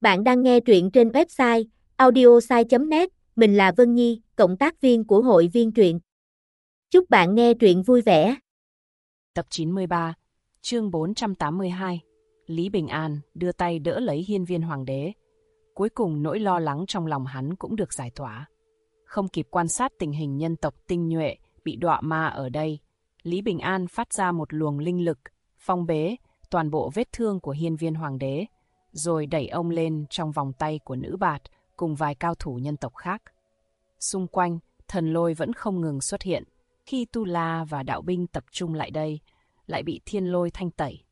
Bạn đang nghe truyện trên website audiosai.net, mình là Vân Nhi, cộng tác viên của hội viên truyện. Chúc bạn nghe truyện vui vẻ. Tập 93, chương 482, Lý Bình An đưa tay đỡ lấy hiên viên hoàng đế. Cuối cùng nỗi lo lắng trong lòng hắn cũng được giải tỏa. Không kịp quan sát tình hình nhân tộc tinh nhuệ bị đọa ma ở đây, Lý Bình An phát ra một luồng linh lực, phong bế toàn bộ vết thương của hiên viên hoàng đế, rồi đẩy ông lên trong vòng tay của nữ bạt cùng vài cao thủ nhân tộc khác. Xung quanh, thần lôi vẫn không ngừng xuất hiện. Khi Tu La và đạo binh tập trung lại đây, lại bị thiên lôi thanh tẩy.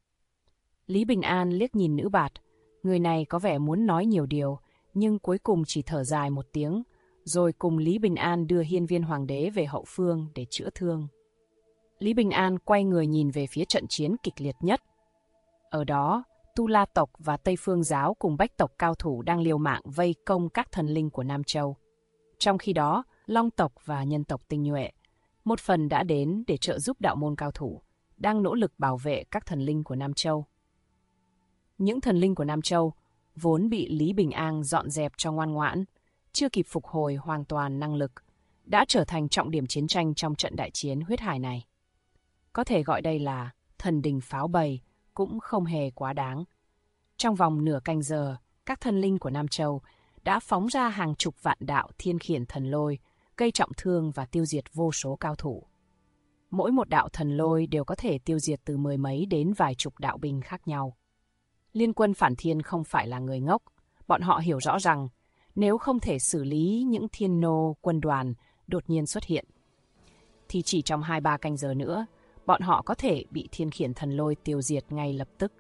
Lý Bình An liếc nhìn nữ bạt, người này có vẻ muốn nói nhiều điều, nhưng cuối cùng chỉ thở dài một tiếng, rồi cùng Lý Bình An đưa hiên viên hoàng đế về hậu phương để chữa thương. Lý Bình An quay người nhìn về phía trận chiến kịch liệt nhất. Ở đó, Tu La tộc và Tây Phương giáo cùng Bách tộc cao thủ đang liều mạng vây công các thần linh của Nam Châu. Trong khi đó, Long tộc và nhân tộc tinh nhuệ, một phần đã đến để trợ giúp đạo môn cao thủ, đang nỗ lực bảo vệ các thần linh của Nam Châu. Những thần linh của Nam Châu vốn bị Lý Bình An dọn dẹp cho ngoan ngoãn, chưa kịp phục hồi hoàn toàn năng lực, đã trở thành trọng điểm chiến tranh trong trận đại chiến huyết hải này. Có thể gọi đây là thần đình pháo bầy, cũng không hề quá đáng. Trong vòng nửa canh giờ, các thần linh của Nam Châu đã phóng ra hàng chục vạn đạo thiên khiển thần lôi, gây trọng thương và tiêu diệt vô số cao thủ. Mỗi một đạo thần lôi đều có thể tiêu diệt từ mười mấy đến vài chục đạo binh khác nhau. Liên quân phản thiên không phải là người ngốc, bọn họ hiểu rõ rằng nếu không thể xử lý những thiên nô quân đoàn đột nhiên xuất hiện, thì chỉ trong 2-3 canh giờ nữa, bọn họ có thể bị thiên khiển thần lôi tiêu diệt ngay lập tức.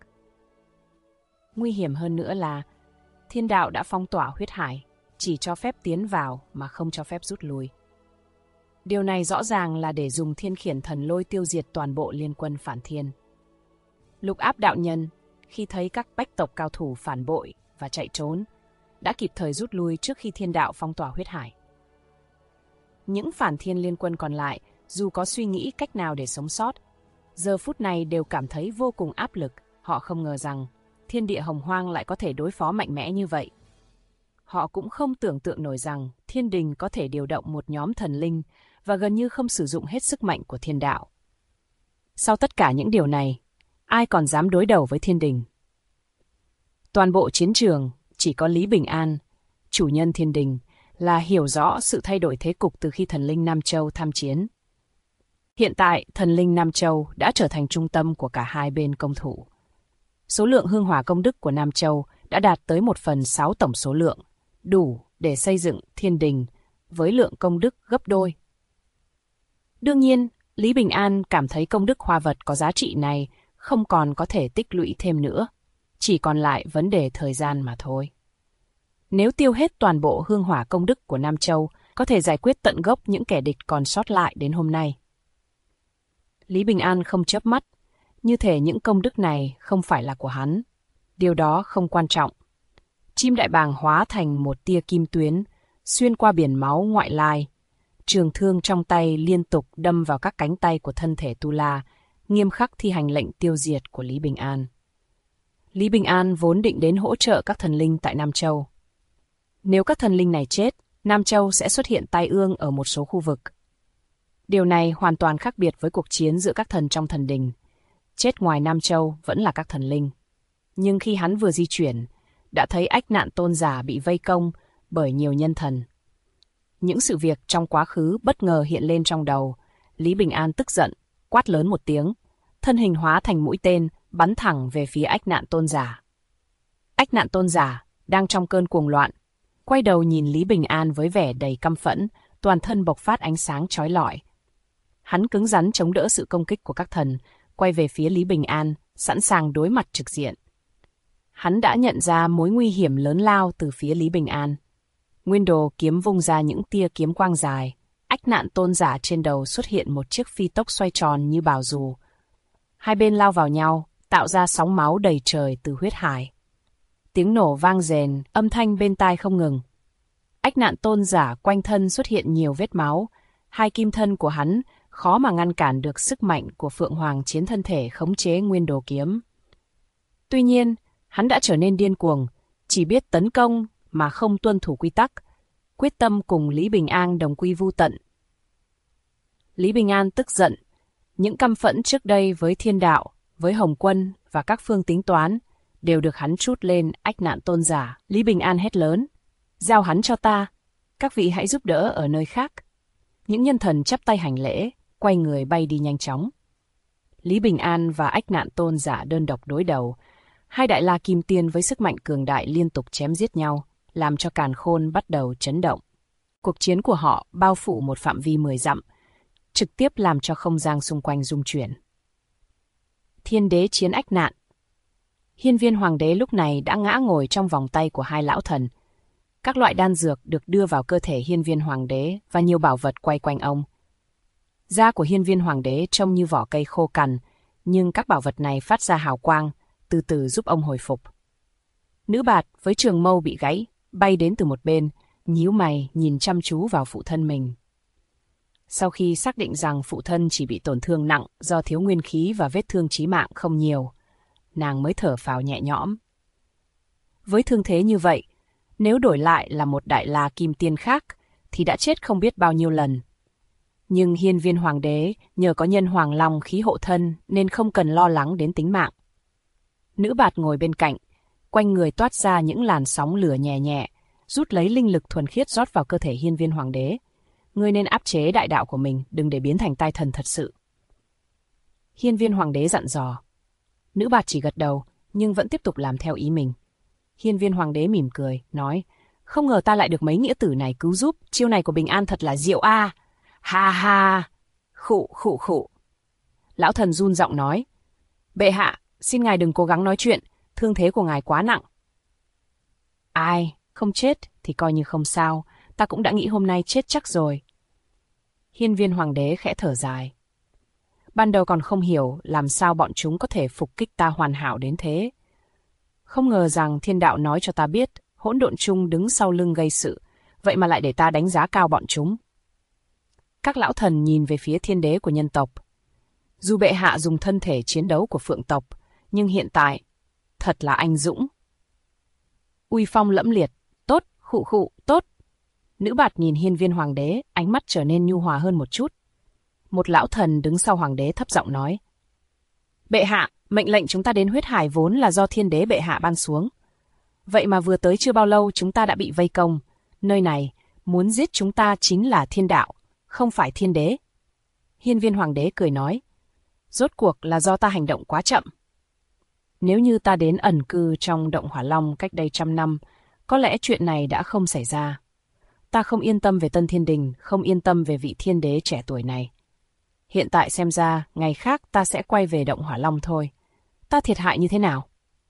Nguy hiểm hơn nữa là thiên đạo đã phong tỏa huyết hải, chỉ cho phép tiến vào mà không cho phép rút lui. Điều này rõ ràng là để dùng thiên khiển thần lôi tiêu diệt toàn bộ liên quân phản thiên. Lục Áp đạo nhân, khi thấy các bách tộc cao thủ phản bội và chạy trốn, đã kịp thời rút lui trước khi thiên đạo phong tỏa huyết hải. Những phản thiên liên quân còn lại, dù có suy nghĩ cách nào để sống sót, giờ phút này đều cảm thấy vô cùng áp lực. Họ không ngờ rằng thiên địa hồng hoang lại có thể đối phó mạnh mẽ như vậy. Họ cũng không tưởng tượng nổi rằng thiên đình có thể điều động một nhóm thần linh và gần như không sử dụng hết sức mạnh của thiên đạo. Sau tất cả những điều này, ai còn dám đối đầu với thiên đình? Toàn bộ chiến trường chỉ có Lý Bình An, chủ nhân thiên đình, là hiểu rõ sự thay đổi thế cục từ khi thần linh Nam Châu tham chiến. Hiện tại, thần linh Nam Châu đã trở thành trung tâm của cả hai bên công thủ. Số lượng hương hỏa công đức của Nam Châu đã đạt tới 1/6 tổng số lượng, đủ để xây dựng thiên đình với lượng công đức gấp đôi. Đương nhiên, Lý Bình An cảm thấy công đức hoa vật có giá trị này không còn có thể tích lũy thêm nữa, chỉ còn lại vấn đề thời gian mà thôi. Nếu tiêu hết toàn bộ hương hỏa công đức của Nam Châu, có thể giải quyết tận gốc những kẻ địch còn sót lại đến hôm nay. Lý Bình An không chớp mắt, như thể những công đức này không phải là của hắn. Điều đó không quan trọng. Chim đại bàng hóa thành một tia kim tuyến, xuyên qua biển máu ngoại lai. Trường thương trong tay liên tục đâm vào các cánh tay của thân thể Tu La, nghiêm khắc thi hành lệnh tiêu diệt của Lý Bình An. Lý Bình An vốn định đến hỗ trợ các thần linh tại Nam Châu. Nếu các thần linh này chết, Nam Châu sẽ xuất hiện tai ương ở một số khu vực. Điều này hoàn toàn khác biệt với cuộc chiến giữa các thần trong thần đình. Chết ngoài Nam Châu vẫn là các thần linh. Nhưng khi hắn vừa di chuyển, đã thấy Ách Nạn Tôn Giả bị vây công bởi nhiều nhân thần. Những sự việc trong quá khứ bất ngờ hiện lên trong đầu. Lý Bình An tức giận, quát lớn một tiếng, thân hình hóa thành mũi tên, bắn thẳng về phía Ách Nạn Tôn Giả. Ách Nạn Tôn Giả đang trong cơn cuồng loạn, quay đầu nhìn Lý Bình An với vẻ đầy căm phẫn, toàn thân bộc phát ánh sáng chói lọi. Hắn cứng rắn chống đỡ sự công kích của các thần, quay về phía Lý Bình An, sẵn sàng đối mặt trực diện. Hắn đã nhận ra mối nguy hiểm lớn lao từ phía Lý Bình An. Nguyên đồ kiếm vung ra những tia kiếm quang dài. Ách Nạn Tôn Giả trên đầu xuất hiện một chiếc phi tốc xoay tròn như bảo dù. Hai bên lao vào nhau, tạo ra sóng máu đầy trời từ huyết hải. Tiếng nổ vang rền, âm thanh bên tai không ngừng. Ách Nạn Tôn Giả quanh thân xuất hiện nhiều vết máu. Hai kim thân của hắn khó mà ngăn cản được sức mạnh của Phượng Hoàng chiến thân thể khống chế nguyên đồ kiếm. Tuy nhiên, hắn đã trở nên điên cuồng, chỉ biết tấn công mà không tuân thủ quy tắc, quyết tâm cùng Lý Bình An đồng quy vu tận. Lý Bình An tức giận, những căm phẫn trước đây với Thiên Đạo, với Hồng Quân và các phương tính toán đều được hắn trút lên Ách Nạn Tôn Giả. Lý Bình An hét lớn, giao hắn cho ta, các vị hãy giúp đỡ ở nơi khác. Những nhân thần chắp tay hành lễ, quay người bay đi nhanh chóng. Lý Bình An và Ách Nạn Tôn Giả đơn độc đối đầu, hai đại la kim tiên với sức mạnh cường đại liên tục chém giết nhau, làm cho càn khôn bắt đầu chấn động. Cuộc chiến của họ bao phủ một phạm vi 10 dặm, trực tiếp làm cho không gian xung quanh rung chuyển. Thiên đế chiến ách nạn. Hiên Viên Hoàng đế lúc này đã ngã ngồi trong vòng tay của hai lão thần. Các loại đan dược được đưa vào cơ thể Hiên Viên Hoàng đế và nhiều bảo vật quay quanh ông. Da của Hiên Viên Hoàng đế trông như vỏ cây khô cằn, nhưng các bảo vật này phát ra hào quang, từ từ giúp ông hồi phục. Nữ bạt với trường mâu bị gãy, bay đến từ một bên, nhíu mày nhìn chăm chú vào phụ thân mình. Sau khi xác định rằng phụ thân chỉ bị tổn thương nặng do thiếu nguyên khí và vết thương chí mạng không nhiều, nàng mới thở phào nhẹ nhõm. Với thương thế như vậy, nếu đổi lại là một đại la kim tiên khác thì đã chết không biết bao nhiêu lần. Nhưng Hiên Viên Hoàng đế nhờ có nhân hoàng long khí hộ thân nên không cần lo lắng đến tính mạng. Nữ bạt ngồi bên cạnh, quanh người toát ra những làn sóng lửa nhẹ nhẹ, rút lấy linh lực thuần khiết rót vào cơ thể Hiên Viên Hoàng đế. Ngươi nên áp chế đại đạo của mình, đừng để biến thành tai thần thật sự. Hiên Viên Hoàng đế dặn dò. Nữ bạt chỉ gật đầu, nhưng vẫn tiếp tục làm theo ý mình. Hiên Viên Hoàng đế mỉm cười, nói, không ngờ ta lại được mấy nghĩa tử này cứu giúp, chiêu này của Bình An thật là diệu a. Ha ha, khụ khụ khụ. Lão thần run giọng nói, bệ hạ, xin ngài đừng cố gắng nói chuyện, thương thế của ngài quá nặng. Ai, không chết thì coi như không sao, ta cũng đã nghĩ hôm nay chết chắc rồi. Hiên Viên Hoàng đế khẽ thở dài. Ban đầu còn không hiểu làm sao bọn chúng có thể phục kích ta hoàn hảo đến thế. Không ngờ rằng Thiên Đạo nói cho ta biết Hỗn Độn Chung đứng sau lưng gây sự, vậy mà lại để ta đánh giá cao bọn chúng. Các lão thần nhìn về phía thiên đế của nhân tộc. Dù bệ hạ dùng thân thể chiến đấu của phượng tộc, nhưng hiện tại, thật là anh dũng. Uy phong lẫm liệt, tốt, khụ khụ, tốt. Nữ bạt nhìn Hiên Viên Hoàng đế, ánh mắt trở nên nhu hòa hơn một chút. Một lão thần đứng sau hoàng đế thấp giọng nói. Bệ hạ, mệnh lệnh chúng ta đến huyết hải vốn là do thiên đế bệ hạ ban xuống. Vậy mà vừa tới chưa bao lâu chúng ta đã bị vây công. Nơi này, muốn giết chúng ta chính là Thiên Đạo, không phải thiên đế. Hiên Viên Hoàng đế cười nói. Rốt cuộc là do ta hành động quá chậm. Nếu như ta đến ẩn cư trong động Hỏa Long cách đây 100 năm, có lẽ chuyện này đã không xảy ra. Ta không yên tâm về Tân Thiên Đình, không yên tâm về vị thiên đế trẻ tuổi này. Hiện tại xem ra, ngày khác ta sẽ quay về động Hỏa Long thôi. Ta thiệt hại như thế nào?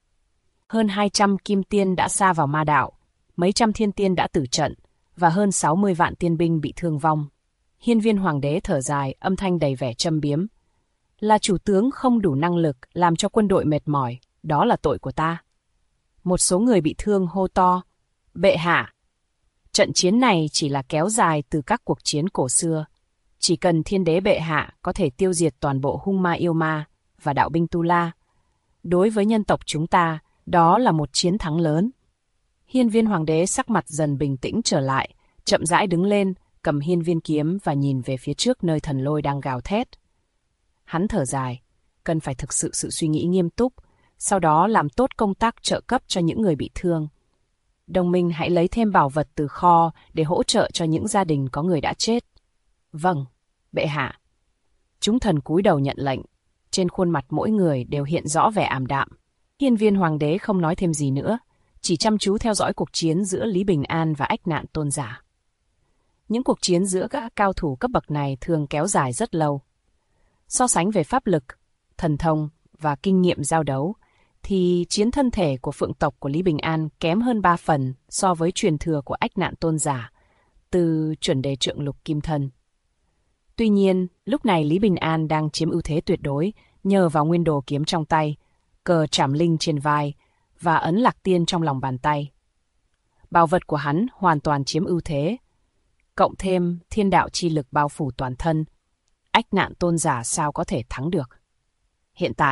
Hơn 200 kim tiên đã sa vào ma đạo, mấy trăm thiên tiên đã tử trận, và hơn 60 vạn tiên binh bị thương vong. Hiên Viên Hoàng đế thở dài, âm thanh đầy vẻ châm biếm. Là chủ tướng không đủ năng lực làm cho quân đội mệt mỏi, đó là tội của ta. Một số người bị thương hô to, bệ hạ. Trận chiến này chỉ là kéo dài từ các cuộc chiến cổ xưa. Chỉ cần thiên đế bệ hạ có thể tiêu diệt toàn bộ hung ma yêu ma và đạo binh Tu La. Đối với nhân tộc chúng ta, đó là một chiến thắng lớn. Hiên Viên Hoàng đế sắc mặt dần bình tĩnh trở lại, chậm rãi đứng lên, cầm hiên viên kiếm và nhìn về phía trước nơi thần lôi đang gào thét. Hắn thở dài, cần phải thực sự suy nghĩ nghiêm túc, sau đó làm tốt công tác trợ cấp cho những người bị thương. Đồng minh hãy lấy thêm bảo vật từ kho để hỗ trợ cho những gia đình có người đã chết. Vâng, bệ hạ. Chúng thần cúi đầu nhận lệnh, trên khuôn mặt mỗi người đều hiện rõ vẻ ảm đạm. Hiên Viên Hoàng đế không nói thêm gì nữa, chỉ chăm chú theo dõi cuộc chiến giữa Lý Bình An và Ách Nạn Tôn Giả. Những cuộc chiến giữa các cao thủ cấp bậc này thường kéo dài rất lâu. So sánh về pháp lực, thần thông và kinh nghiệm giao đấu, thì chiến thân thể của phượng tộc của Lý Bình An kém hơn 3 phần so với truyền thừa của Ách Nạn Tôn Giả, từ chuẩn đề trượng lục kim thân. Tuy nhiên, lúc này Lý Bình An đang chiếm ưu thế tuyệt đối nhờ vào nguyên đồ kiếm trong tay, cờ trảm linh trên vai và ấn lạc tiên trong lòng bàn tay. Bảo vật của hắn hoàn toàn chiếm ưu thế. Cộng thêm thiên đạo chi lực bao phủ toàn thân, Ách Nạn Tôn Giả sao có thể thắng được. Hiện tại,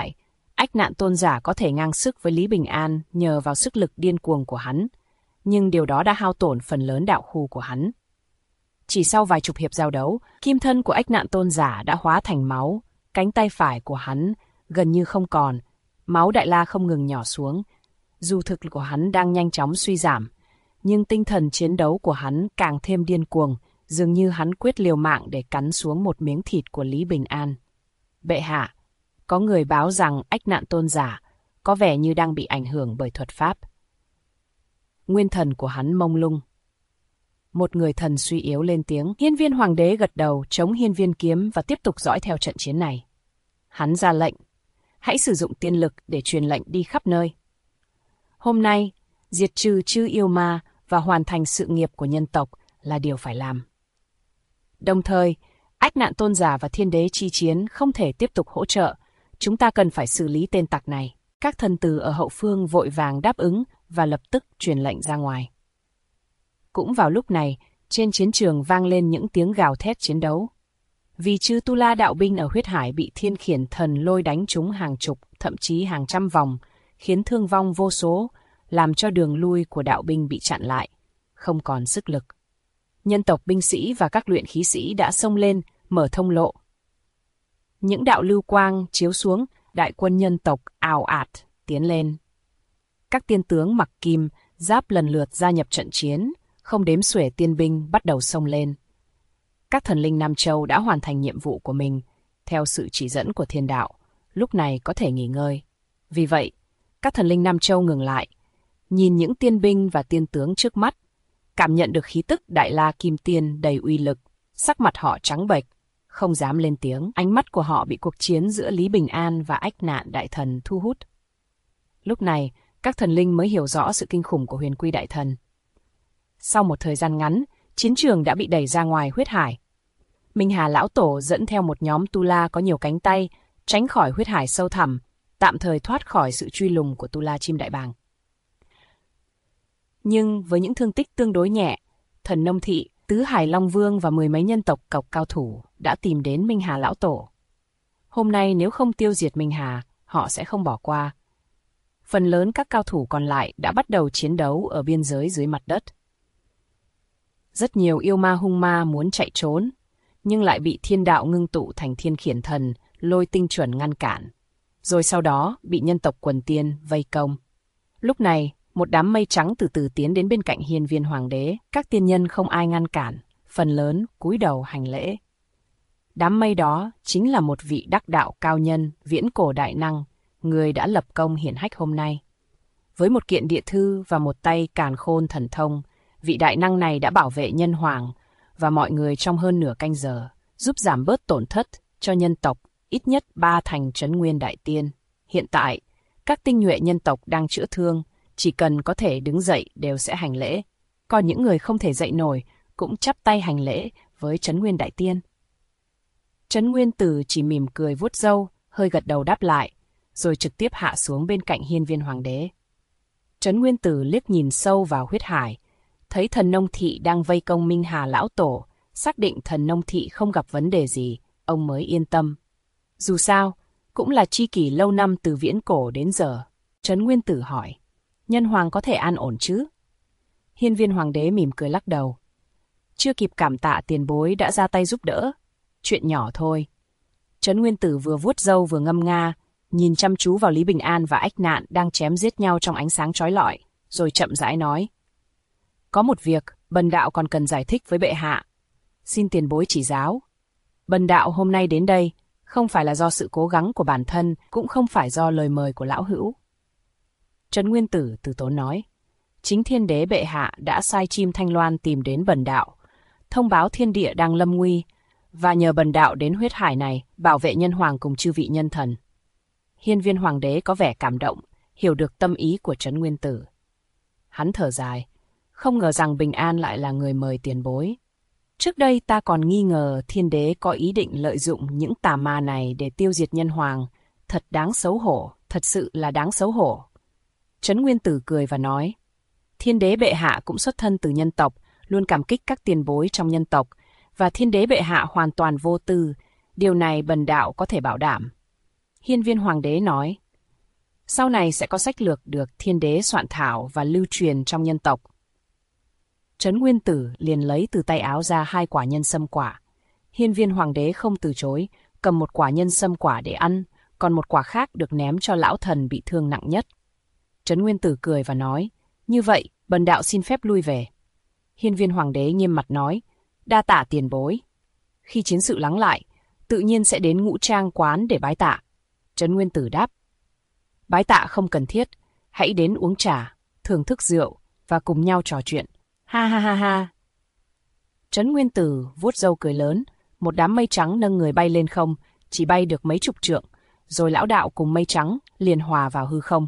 Ách Nạn Tôn Giả có thể ngang sức với Lý Bình An nhờ vào sức lực điên cuồng của hắn, nhưng điều đó đã hao tổn phần lớn đạo khu của hắn. Chỉ sau vài chục hiệp giao đấu, kim thân của Ách Nạn Tôn Giả đã hóa thành máu, cánh tay phải của hắn gần như không còn, máu đại la không ngừng nhỏ xuống. Dù thực lực của hắn đang nhanh chóng suy giảm, nhưng tinh thần chiến đấu của hắn càng thêm điên cuồng, dường như hắn quyết liều mạng để cắn xuống một miếng thịt của Lý Bình An. Bệ hạ, có người báo rằng Ách Nạn Tôn Giả có vẻ như đang bị ảnh hưởng bởi thuật pháp. Nguyên thần của hắn mông lung. Một người thần suy yếu lên tiếng. Hiên Viên Hoàng đế gật đầu chống hiên viên kiếm và tiếp tục dõi theo trận chiến này. Hắn ra lệnh, hãy sử dụng tiên lực để truyền lệnh đi khắp nơi. Hôm nay, diệt trừ chư yêu ma và hoàn thành sự nghiệp của nhân tộc là điều phải làm. Đồng thời, Ách Nạn Tôn Giả và Thiên Đế chi chiến không thể tiếp tục hỗ trợ. Chúng ta cần phải xử lý tên tặc này. Các thần tử ở hậu phương vội vàng đáp ứng và lập tức truyền lệnh ra ngoài. Cũng vào lúc này, trên chiến trường vang lên những tiếng gào thét chiến đấu. Vì chư Tu La đạo binh ở huyết hải bị Thiên Khiển Thần lôi đánh trúng hàng chục, thậm chí hàng trăm vòng, khiến thương vong vô số, làm cho đường lui của đạo binh bị chặn lại, không còn sức lực. Nhân tộc binh sĩ và các luyện khí sĩ đã xông lên, mở thông lộ. Những đạo lưu quang chiếu xuống, đại quân nhân tộc ào ạt tiến lên. Các tiên tướng mặc kim, giáp lần lượt gia nhập trận chiến, không đếm xuể tiên binh bắt đầu xông lên. Các thần linh Nam Châu đã hoàn thành nhiệm vụ của mình, theo sự chỉ dẫn của thiên đạo, lúc này có thể nghỉ ngơi. Vì vậy, các thần linh Nam Châu ngừng lại, nhìn những tiên binh và tiên tướng trước mắt, cảm nhận được khí tức Đại La Kim Tiên đầy uy lực, sắc mặt họ trắng bệch, không dám lên tiếng. Ánh mắt của họ bị cuộc chiến giữa Lý Bình An và Ách Nạn Đại Thần thu hút. Lúc này, các thần linh mới hiểu rõ sự kinh khủng của Huyền Quy Đại Thần. Sau một thời gian ngắn, chiến trường đã bị đẩy ra ngoài huyết hải. Minh Hà Lão Tổ dẫn theo một nhóm Tu La có nhiều cánh tay, tránh khỏi huyết hải sâu thẳm, tạm thời thoát khỏi sự truy lùng của Tu La Chim Đại Bàng. Nhưng với những thương tích tương đối nhẹ, Thần Nông Thị, Tứ Hải Long Vương và mười mấy nhân tộc cộc cao thủ đã tìm đến Minh Hà Lão Tổ. Hôm nay nếu không tiêu diệt Minh Hà, họ sẽ không bỏ qua. Phần lớn các cao thủ còn lại đã bắt đầu chiến đấu ở biên giới dưới mặt đất. Rất nhiều yêu ma hung ma muốn chạy trốn, nhưng lại bị thiên đạo ngưng tụ thành Thiên Khiển Thần, Lôi Tinh Chuẩn ngăn cản. Rồi sau đó bị nhân tộc Quần Tiên vây công. Lúc này, một đám mây trắng từ từ tiến đến bên cạnh Hiên Viên Hoàng đế. Các tiên nhân không ai ngăn cản, phần lớn cúi đầu hành lễ. Đám mây đó chính là một vị đắc đạo cao nhân, viễn cổ đại năng, người đã lập công hiển hách hôm nay. Với một kiện địa thư và một tay càn khôn thần thông, vị đại năng này đã bảo vệ nhân hoàng và mọi người trong hơn nửa canh giờ, giúp giảm bớt tổn thất cho nhân tộc ít nhất 3 thành Trấn Nguyên Đại Tiên. Hiện tại, các tinh nhuệ nhân tộc đang chữa thương, chỉ cần có thể đứng dậy đều sẽ hành lễ. Còn những người không thể dậy nổi cũng chắp tay hành lễ với Trấn Nguyên Đại Tiên. Trấn Nguyên Tử chỉ mỉm cười vuốt râu, hơi gật đầu đáp lại, rồi trực tiếp hạ xuống bên cạnh Hiên Viên Hoàng đế. Trấn Nguyên Tử liếc nhìn sâu vào huyết hải, thấy Thần Nông Thị đang vây công Minh Hà Lão Tổ, xác định Thần Nông Thị không gặp vấn đề gì, ông mới yên tâm. Dù sao, cũng là tri kỷ lâu năm từ viễn cổ đến giờ. Trấn Nguyên Tử hỏi, nhân hoàng có thể an ổn chứ? Hiên Viên Hoàng đế mỉm cười lắc đầu. Chưa kịp cảm tạ tiền bối đã ra tay giúp đỡ. Chuyện nhỏ thôi. Trấn Nguyên Tử vừa vuốt râu vừa ngâm nga, nhìn chăm chú vào Lý Bình An và Ách Nạn đang chém giết nhau trong ánh sáng chói lọi, rồi chậm rãi nói. Có một việc, bần đạo còn cần giải thích với bệ hạ. Xin tiền bối chỉ giáo. Bần đạo hôm nay đến đây, không phải là do sự cố gắng của bản thân, cũng không phải do lời mời của lão hữu. Trấn Nguyên Tử từ tốn nói. Chính Thiên Đế bệ hạ đã sai chim Thanh Loan tìm đến bần đạo, thông báo thiên địa đang lâm nguy, và nhờ bần đạo đến huyết hải này bảo vệ nhân hoàng cùng chư vị nhân thần. Hiên Viên Hoàng đế có vẻ cảm động, hiểu được tâm ý của Trấn Nguyên Tử. Hắn thở dài, không ngờ rằng Bình An lại là người mời tiền bối. Trước đây ta còn nghi ngờ Thiên Đế có ý định lợi dụng những tà ma này để tiêu diệt nhân hoàng. Thật đáng xấu hổ, thật sự là đáng xấu hổ. Trấn Nguyên Tử cười và nói, Thiên Đế bệ hạ cũng xuất thân từ nhân tộc, luôn cảm kích các tiền bối trong nhân tộc, và Thiên Đế bệ hạ hoàn toàn vô tư, điều này bần đạo có thể bảo đảm. Hiên Viên Hoàng đế nói, Sau này sẽ có sách lược được thiên đế soạn thảo và lưu truyền trong nhân tộc. Trấn Nguyên Tử liền lấy từ tay áo ra 2 quả nhân sâm quả. Hiên Viên Hoàng đế không từ chối, cầm 1 quả nhân sâm quả để ăn, còn 1 quả khác được ném cho lão thần bị thương nặng nhất. Trấn Nguyên Tử cười và nói, như vậy, bần đạo xin phép lui về. Hiên Viên Hoàng đế nghiêm mặt nói, đa tạ tiền bối. Khi chiến sự lắng lại, tự nhiên sẽ đến Ngũ Trang quán để bái tạ. Trấn Nguyên Tử đáp, bái tạ không cần thiết, hãy đến uống trà, thưởng thức rượu và cùng nhau trò chuyện. Ha ha ha ha. Trấn Nguyên Tử vuốt râu cười lớn, một đám mây trắng nâng người bay lên không, chỉ bay được mấy chục trượng, rồi lão đạo cùng mây trắng liền hòa vào hư không.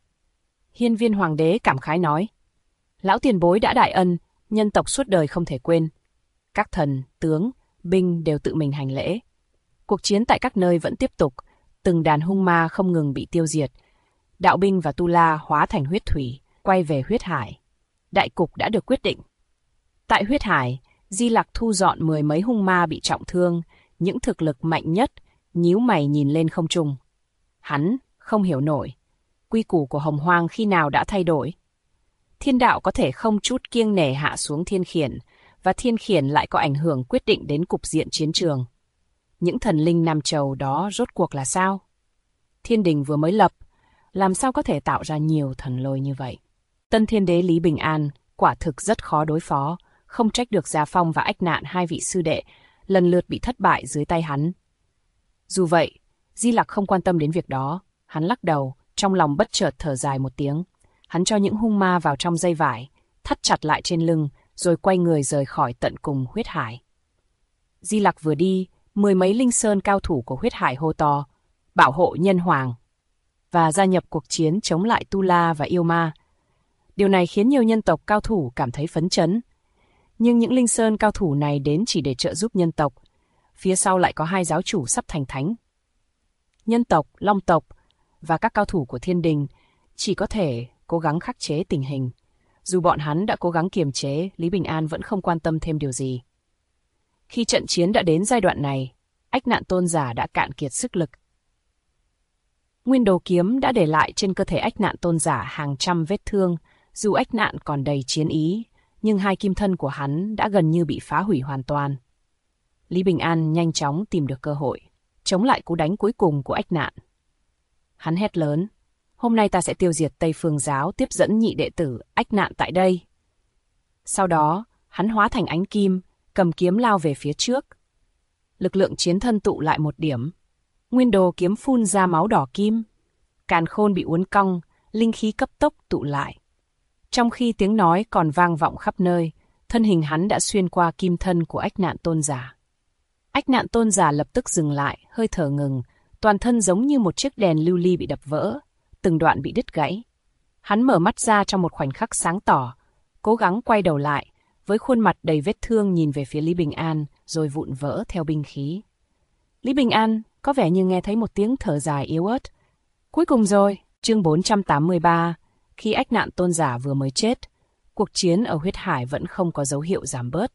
Hiên Viên Hoàng đế cảm khái nói, lão tiền bối đã đại ân, nhân tộc suốt đời không thể quên. Các thần, tướng, binh đều tự mình hành lễ. Cuộc chiến tại các nơi vẫn tiếp tục, từng đàn hung ma không ngừng bị tiêu diệt. Đạo binh và tu la hóa thành huyết thủy, quay về huyết hải. Đại cục đã được quyết định. Tại huyết hải, Di Lặc thu dọn 10 mấy hung ma bị trọng thương, những thực lực mạnh nhất, nhíu mày nhìn lên không trung. Hắn không hiểu nổi, quy củ của Hồng Hoang khi nào đã thay đổi. Thiên đạo có thể không chút kiêng nể hạ xuống thiên khiển, và thiên khiển lại có ảnh hưởng quyết định đến cục diện chiến trường. Những thần linh Nam Châu đó rốt cuộc là sao? Thiên đình vừa mới lập, làm sao có thể tạo ra nhiều thần lôi như vậy? Tân Thiên Đế Lý Bình An quả thực rất khó đối phó, không trách được Gia Phong và Ách Nạn, 2 vị sư đệ, lần lượt bị thất bại dưới tay hắn. Dù vậy, Di Lặc không quan tâm đến việc đó, hắn lắc đầu, trong lòng bất chợt thở dài một tiếng. Hắn cho những hung ma vào trong dây vải, thắt chặt lại trên lưng, rồi quay người rời khỏi tận cùng huyết hải. Di Lặc vừa đi, 10 mấy linh sơn cao thủ của huyết hải hô to, bảo hộ nhân hoàng, và gia nhập cuộc chiến chống lại Tu La và yêu ma. Điều này khiến nhiều nhân tộc cao thủ cảm thấy phấn chấn. Nhưng những linh sơn cao thủ này đến chỉ để trợ giúp nhân tộc. Phía sau lại có 2 giáo chủ sắp thành thánh. Nhân tộc, Long tộc và các cao thủ của thiên đình chỉ có thể cố gắng khắc chế tình hình. Dù bọn hắn đã cố gắng kiềm chế, Lý Bình An vẫn không quan tâm thêm điều gì. Khi trận chiến đã đến giai đoạn này, Ách Nạn tôn giả đã cạn kiệt sức lực. Nguyên Đồ kiếm đã để lại trên cơ thể Ách Nạn tôn giả hàng trăm vết thương. Dù Ách Nạn còn đầy chiến ý, nhưng 2 kim thân của hắn đã gần như bị phá hủy hoàn toàn. Lý Bình An nhanh chóng tìm được cơ hội, chống lại cú đánh cuối cùng của Ách Nạn. Hắn hét lớn, hôm nay ta sẽ tiêu diệt Tây Phương giáo, tiếp dẫn nhị đệ tử Ách Nạn tại đây. Sau đó, hắn hóa thành ánh kim, cầm kiếm lao về phía trước. Lực lượng chiến thân tụ lại một điểm. Nguyên Đồ kiếm phun ra máu đỏ kim. Càn khôn bị uốn cong, linh khí cấp tốc tụ lại. Trong khi tiếng nói còn vang vọng khắp nơi, thân hình hắn đã xuyên qua kim thân của Ách Nạn tôn giả. Ách Nạn tôn giả lập tức dừng lại, hơi thở ngừng, toàn thân giống như một chiếc đèn lưu ly bị đập vỡ, từng đoạn bị đứt gãy. Hắn mở mắt ra trong một khoảnh khắc sáng tỏ, cố gắng quay đầu lại, với khuôn mặt đầy vết thương nhìn về phía Lý Bình An, rồi vụn vỡ theo binh khí. Lý Bình An có vẻ như nghe thấy một tiếng thở dài yếu ớt. Cuối cùng rồi, chương 483, khi Ách Nạn tôn giả vừa mới chết, cuộc chiến ở huyết hải vẫn không có dấu hiệu giảm bớt.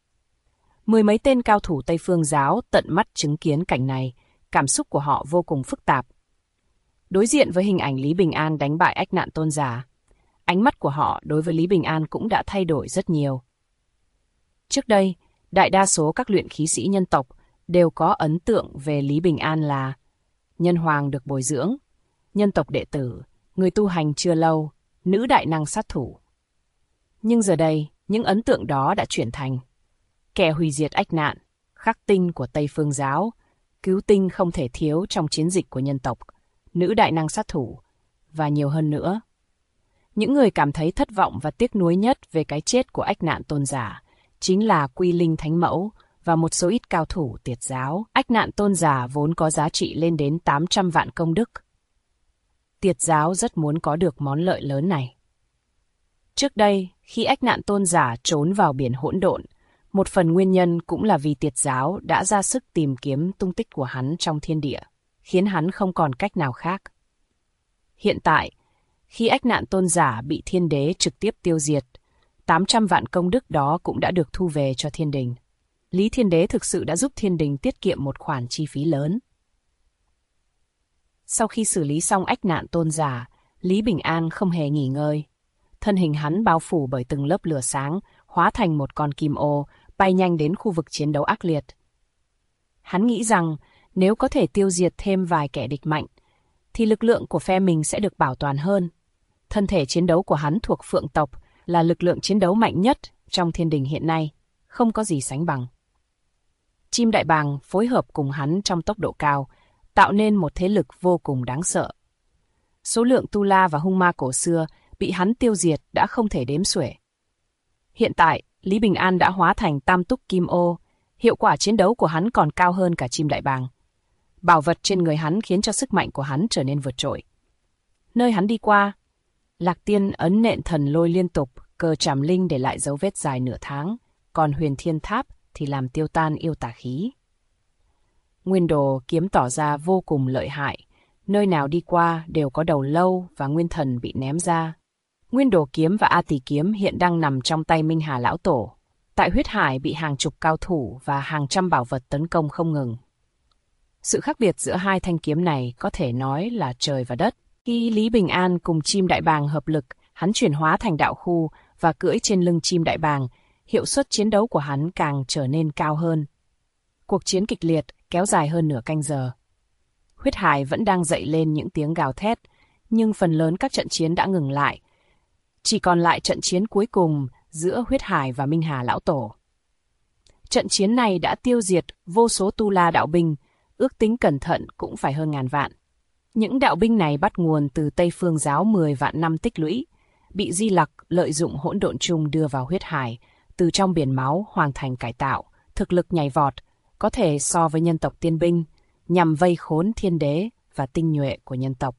10 mấy tên cao thủ Tây Phương giáo tận mắt chứng kiến cảnh này, cảm xúc của họ vô cùng phức tạp. Đối diện với hình ảnh Lý Bình An đánh bại Ách Nạn tôn giả, ánh mắt của họ đối với Lý Bình An cũng đã thay đổi rất nhiều. Trước đây, đại đa số các luyện khí sĩ nhân tộc đều có ấn tượng về Lý Bình An là nhân hoàng được bồi dưỡng, nhân tộc đệ tử, người tu hành chưa lâu, nữ đại năng sát thủ. Nhưng giờ đây, những ấn tượng đó đã chuyển thành kẻ hủy diệt Ách Nạn, khắc tinh của Tây Phương giáo, cứu tinh không thể thiếu trong chiến dịch của nhân tộc, nữ đại năng sát thủ, và nhiều hơn nữa. Những người cảm thấy thất vọng và tiếc nuối nhất về cái chết của Ách Nạn tôn giả chính là Quy Linh Thánh Mẫu và một số ít cao thủ Tiệt giáo. Ách Nạn tôn giả vốn có giá trị lên đến 800 vạn công đức. Tiệt giáo rất muốn có được món lợi lớn này. Trước đây, khi Ách Nạn tôn giả trốn vào biển hỗn độn, một phần nguyên nhân cũng là vì Tiệt giáo đã ra sức tìm kiếm tung tích của hắn trong thiên địa, khiến hắn không còn cách nào khác. Hiện tại, khi Ách Nạn tôn giả bị thiên đế trực tiếp tiêu diệt, 800 vạn công đức đó cũng đã được thu về cho thiên đình. Lý Thiên Đế thực sự đã giúp thiên đình tiết kiệm một khoản chi phí lớn. Sau khi xử lý xong ách nạn tôn giả, Lý Bình An không hề nghỉ ngơi. Thân hình hắn bao phủ bởi từng lớp lửa sáng, hóa thành một con kim ô, bay nhanh đến khu vực chiến đấu ác liệt. Hắn nghĩ rằng nếu có thể tiêu diệt thêm vài kẻ địch mạnh, thì lực lượng của phe mình sẽ được bảo toàn hơn. Thân thể chiến đấu của hắn thuộc Phượng tộc, là lực lượng chiến đấu mạnh nhất trong thiên đình hiện nay, không có gì sánh bằng. Chim đại bàng phối hợp cùng hắn trong tốc độ cao, tạo nên một thế lực vô cùng đáng sợ. Số lượng tu la và hung ma cổ xưa bị hắn tiêu diệt đã không thể đếm xuể. Hiện tại, Lý Bình An đã hóa thành tam túc kim ô, hiệu quả chiến đấu của hắn còn cao hơn cả chim đại bàng. Bảo vật trên người hắn khiến cho sức mạnh của hắn trở nên vượt trội. Nơi hắn đi qua, Lạc Tiên ấn nện thần lôi liên tục, cờ trảm linh để lại dấu vết dài nửa tháng, còn Huyền Thiên Tháp thì làm tiêu tan yêu tà khí. Nguyên đồ kiếm tỏ ra vô cùng lợi hại, nơi nào đi qua đều có đầu lâu và nguyên thần bị ném ra. Nguyên đồ kiếm và A Tỳ kiếm hiện đang nằm trong tay Minh Hà Lão Tổ. Tại huyết hải bị hàng chục cao thủ và hàng trăm bảo vật tấn công không ngừng. Sự khác biệt giữa hai thanh kiếm này có thể nói là trời và đất. Khi Lý Bình An cùng chim đại bàng hợp lực, hắn chuyển hóa thành đạo khu và cưỡi trên lưng chim đại bàng, hiệu suất chiến đấu của hắn càng trở nên cao hơn. Cuộc chiến kịch liệt kéo dài hơn nửa canh giờ. Huyết hải vẫn đang dậy lên những tiếng gào thét, nhưng phần lớn các trận chiến đã ngừng lại. Chỉ còn lại trận chiến cuối cùng giữa huyết hải và Minh Hà Lão Tổ. Trận chiến này đã tiêu diệt vô số tu la đạo binh, ước tính cẩn thận cũng phải hơn ngàn vạn. Những đạo binh này bắt nguồn từ Tây Phương giáo 10 vạn năm tích lũy, bị Di Lặc lợi dụng hỗn độn chung đưa vào huyết hải, từ trong biển máu hoàn thành cải tạo, thực lực nhảy vọt, có thể so với nhân tộc tiên binh, nhằm vây khốn thiên đế và tinh nhuệ của nhân tộc.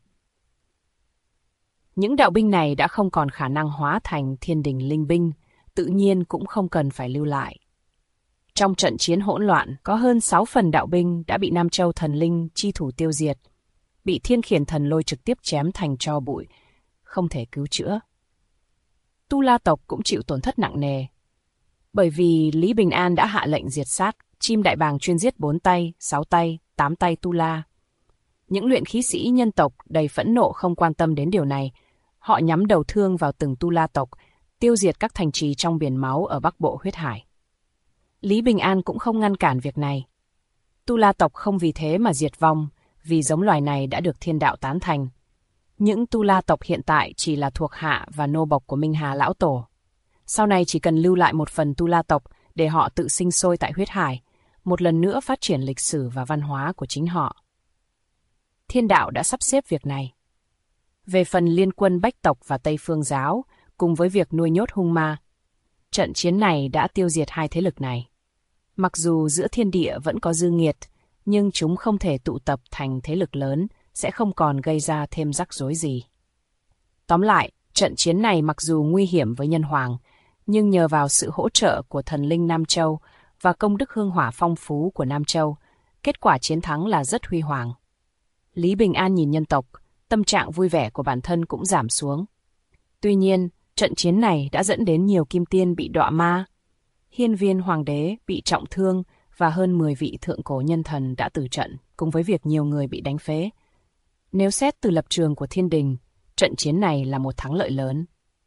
Những đạo binh này đã không còn khả năng hóa thành thiên đình linh binh, tự nhiên cũng không cần phải lưu lại. Trong trận chiến hỗn loạn, có hơn 6 phần đạo binh đã bị Nam Châu thần linh chi thủ tiêu diệt, bị Thiên Khiển thần lôi trực tiếp chém thành tro bụi, không thể cứu chữa. Tu La tộc cũng chịu tổn thất nặng nề, bởi vì Lý Bình An đã hạ lệnh diệt sát chim đại bàng chuyên giết 4 tay, 6 tay, 8 tay Tu La. Những luyện khí sĩ nhân tộc đầy phẫn nộ không quan tâm đến điều này. Họ nhắm đầu thương vào từng Tu La tộc, tiêu diệt các thành trì trong biển máu ở Bắc Bộ huyết hải. Lý Bình An cũng không ngăn cản việc này. Tu La tộc không vì thế mà diệt vong, vì giống loài này đã được thiên đạo tán thành. Những Tu La tộc hiện tại chỉ là thuộc hạ và nô bộc của Minh Hà Lão Tổ. Sau này chỉ cần lưu lại một phần Tu La tộc để họ tự sinh sôi tại huyết hải, một lần nữa phát triển lịch sử và văn hóa của chính họ. Thiên đạo đã sắp xếp việc này. Về phần liên quân Bách tộc và Tây Phương giáo, cùng với việc nuôi nhốt hung ma, trận chiến này đã tiêu diệt hai thế lực này. Mặc dù giữa thiên địa vẫn có dư nghiệt, nhưng chúng không thể tụ tập thành thế lực lớn, sẽ không còn gây ra thêm rắc rối gì. Tóm lại, trận chiến này mặc dù nguy hiểm với nhân hoàng, nhưng nhờ vào sự hỗ trợ của thần linh Nam Châu và công đức hương hỏa phong phú của Nam Châu, kết quả chiến thắng là rất huy hoàng. Lý Bình An nhìn nhân tộc, tâm trạng vui vẻ của bản thân cũng giảm xuống. Tuy nhiên, trận chiến này đã dẫn đến nhiều kim tiên bị đọa ma, Hiên Viên Hoàng đế bị trọng thương và hơn 10 vị thượng cổ nhân thần đã tử trận, cùng với việc nhiều người bị đánh phế. Nếu xét từ lập trường của thiên đình, trận chiến này là một thắng lợi lớn.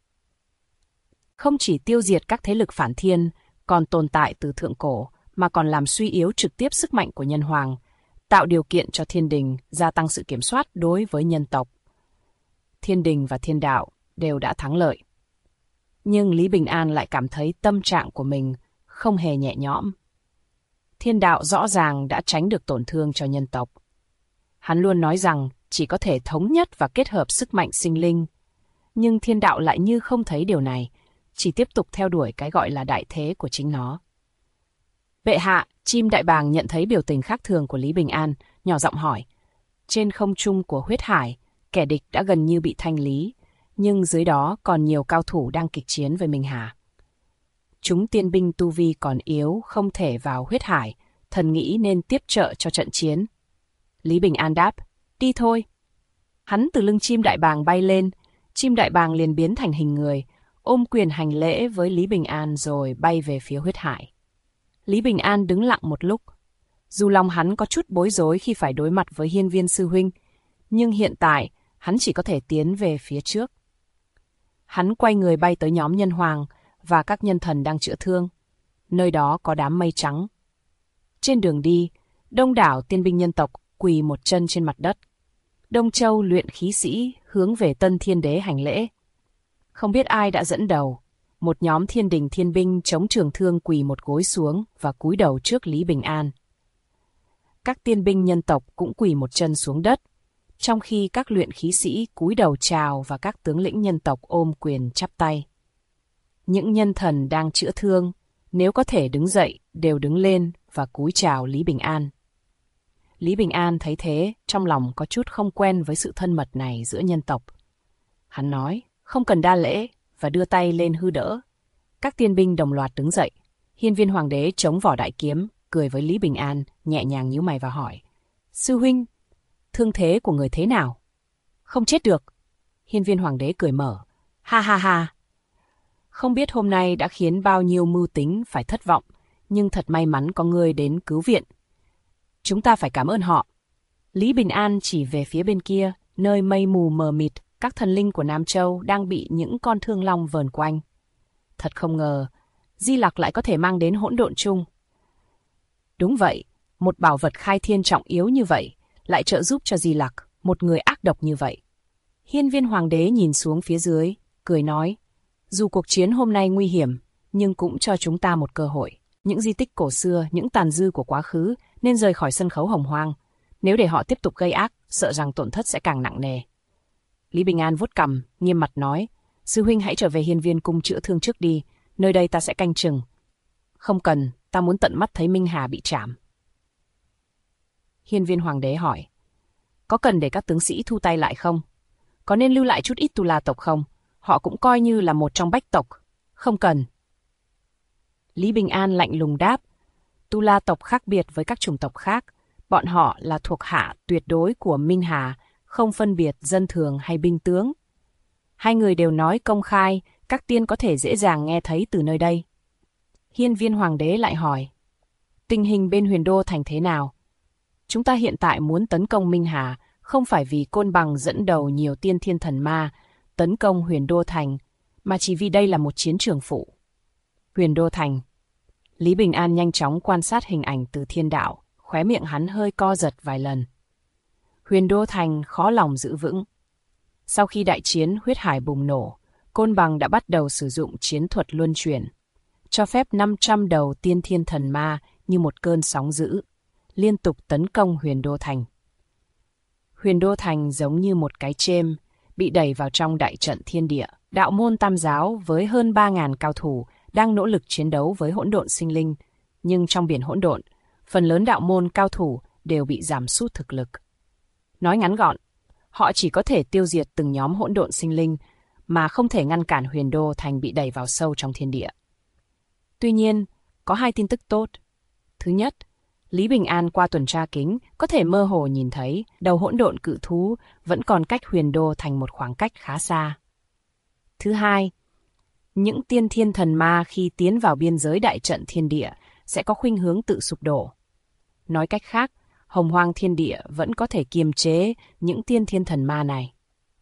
Không chỉ tiêu diệt các thế lực phản thiên còn tồn tại từ thượng cổ, mà còn làm suy yếu trực tiếp sức mạnh của nhân hoàng, tạo điều kiện cho thiên đình gia tăng sự kiểm soát đối với nhân tộc. Thiên đình và thiên đạo đều đã thắng lợi. Nhưng Lý Bình An lại cảm thấy tâm trạng của mình không hề nhẹ nhõm. Thiên đạo rõ ràng đã tránh được tổn thương cho nhân tộc. Hắn luôn nói rằng chỉ có thể thống nhất và kết hợp sức mạnh sinh linh. Nhưng thiên đạo lại như không thấy điều này, chỉ tiếp tục theo đuổi cái gọi là đại thế của chính nó. Bệ hạ, chim đại bàng nhận thấy biểu tình khác thường của Lý Bình An, nhỏ giọng hỏi. Trên không trung của huyết hải, kẻ địch đã gần như bị thanh lý, nhưng dưới đó còn nhiều cao thủ đang kịch chiến với Minh Hà. Chúng tiên binh tu vi còn yếu, không thể vào huyết hải, thần nghĩ nên tiếp trợ cho trận chiến. Lý Bình An đáp, đi thôi. Hắn từ lưng chim đại bàng bay lên, chim đại bàng liền biến thành hình người, ôm quyền hành lễ với Lý Bình An rồi bay về phía huyết hải. Lý Bình An đứng lặng một lúc. Dù lòng hắn có chút bối rối khi phải đối mặt với Hiên Viên sư huynh, nhưng hiện tại hắn chỉ có thể tiến về phía trước. Hắn quay người bay tới nhóm nhân hoàng và các nhân thần đang chữa thương. Nơi đó có đám mây trắng. Trên đường đi, đông đảo tiên binh nhân tộc quỳ một chân trên mặt đất. Đông Châu luyện khí sĩ hướng về Tân Thiên Đế hành lễ. Không biết ai đã dẫn đầu, một nhóm thiên đình thiên binh chống trường thương quỳ một gối xuống và cúi đầu trước Lý Bình An. Các tiên binh nhân tộc cũng quỳ một chân xuống đất, trong khi các luyện khí sĩ cúi đầu chào và các tướng lĩnh nhân tộc ôm quyền chắp tay. Những nhân thần đang chữa thương, nếu có thể đứng dậy, đều đứng lên và cúi chào Lý Bình An. Lý Bình An thấy thế, trong lòng có chút không quen với sự thân mật này giữa nhân tộc. Hắn nói, không cần đa lễ, và đưa tay lên hư đỡ. Các tiên binh đồng loạt đứng dậy. Hiên Viên Hoàng đế chống vỏ đại kiếm, cười với Lý Bình An, nhẹ nhàng nhíu mày và hỏi, sư huynh, thương thế của người thế nào? Không chết được. Hiên Viên Hoàng đế cười mở, ha ha ha. Không biết hôm nay đã khiến bao nhiêu mưu tính phải thất vọng, nhưng thật may mắn có người đến cứu viện. Chúng ta phải cảm ơn họ. Lý Bình An chỉ về phía bên kia, nơi mây mù mờ mịt, các thần linh của Nam Châu đang bị những con thương long vờn quanh. Thật không ngờ, Di Lặc lại có thể mang đến hỗn độn chung. Đúng vậy, một bảo vật khai thiên trọng yếu như vậy, lại trợ giúp cho Di Lặc, một người ác độc như vậy. Hiên Viên Hoàng đế nhìn xuống phía dưới, cười nói, dù cuộc chiến hôm nay nguy hiểm, nhưng cũng cho chúng ta một cơ hội. Những di tích cổ xưa, những tàn dư của quá khứ nên rời khỏi sân khấu hồng hoang. Nếu để họ tiếp tục gây ác, sợ rằng tổn thất sẽ càng nặng nề. Lý Bình An vuốt cằm, nghiêm mặt nói, sư huynh hãy trở về Hiên Viên cung chữa thương trước đi, nơi đây ta sẽ canh chừng. Không cần, ta muốn tận mắt thấy Minh Hà bị trảm. Hiên Viên Hoàng đế hỏi, có cần để các tướng sĩ thu tay lại không? Có nên lưu lại chút ít Tu La tộc không? Họ cũng coi như là một trong bách tộc. Không cần. Lý Bình An lạnh lùng đáp, Tu La tộc khác biệt với các chủng tộc khác. Bọn họ là thuộc hạ tuyệt đối của Minh Hà, không phân biệt dân thường hay binh tướng. Hai người đều nói công khai, các tiên có thể dễ dàng nghe thấy từ nơi đây. Hiên Viên Hoàng đế lại hỏi, tình hình bên Huyền Đô thành thế nào? Chúng ta hiện tại muốn tấn công Minh Hà, không phải vì Côn Bằng dẫn đầu nhiều tiên thiên thần ma tấn công Huyền Đô thành, mà chỉ vì đây là một chiến trường phụ. Huyền Đô thành. Lý Bình An nhanh chóng quan sát hình ảnh từ thiên đạo, khóe miệng hắn hơi co giật vài lần. Huyền Đô thành khó lòng giữ vững. Sau khi đại chiến huyết hải bùng nổ, Côn Bằng đã bắt đầu sử dụng chiến thuật luân chuyển, cho phép 500 đầu tiên thiên thần ma như một cơn sóng dữ, liên tục tấn công Huyền Đô thành. Huyền Đô thành giống như một cái chêm, bị đẩy vào trong đại trận thiên địa. Đạo môn Tam giáo với hơn 3.000 cao thủ đang nỗ lực chiến đấu với hỗn độn sinh linh, nhưng trong biển hỗn độn, phần lớn đạo môn cao thủ đều bị giảm sút thực lực. Nói ngắn gọn, họ chỉ có thể tiêu diệt từng nhóm hỗn độn sinh linh, mà không thể ngăn cản Huyền Đô thành bị đẩy vào sâu trong thiên địa. Tuy nhiên, có hai tin tức tốt. Thứ nhất, Lý Bình An qua tuần tra kính có thể mơ hồ nhìn thấy đầu hỗn độn cự thú vẫn còn cách Huyền Đô thành một khoảng cách khá xa. Thứ hai, những tiên thiên thần ma khi tiến vào biên giới đại trận thiên địa sẽ có khuynh hướng tự sụp đổ. Nói cách khác, Hồng Hoang thiên địa vẫn có thể kiềm chế những tiên thiên thần ma này.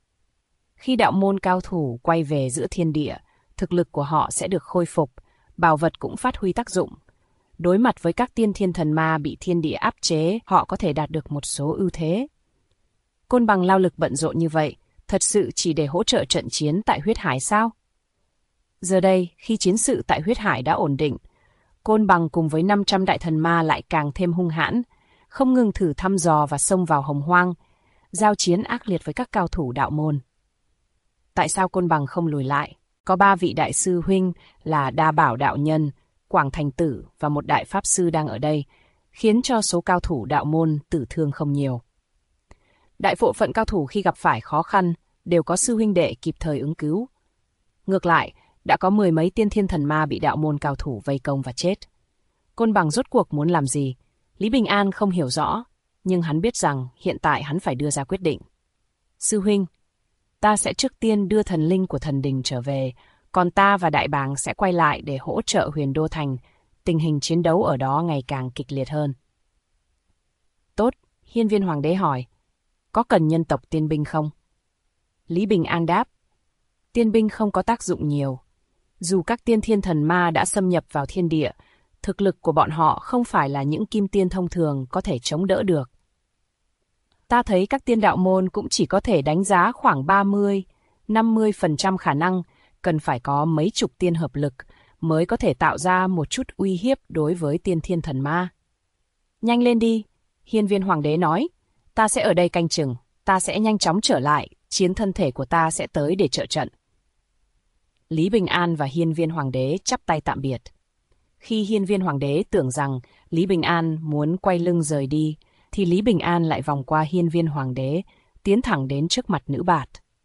Khi đạo môn cao thủ quay về giữa thiên địa, thực lực của họ sẽ được khôi phục, bảo vật cũng phát huy tác dụng. Đối mặt với các tiên thiên thần ma bị thiên địa áp chế, họ có thể đạt được một số ưu thế. Côn Bằng lao lực bận rộn như vậy, thật sự chỉ để hỗ trợ trận chiến tại huyết hải sao? Giờ đây, khi chiến sự tại huyết hải đã ổn định, Côn Bằng cùng với 500 đại thần ma lại càng thêm hung hãn, không ngừng thử thăm dò và xông vào Hồng Hoang, giao chiến ác liệt với các cao thủ đạo môn. Tại sao Côn Bằng không lùi lại? Có 3 vị đại sư huynh là Đa Bảo đạo nhân, Quảng Thành Tử và một đại pháp sư đang ở đây, khiến cho số cao thủ đạo môn tử thương không nhiều. Đại bộ phận cao thủ khi gặp phải khó khăn đều có sư huynh đệ kịp thời ứng cứu. Ngược lại, đã có 10 mấy tiên thiên thần ma bị đạo môn cao thủ vây công và chết. Côn Bằng rốt cuộc muốn làm gì? Lý Bình An không hiểu rõ, nhưng hắn biết rằng hiện tại hắn phải đưa ra quyết định. Sư huynh, ta sẽ trước tiên đưa thần linh của thần đình trở về, còn ta và Đại Bàng sẽ quay lại để hỗ trợ Huyền Đô thành, tình hình chiến đấu ở đó ngày càng kịch liệt hơn. Tốt, Hiên Viên Hoàng đế hỏi, có cần nhân tộc tiên binh không? Lý Bình An đáp, tiên binh không có tác dụng nhiều. Dù các tiên thiên thần ma đã xâm nhập vào thiên địa, thực lực của bọn họ không phải là những kim tiên thông thường có thể chống đỡ được. Ta thấy các tiên đạo môn cũng chỉ có thể đánh giá khoảng 30-50% khả năng, cần phải có mấy chục tiên hợp lực mới có thể tạo ra một chút uy hiếp đối với tiên thiên thần ma. Nhanh lên đi, Hiên Viên Hoàng đế nói, ta sẽ ở đây canh chừng, ta sẽ nhanh chóng trở lại, chiến thân thể của ta sẽ tới để trợ trận. Lý Bình An và Hiên Viên Hoàng đế chắp tay tạm biệt. Khi Hiên Viên Hoàng đế tưởng rằng Lý Bình An muốn quay lưng rời đi, thì Lý Bình An lại vòng qua Hiên Viên Hoàng đế, tiến thẳng đến trước mặt nữ bạt.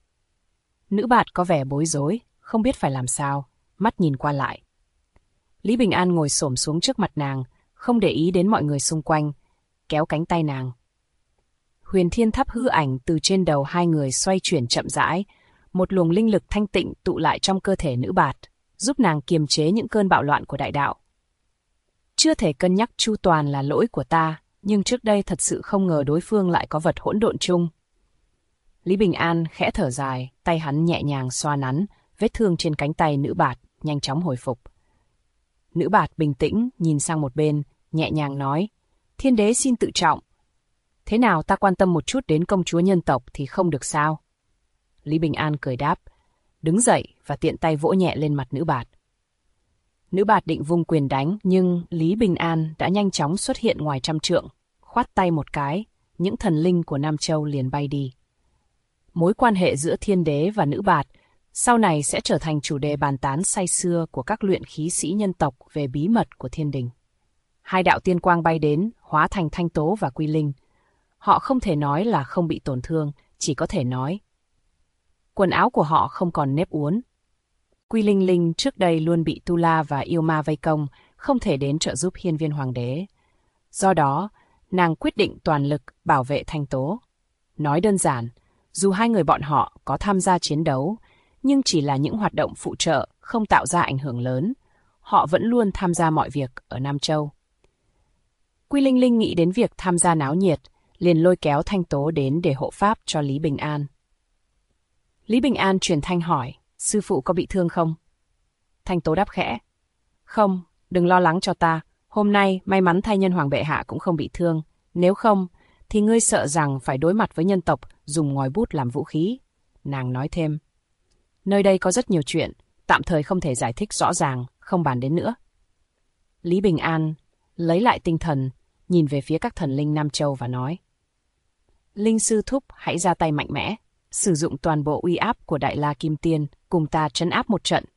Nữ bạt có vẻ bối rối, không biết phải làm sao, mắt nhìn qua lại. Lý Bình An ngồi xổm xuống trước mặt nàng, không để ý đến mọi người xung quanh, kéo cánh tay nàng. Huyền Thiên Tháp hư ảnh từ trên đầu hai người xoay chuyển chậm rãi, một luồng linh lực thanh tịnh tụ lại trong cơ thể nữ bạt, giúp nàng kiềm chế những cơn bạo loạn của đại đạo. Chưa thể cân nhắc chu toàn là lỗi của ta, nhưng trước đây thật sự không ngờ đối phương lại có vật hỗn độn chung. Lý Bình An khẽ thở dài, tay hắn nhẹ nhàng xoa nắn, vết thương trên cánh tay nữ bạt nhanh chóng hồi phục. Nữ bạt bình tĩnh nhìn sang một bên, nhẹ nhàng nói, thiên đế xin tự trọng. Thế nào ta quan tâm một chút đến công chúa nhân tộc thì không được sao? Lý Bình An cười đáp, đứng dậy và tiện tay vỗ nhẹ lên mặt nữ bạt. Nữ bạt định vung quyền đánh, nhưng Lý Bình An đã nhanh chóng xuất hiện ngoài trăm trượng, khoát tay một cái, những thần linh của Nam Châu liền bay đi. Mối quan hệ giữa thiên đế và nữ bạt sau này sẽ trở thành chủ đề bàn tán say sưa của các luyện khí sĩ nhân tộc về bí mật của thiên đình. Hai đạo tiên quang bay đến, hóa thành Thanh Tố và Quy Linh. Họ không thể nói là không bị tổn thương, chỉ có thể nói quần áo của họ không còn nếp uốn. Quy Linh Linh trước đây luôn bị Tu La và Yêu Ma vây công, không thể đến trợ giúp Hiên Viên Hoàng đế. Do đó, nàng quyết định toàn lực bảo vệ Thanh Tố. Nói đơn giản, dù hai người bọn họ có tham gia chiến đấu, nhưng chỉ là những hoạt động phụ trợ, không tạo ra ảnh hưởng lớn. Họ vẫn luôn tham gia mọi việc ở Nam Châu. Quy Linh Linh nghĩ đến việc tham gia náo nhiệt, liền lôi kéo Thanh Tố đến để hộ pháp cho Lý Bình An. Lý Bình An truyền thanh hỏi, sư phụ có bị thương không? Thanh Tố đáp khẽ, không, đừng lo lắng cho ta, hôm nay may mắn thay nhân hoàng bệ hạ cũng không bị thương, nếu không, thì ngươi sợ rằng phải đối mặt với nhân tộc dùng ngòi bút làm vũ khí. Nàng nói thêm, nơi đây có rất nhiều chuyện, tạm thời không thể giải thích rõ ràng, không bàn đến nữa. Lý Bình An lấy lại tinh thần, nhìn về phía các thần linh Nam Châu và nói, Linh sư thúc hãy ra tay mạnh mẽ, sử dụng toàn bộ uy áp của Đại La Kim Tiên, cùng ta trấn áp một trận.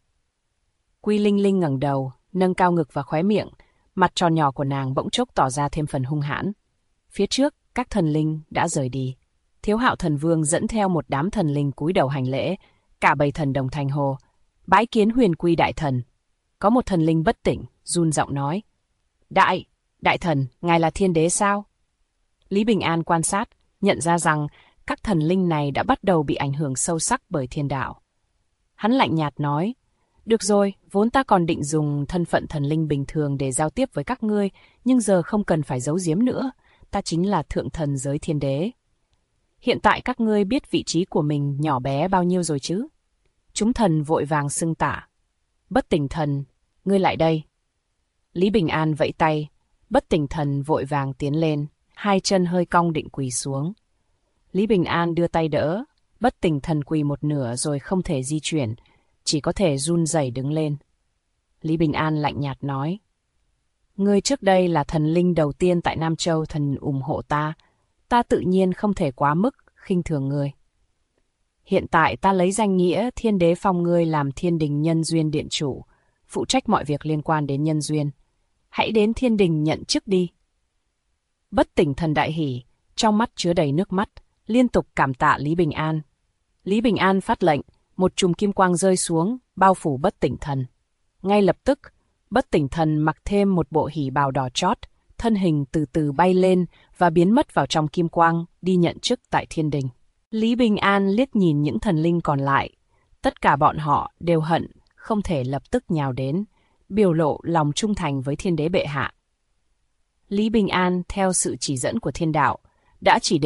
Quy Linh Linh ngẩng đầu, nâng cao ngực và khóe miệng, mặt tròn nhỏ của nàng bỗng chốc tỏ ra thêm phần hung hãn. Phía trước, các thần linh đã rời đi. Thiếu Hạo thần vương dẫn theo một đám thần linh cúi đầu hành lễ, cả bầy thần đồng thanh hô, bái kiến Huyền Quy đại thần. Có một thần linh bất tỉnh, run giọng nói, Đại thần, ngài là thiên đế sao? Lý Bình An quan sát, nhận ra rằng các thần linh này đã bắt đầu bị ảnh hưởng sâu sắc bởi thiên đạo. Hắn lạnh nhạt nói, được rồi, vốn ta còn định dùng thân phận thần linh bình thường để giao tiếp với các ngươi, nhưng giờ không cần phải giấu giếm nữa, ta chính là thượng thần giới thiên đế. Hiện tại các ngươi biết vị trí của mình nhỏ bé bao nhiêu rồi chứ? Chúng thần vội vàng xưng tả. Bất Tỉnh thần, ngươi lại đây. Lý Bình An vẫy tay, Bất Tỉnh thần vội vàng tiến lên, hai chân hơi cong định quỳ xuống. Lý Bình An đưa tay đỡ, Bất Tỉnh thần quỳ một nửa rồi không thể di chuyển, chỉ có thể run rẩy đứng lên. Lý Bình An lạnh nhạt nói, ngươi trước đây là thần linh đầu tiên tại Nam Châu thần ủng hộ ta, ta tự nhiên không thể quá mức khinh thường ngươi. Hiện tại ta lấy danh nghĩa thiên đế phong ngươi làm thiên đình nhân duyên điện chủ, phụ trách mọi việc liên quan đến nhân duyên. Hãy đến thiên đình nhận chức đi. Bất Tỉnh thần đại hỉ, trong mắt chứa đầy nước mắt, liên tục cảm tạ Lý Bình An. Lý Bình An phát lệnh, một chùm kim quang rơi xuống, bao phủ Bất Tỉnh thần. Ngay lập tức, Bất Tỉnh thần mặc thêm một bộ hỉ bào đỏ chót, thân hình từ từ bay lên và biến mất vào trong kim quang, đi nhận chức tại thiên đình. Lý Bình An liếc nhìn những thần linh còn lại. Tất cả bọn họ đều hận, không thể lập tức nhào đến, biểu lộ lòng trung thành với thiên đế bệ hạ. Lý Bình An, theo sự chỉ dẫn của thiên đạo, đã chỉ định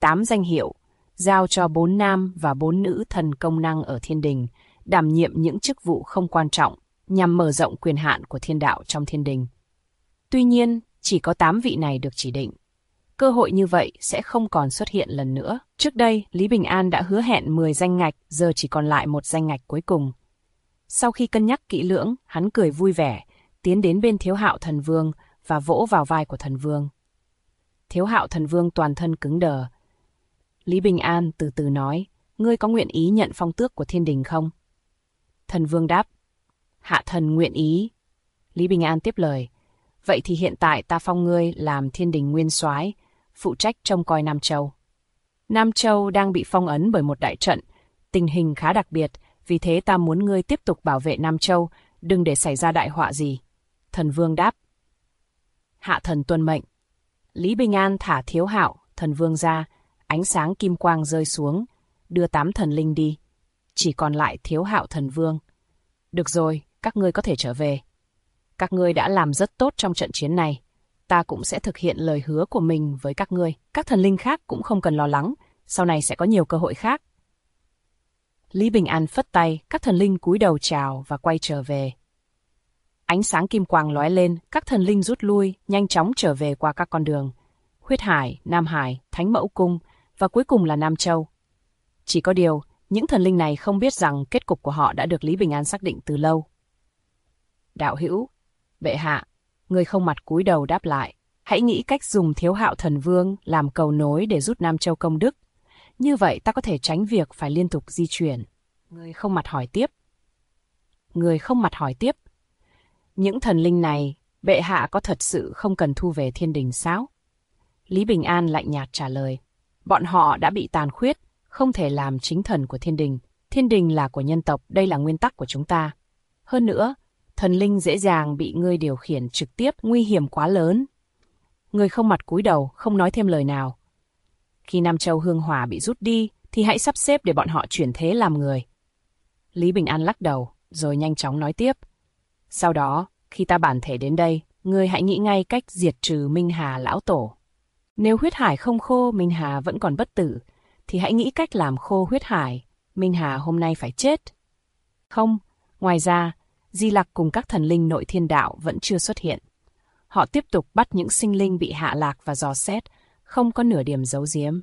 8 danh hiệu, giao cho 4 nam và 4 nữ thần công năng ở thiên đình, đảm nhiệm những chức vụ không quan trọng, nhằm mở rộng quyền hạn của thiên đạo trong thiên đình. Tuy nhiên, chỉ có 8 vị này được chỉ định. Cơ hội như vậy sẽ không còn xuất hiện lần nữa. Trước đây, Lý Bình An đã hứa hẹn 10 danh ngạch, giờ chỉ còn lại một danh ngạch cuối cùng. Sau khi cân nhắc kỹ lưỡng, hắn cười vui vẻ, tiến đến bên Thiếu Hạo Thần Vương và vỗ vào vai của Thần Vương. Thiếu Hạo Thần Vương toàn thân cứng đờ. Lý Bình An từ từ nói, ngươi có nguyện ý nhận phong tước của thiên đình không? Thần Vương đáp, hạ thần nguyện ý. Lý Bình An tiếp lời, vậy thì hiện tại ta phong ngươi làm thiên đình nguyên soái, phụ trách trông coi Nam Châu. Nam Châu đang bị phong ấn bởi một đại trận, tình hình khá đặc biệt, vì thế ta muốn ngươi tiếp tục bảo vệ Nam Châu, đừng để xảy ra đại họa gì. Thần Vương đáp, hạ thần tuân mệnh. Lý Bình An thả Thiếu Hạo Thần Vương ra, ánh sáng kim quang rơi xuống, đưa 8 thần linh đi. Chỉ còn lại Thiếu Hạo Thần Vương. Được rồi, các ngươi có thể trở về. Các ngươi đã làm rất tốt trong trận chiến này. Ta cũng sẽ thực hiện lời hứa của mình với các ngươi. Các thần linh khác cũng không cần lo lắng, sau này sẽ có nhiều cơ hội khác. Lý Bình An phất tay, các thần linh cúi đầu chào và quay trở về. Ánh sáng kim quang lóe lên, các thần linh rút lui, nhanh chóng trở về qua các con đường. Huyết Hải, Nam Hải, Thánh Mẫu Cung và cuối cùng là Nam Châu. Chỉ có điều, những thần linh này không biết rằng kết cục của họ đã được Lý Bình An xác định từ lâu. Đạo hữu, bệ hạ, người không mặt cúi đầu đáp lại. Hãy nghĩ cách dùng Thiếu Hạo Thần Vương làm cầu nối để rút Nam Châu công đức. Như vậy ta có thể tránh việc phải liên tục di chuyển. Người không mặt hỏi tiếp. Những thần linh này, bệ hạ có thật sự không cần thu về thiên đình sao? Lý Bình An lạnh nhạt trả lời. Bọn họ đã bị tàn khuyết, không thể làm chính thần của thiên đình. Thiên đình là của nhân tộc, đây là nguyên tắc của chúng ta. Hơn nữa, thần linh dễ dàng bị ngươi điều khiển trực tiếp, nguy hiểm quá lớn. Ngươi không mặt cúi đầu, không nói thêm lời nào. Khi Nam Châu hương hỏa bị rút đi, thì hãy sắp xếp để bọn họ chuyển thế làm người. Lý Bình An lắc đầu, rồi nhanh chóng nói tiếp. Sau đó, khi ta bản thể đến đây, ngươi hãy nghĩ ngay cách diệt trừ Minh Hà lão tổ. Nếu huyết hải không khô, Minh Hà vẫn còn bất tử, thì hãy nghĩ cách làm khô huyết hải. Minh Hà hôm nay phải chết. Không, ngoài ra, Di Lặc cùng các thần linh nội thiên đạo vẫn chưa xuất hiện. Họ tiếp tục bắt những sinh linh bị hạ lạc và dò xét, không có nửa điểm giấu giếm.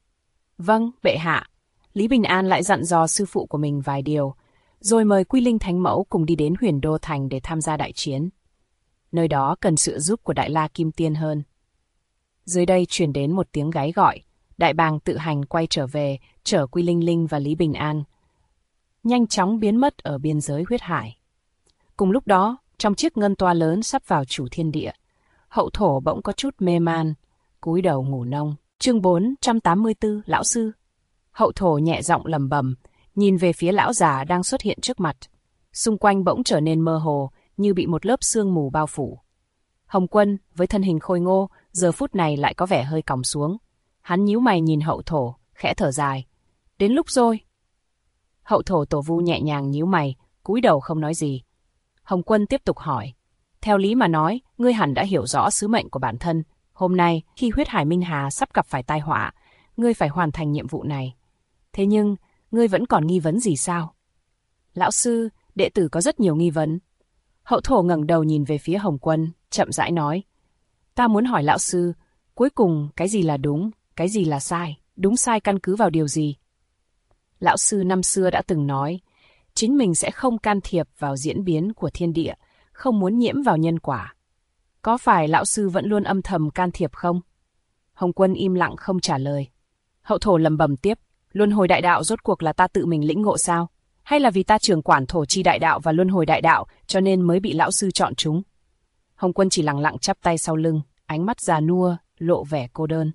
Vâng, bệ hạ. Lý Bình An lại dặn dò sư phụ của mình vài điều, rồi mời Quy Linh Thánh Mẫu cùng đi đến Huyền Đô Thành để tham gia đại chiến. Nơi đó cần sự giúp của Đại La Kim Tiên hơn. Dưới đây truyền đến một tiếng gáy gọi, Đại Bàng tự hành quay trở về, chở Quy Linh Linh và Lý Bình An, nhanh chóng biến mất ở biên giới huyết hải. Cùng lúc đó, trong chiếc ngân toa lớn sắp vào chủ thiên địa, Hậu Thổ bỗng có chút mê man, cúi đầu ngủ nông. Chương 484, Lão Sư. Hậu Thổ nhẹ giọng lẩm bẩm, nhìn về phía lão già đang xuất hiện trước mặt. Xung quanh bỗng trở nên mơ hồ, như bị một lớp sương mù bao phủ. Hồng Quân, với thân hình khôi ngô, giờ phút này lại có vẻ hơi còng xuống. Hắn nhíu mày nhìn Hậu Thổ, khẽ thở dài. Đến lúc rồi. Hậu Thổ Tổ Vu nhẹ nhàng nhíu mày, cúi đầu không nói gì. Hồng Quân tiếp tục hỏi. Theo lý mà nói, ngươi hẳn đã hiểu rõ sứ mệnh của bản thân. Hôm nay, khi huyết hải Minh Hà sắp gặp phải tai họa, ngươi phải hoàn thành nhiệm vụ này. Thế nhưng, ngươi vẫn còn nghi vấn gì sao? Lão sư, đệ tử có rất nhiều nghi vấn. Hậu Thổ ngẩng đầu nhìn về phía Hồng Quân, chậm rãi nói. Ta muốn hỏi lão sư, cuối cùng cái gì là đúng, cái gì là sai, đúng sai căn cứ vào điều gì? Lão sư năm xưa đã từng nói, chính mình sẽ không can thiệp vào diễn biến của thiên địa, không muốn nhiễm vào nhân quả. Có phải lão sư vẫn luôn âm thầm can thiệp không? Hồng Quân im lặng không trả lời. Hậu Thổ lẩm bẩm tiếp, luân hồi đại đạo rốt cuộc là ta tự mình lĩnh ngộ sao? Hay là vì ta trưởng quản thổ chi đại đạo và luân hồi đại đạo cho nên mới bị lão sư chọn chúng? Hồng Quân chỉ lặng lặng chắp tay sau lưng, ánh mắt già nua, lộ vẻ cô đơn.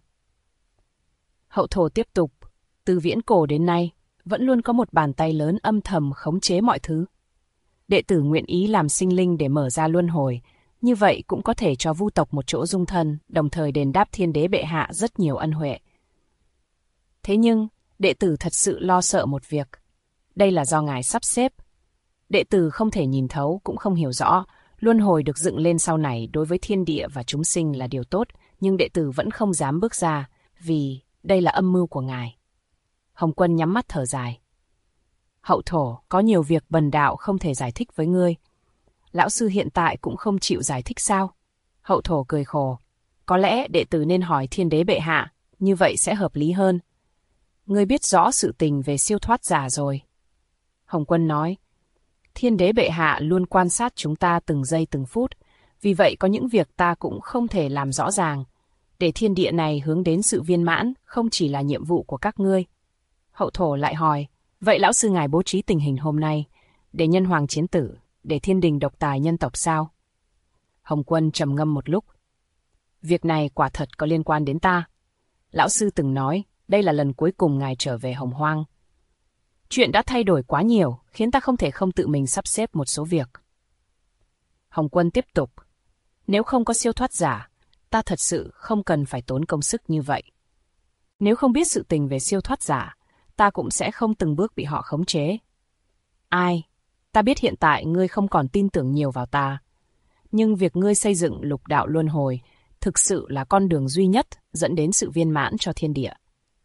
Hậu Thổ tiếp tục, từ viễn cổ đến nay, vẫn luôn có một bàn tay lớn âm thầm khống chế mọi thứ. Đệ tử nguyện ý làm sinh linh để mở ra luân hồi, như vậy cũng có thể cho vu tộc một chỗ dung thân, đồng thời đền đáp thiên đế bệ hạ rất nhiều ân huệ. Thế nhưng, đệ tử thật sự lo sợ một việc. Đây là do ngài sắp xếp. Đệ tử không thể nhìn thấu cũng không hiểu rõ, luân hồi được dựng lên sau này đối với thiên địa và chúng sinh là điều tốt, nhưng đệ tử vẫn không dám bước ra, vì đây là âm mưu của ngài. Hồng Quân nhắm mắt thở dài. Hậu thổ, có nhiều việc bần đạo không thể giải thích với ngươi. Lão sư hiện tại cũng không chịu giải thích sao? Hậu thổ cười khổ. Có lẽ đệ tử nên hỏi thiên đế bệ hạ, như vậy sẽ hợp lý hơn. Ngươi biết rõ sự tình về siêu thoát giả rồi. Hồng Quân nói, thiên đế bệ hạ luôn quan sát chúng ta từng giây từng phút, vì vậy có những việc ta cũng không thể làm rõ ràng. Để thiên địa này hướng đến sự viên mãn không chỉ là nhiệm vụ của các ngươi. Hậu thổ lại hỏi, vậy lão sư ngài bố trí tình hình hôm nay, để nhân hoàng chiến tử, để thiên đình độc tài nhân tộc sao? Hồng Quân trầm ngâm một lúc. Việc này quả thật có liên quan đến ta. Lão sư từng nói, đây là lần cuối cùng ngài trở về Hồng Hoang. Chuyện đã thay đổi quá nhiều, khiến ta không thể không tự mình sắp xếp một số việc. Hồng Quân tiếp tục. Nếu không có siêu thoát giả, ta thật sự không cần phải tốn công sức như vậy. Nếu không biết sự tình về siêu thoát giả, ta cũng sẽ không từng bước bị họ khống chế. Ai? Ta biết hiện tại ngươi không còn tin tưởng nhiều vào ta. Nhưng việc ngươi xây dựng lục đạo luân hồi thực sự là con đường duy nhất dẫn đến sự viên mãn cho thiên địa.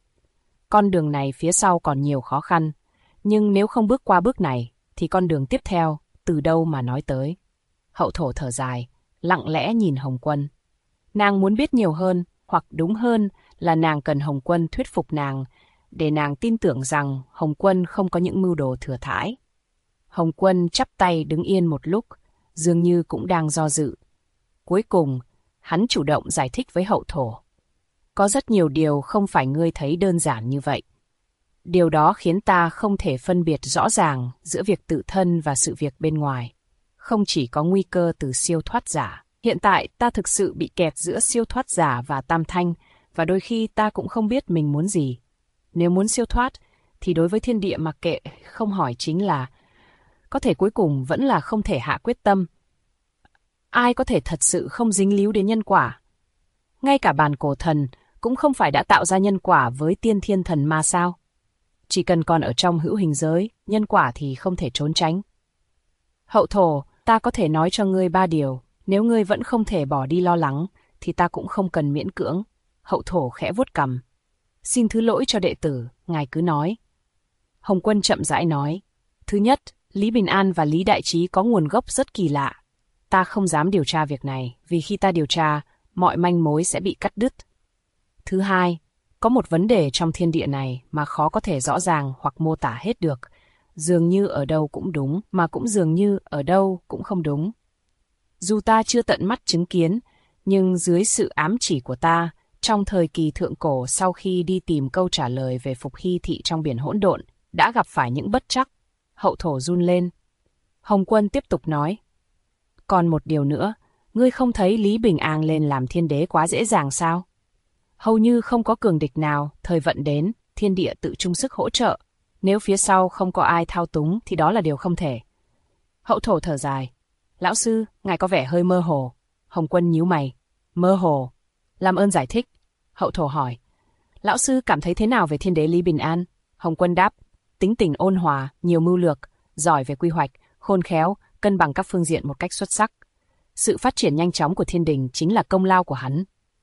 Con đường này phía sau còn nhiều khó khăn, nhưng nếu không bước qua bước này, thì con đường tiếp theo từ đâu mà nói tới. Hậu thổ thở dài, lặng lẽ nhìn Hồng Quân. Nàng muốn biết nhiều hơn, hoặc đúng hơn là nàng cần Hồng Quân thuyết phục nàng, để nàng tin tưởng rằng Hồng Quân không có những mưu đồ thừa thãi. Hồng Quân chắp tay đứng yên một lúc, dường như cũng đang do dự. Cuối cùng, hắn chủ động giải thích với hậu thổ. Có rất nhiều điều không phải ngươi thấy đơn giản như vậy. Điều đó khiến ta không thể phân biệt rõ ràng giữa việc tự thân và sự việc bên ngoài. Không chỉ có nguy cơ từ siêu thoát giả. Hiện tại ta thực sự bị kẹt giữa siêu thoát giả và tam thanh, và đôi khi ta cũng không biết mình muốn gì. Nếu muốn siêu thoát, thì đối với thiên địa mặc kệ, không hỏi chính là có thể cuối cùng vẫn là không thể hạ quyết tâm. Ai có thể thật sự không dính líu đến nhân quả? Ngay cả bàn cổ thần cũng không phải đã tạo ra nhân quả với tiên thiên thần ma sao? Chỉ cần còn ở trong hữu hình giới, nhân quả thì không thể trốn tránh. Hậu thổ, ta có thể nói cho ngươi 3 điều. Nếu ngươi vẫn không thể bỏ đi lo lắng, thì ta cũng không cần miễn cưỡng. Hậu thổ khẽ vuốt cằm. Xin thứ lỗi cho đệ tử, ngài cứ nói. Hồng Quân chậm rãi nói. Thứ nhất, Lý Bình An và Lý Đại Trí có nguồn gốc rất kỳ lạ. Ta không dám điều tra việc này, vì khi ta điều tra, mọi manh mối sẽ bị cắt đứt. Thứ hai, có một vấn đề trong thiên địa này mà khó có thể rõ ràng hoặc mô tả hết được. Dường như ở đâu cũng đúng, mà cũng dường như ở đâu cũng không đúng. Dù ta chưa tận mắt chứng kiến, nhưng dưới sự ám chỉ của ta, trong thời kỳ thượng cổ sau khi đi tìm câu trả lời về Phục Hy thị trong biển hỗn độn, đã gặp phải những bất trắc. Hậu thổ run lên. Hồng Quân tiếp tục nói. Còn một điều nữa, ngươi không thấy Lý Bình An lên làm thiên đế quá dễ dàng sao? Hầu như không có cường địch nào, thời vận đến, thiên địa tự chung sức hỗ trợ. Nếu phía sau không có ai thao túng thì đó là điều không thể. Hậu thổ thở dài. Lão sư, ngài có vẻ hơi mơ hồ. Hồng Quân nhíu mày. Mơ hồ. Làm ơn giải thích. Hậu thổ hỏi. Lão sư cảm thấy thế nào về thiên đế Lý Bình An? Hồng Quân đáp. Tính tình ôn hòa, nhiều mưu lược, giỏi về quy hoạch, khôn khéo, cân bằng các phương diện một cách xuất sắc. Sự phát triển nhanh chóng của thiên đình chính là công lao của hắn.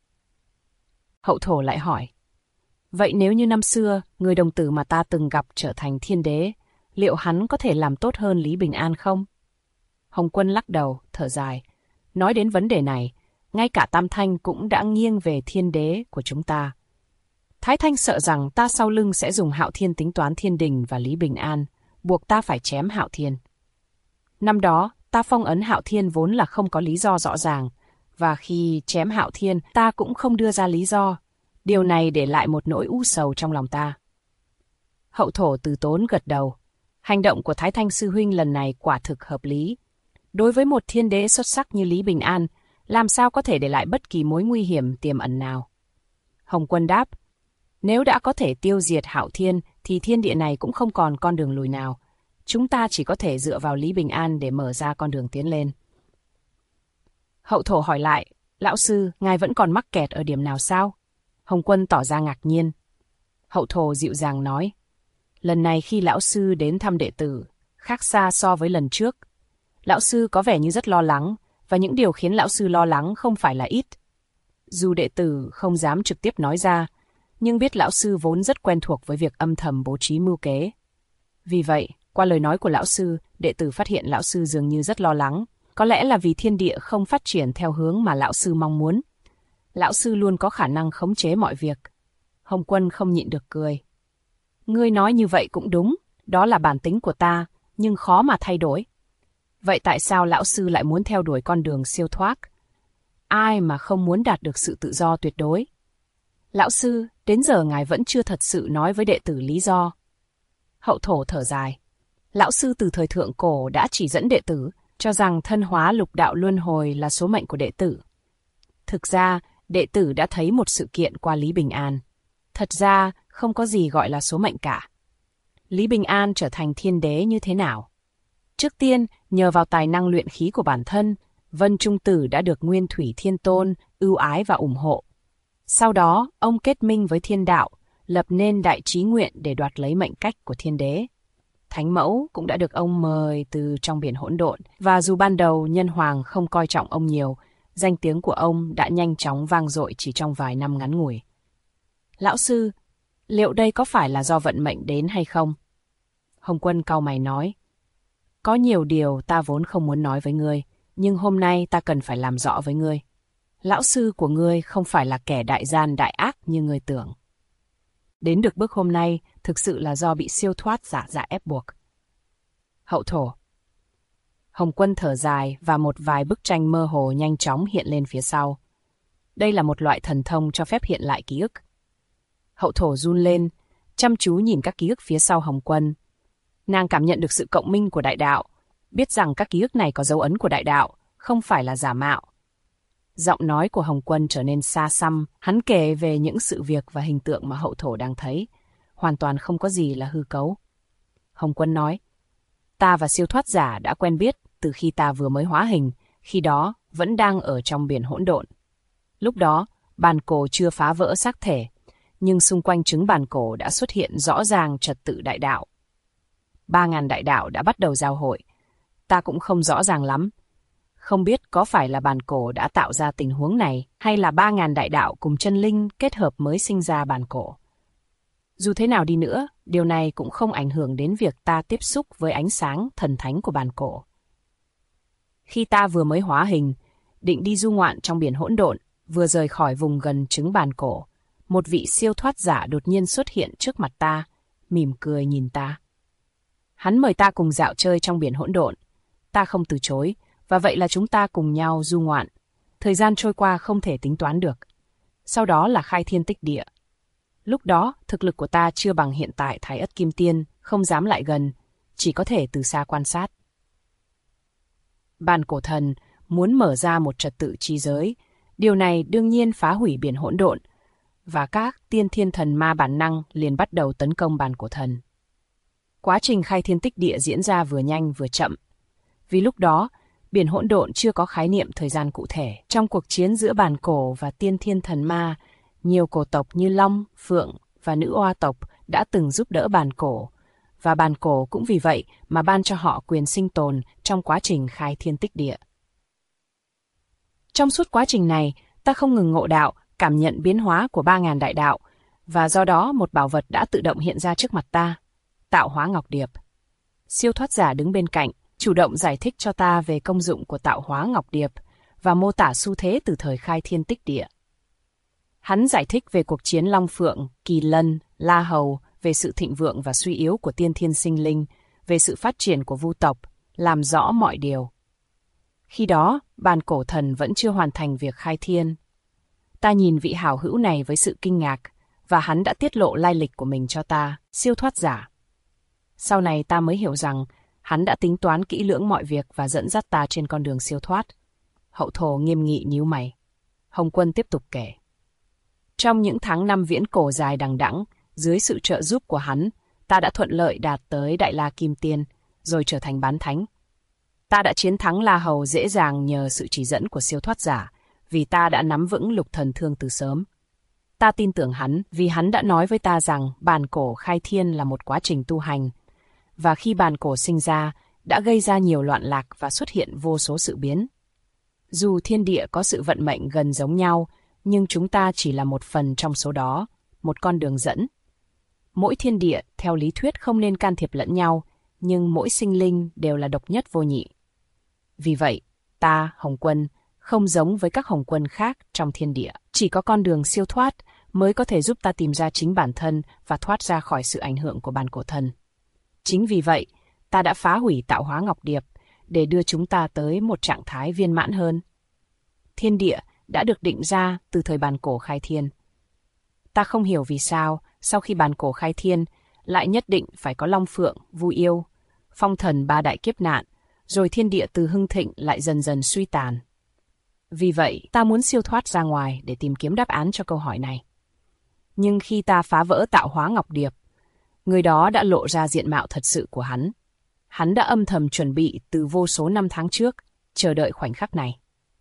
Hậu thổ lại hỏi. Vậy nếu như năm xưa, người đồng tử mà ta từng gặp trở thành thiên đế, liệu hắn có thể làm tốt hơn Lý Bình An không? Hồng Quân lắc đầu, thở dài. Nói đến vấn đề này, ngay cả Tam Thanh cũng đã nghiêng về thiên đế của chúng ta. Thái Thanh sợ rằng ta sau lưng sẽ dùng Hạo Thiên tính toán thiên đình và Lý Bình An, buộc ta phải chém Hạo Thiên. Năm đó, ta phong ấn Hạo Thiên vốn là không có lý do rõ ràng, và khi chém Hạo Thiên, ta cũng không đưa ra lý do. Điều này để lại một nỗi u sầu trong lòng ta. Hậu thổ từ tốn gật đầu. Hành động của Thái Thanh sư huynh lần này quả thực hợp lý. Đối với một thiên đế xuất sắc như Lý Bình An, làm sao có thể để lại bất kỳ mối nguy hiểm tiềm ẩn nào? Hồng Quân đáp. Nếu đã có thể tiêu diệt Hạo Thiên, thì thiên địa này cũng không còn con đường lùi nào. Chúng ta chỉ có thể dựa vào Lý Bình An để mở ra con đường tiến lên. Hậu thổ hỏi lại, lão sư, ngài vẫn còn mắc kẹt ở điểm nào sao? Hồng Quân tỏ ra ngạc nhiên. Hậu thổ dịu dàng nói, lần này khi lão sư đến thăm đệ tử, khác xa so với lần trước. Lão sư có vẻ như rất lo lắng, và những điều khiến lão sư lo lắng không phải là ít. Dù đệ tử không dám trực tiếp nói ra, nhưng biết lão sư vốn rất quen thuộc với việc âm thầm bố trí mưu kế. Vì vậy, qua lời nói của lão sư, đệ tử phát hiện lão sư dường như rất lo lắng, có lẽ là vì thiên địa không phát triển theo hướng mà lão sư mong muốn. Lão sư luôn có khả năng khống chế mọi việc. Hồng Quân không nhịn được cười. Ngươi nói như vậy cũng đúng, đó là bản tính của ta, nhưng khó mà thay đổi. Vậy tại sao lão sư lại muốn theo đuổi con đường siêu thoát? Ai mà không muốn đạt được sự tự do tuyệt đối? Lão sư, đến giờ ngài vẫn chưa thật sự nói với đệ tử lý do. Hậu thổ thở dài. Lão sư từ thời thượng cổ đã chỉ dẫn đệ tử, cho rằng thân hóa lục đạo luân hồi là số mệnh của đệ tử. Thực ra, đệ tử đã thấy một sự kiện qua Lý Bình An. Thật ra, không có gì gọi là số mệnh cả. Lý Bình An trở thành thiên đế như thế nào? Trước tiên, nhờ vào tài năng luyện khí của bản thân, Vân Trung Tử đã được Nguyên Thủy Thiên Tôn ưu ái và ủng hộ. Sau đó, ông kết minh với thiên đạo, lập nên đại chí nguyện để đoạt lấy mệnh cách của thiên đế. Thánh mẫu cũng đã được ông mời từ trong biển hỗn độn, và dù ban đầu nhân hoàng không coi trọng ông nhiều, danh tiếng của ông đã nhanh chóng vang dội chỉ trong vài năm ngắn ngủi. Lão sư, liệu đây có phải là do vận mệnh đến hay không? Hồng Quân cau mày nói. Có nhiều điều ta vốn không muốn nói với ngươi, nhưng hôm nay ta cần phải làm rõ với ngươi. Lão sư của ngươi không phải là kẻ đại gian đại ác như ngươi tưởng. Đến được bước hôm nay thực sự là do bị siêu thoát giả ép buộc. Hậu thổ. Hồng Quân thở dài và một vài bức tranh mơ hồ nhanh chóng hiện lên phía sau. Đây là một loại thần thông cho phép hiện lại ký ức. Hậu thổ run lên, chăm chú nhìn các ký ức phía sau Hồng Quân. Nàng cảm nhận được sự cộng minh của đại đạo, biết rằng các ký ức này có dấu ấn của đại đạo, không phải là giả mạo. Giọng nói của Hồng Quân trở nên xa xăm, hắn kể về những sự việc và hình tượng mà hậu thổ đang thấy, hoàn toàn không có gì là hư cấu. Hồng Quân nói, ta và siêu thoát giả đã quen biết từ khi ta vừa mới hóa hình, khi đó vẫn đang ở trong biển hỗn độn. Lúc đó, bàn cổ chưa phá vỡ xác thể, nhưng xung quanh trứng bàn cổ đã xuất hiện rõ ràng trật tự đại đạo. 3.000 đại đạo đã bắt đầu giao hội. Ta cũng không rõ ràng lắm. Không biết có phải là bàn cổ đã tạo ra tình huống này, hay là 3.000 đại đạo cùng chân linh kết hợp mới sinh ra bàn cổ. Dù thế nào đi nữa, điều này cũng không ảnh hưởng đến việc ta tiếp xúc với ánh sáng thần thánh của bàn cổ. Khi ta vừa mới hóa hình, định đi du ngoạn trong biển hỗn độn, vừa rời khỏi vùng gần trứng bàn cổ, một vị siêu thoát giả đột nhiên xuất hiện trước mặt ta, mỉm cười nhìn ta. Hắn mời ta cùng dạo chơi trong biển hỗn độn. Ta không từ chối, và vậy là chúng ta cùng nhau du ngoạn. Thời gian trôi qua không thể tính toán được. Sau đó là khai thiên tích địa. Lúc đó, thực lực của ta chưa bằng hiện tại Thái Ất Kim Tiên, không dám lại gần, chỉ có thể từ xa quan sát. Bàn cổ thần muốn mở ra một trật tự chi giới. Điều này đương nhiên phá hủy biển hỗn độn, và các tiên thiên thần ma bản năng liền bắt đầu tấn công bàn cổ thần. Quá trình khai thiên tích địa diễn ra vừa nhanh vừa chậm. Vì lúc đó, biển hỗn độn chưa có khái niệm thời gian cụ thể. Trong cuộc chiến giữa bàn cổ và tiên thiên thần ma, nhiều cổ tộc như Long, Phượng và Nữ Oa tộc đã từng giúp đỡ bàn cổ, và bàn cổ cũng vì vậy mà ban cho họ quyền sinh tồn trong quá trình khai thiên tích địa. Trong suốt quá trình này, ta không ngừng ngộ đạo, cảm nhận biến hóa của 3.000 đại đạo, và do đó một bảo vật đã tự động hiện ra trước mặt ta. Tạo hóa ngọc điệp. Siêu thoát giả đứng bên cạnh, chủ động giải thích cho ta về công dụng của tạo hóa ngọc điệp và mô tả xu thế từ thời khai thiên tích địa. Hắn giải thích về cuộc chiến Long Phượng, Kỳ Lân, La Hầu, về sự thịnh vượng và suy yếu của tiên thiên sinh linh, về sự phát triển của vu tộc, làm rõ mọi điều. Khi đó, bàn cổ thần vẫn chưa hoàn thành việc khai thiên. Ta nhìn vị hảo hữu này với sự kinh ngạc, và hắn đã tiết lộ lai lịch của mình cho ta, siêu thoát giả. Sau này ta mới hiểu rằng, hắn đã tính toán kỹ lưỡng mọi việc và dẫn dắt ta trên con đường siêu thoát. Hậu thổ nghiêm nghị nhíu mày. Hồng Quân tiếp tục kể. Trong những tháng năm viễn cổ dài đằng đẵng, dưới sự trợ giúp của hắn, ta đã thuận lợi đạt tới Đại La Kim Tiên, rồi trở thành bán thánh. Ta đã chiến thắng La Hầu dễ dàng nhờ sự chỉ dẫn của siêu thoát giả, vì ta đã nắm vững lục thần thương từ sớm. Ta tin tưởng hắn vì hắn đã nói với ta rằng bàn cổ khai thiên là một quá trình tu hành, và khi bàn cổ sinh ra, đã gây ra nhiều loạn lạc và xuất hiện vô số sự biến. Dù thiên địa có sự vận mệnh gần giống nhau, nhưng chúng ta chỉ là một phần trong số đó, một con đường dẫn. Mỗi thiên địa, theo lý thuyết không nên can thiệp lẫn nhau, nhưng mỗi sinh linh đều là độc nhất vô nhị. Vì vậy, ta, Hồng Quân, không giống với các Hồng Quân khác trong thiên địa. Chỉ có con đường siêu thoát mới có thể giúp ta tìm ra chính bản thân và thoát ra khỏi sự ảnh hưởng của bàn cổ thần. Chính vì vậy, ta đã phá hủy tạo hóa ngọc điệp để đưa chúng ta tới một trạng thái viên mãn hơn. Thiên địa đã được định ra từ thời bàn cổ khai thiên. Ta không hiểu vì sao, sau khi bàn cổ khai thiên, lại nhất định phải có Long Phượng, Vu Yêu, Phong Thần ba đại kiếp nạn, rồi thiên địa từ hưng thịnh lại dần dần suy tàn. Vì vậy, ta muốn siêu thoát ra ngoài để tìm kiếm đáp án cho câu hỏi này. Nhưng khi ta phá vỡ tạo hóa ngọc điệp, người đó đã lộ ra diện mạo thật sự của hắn. Hắn đã âm thầm chuẩn bị từ vô số năm tháng trước, chờ đợi khoảnh khắc này.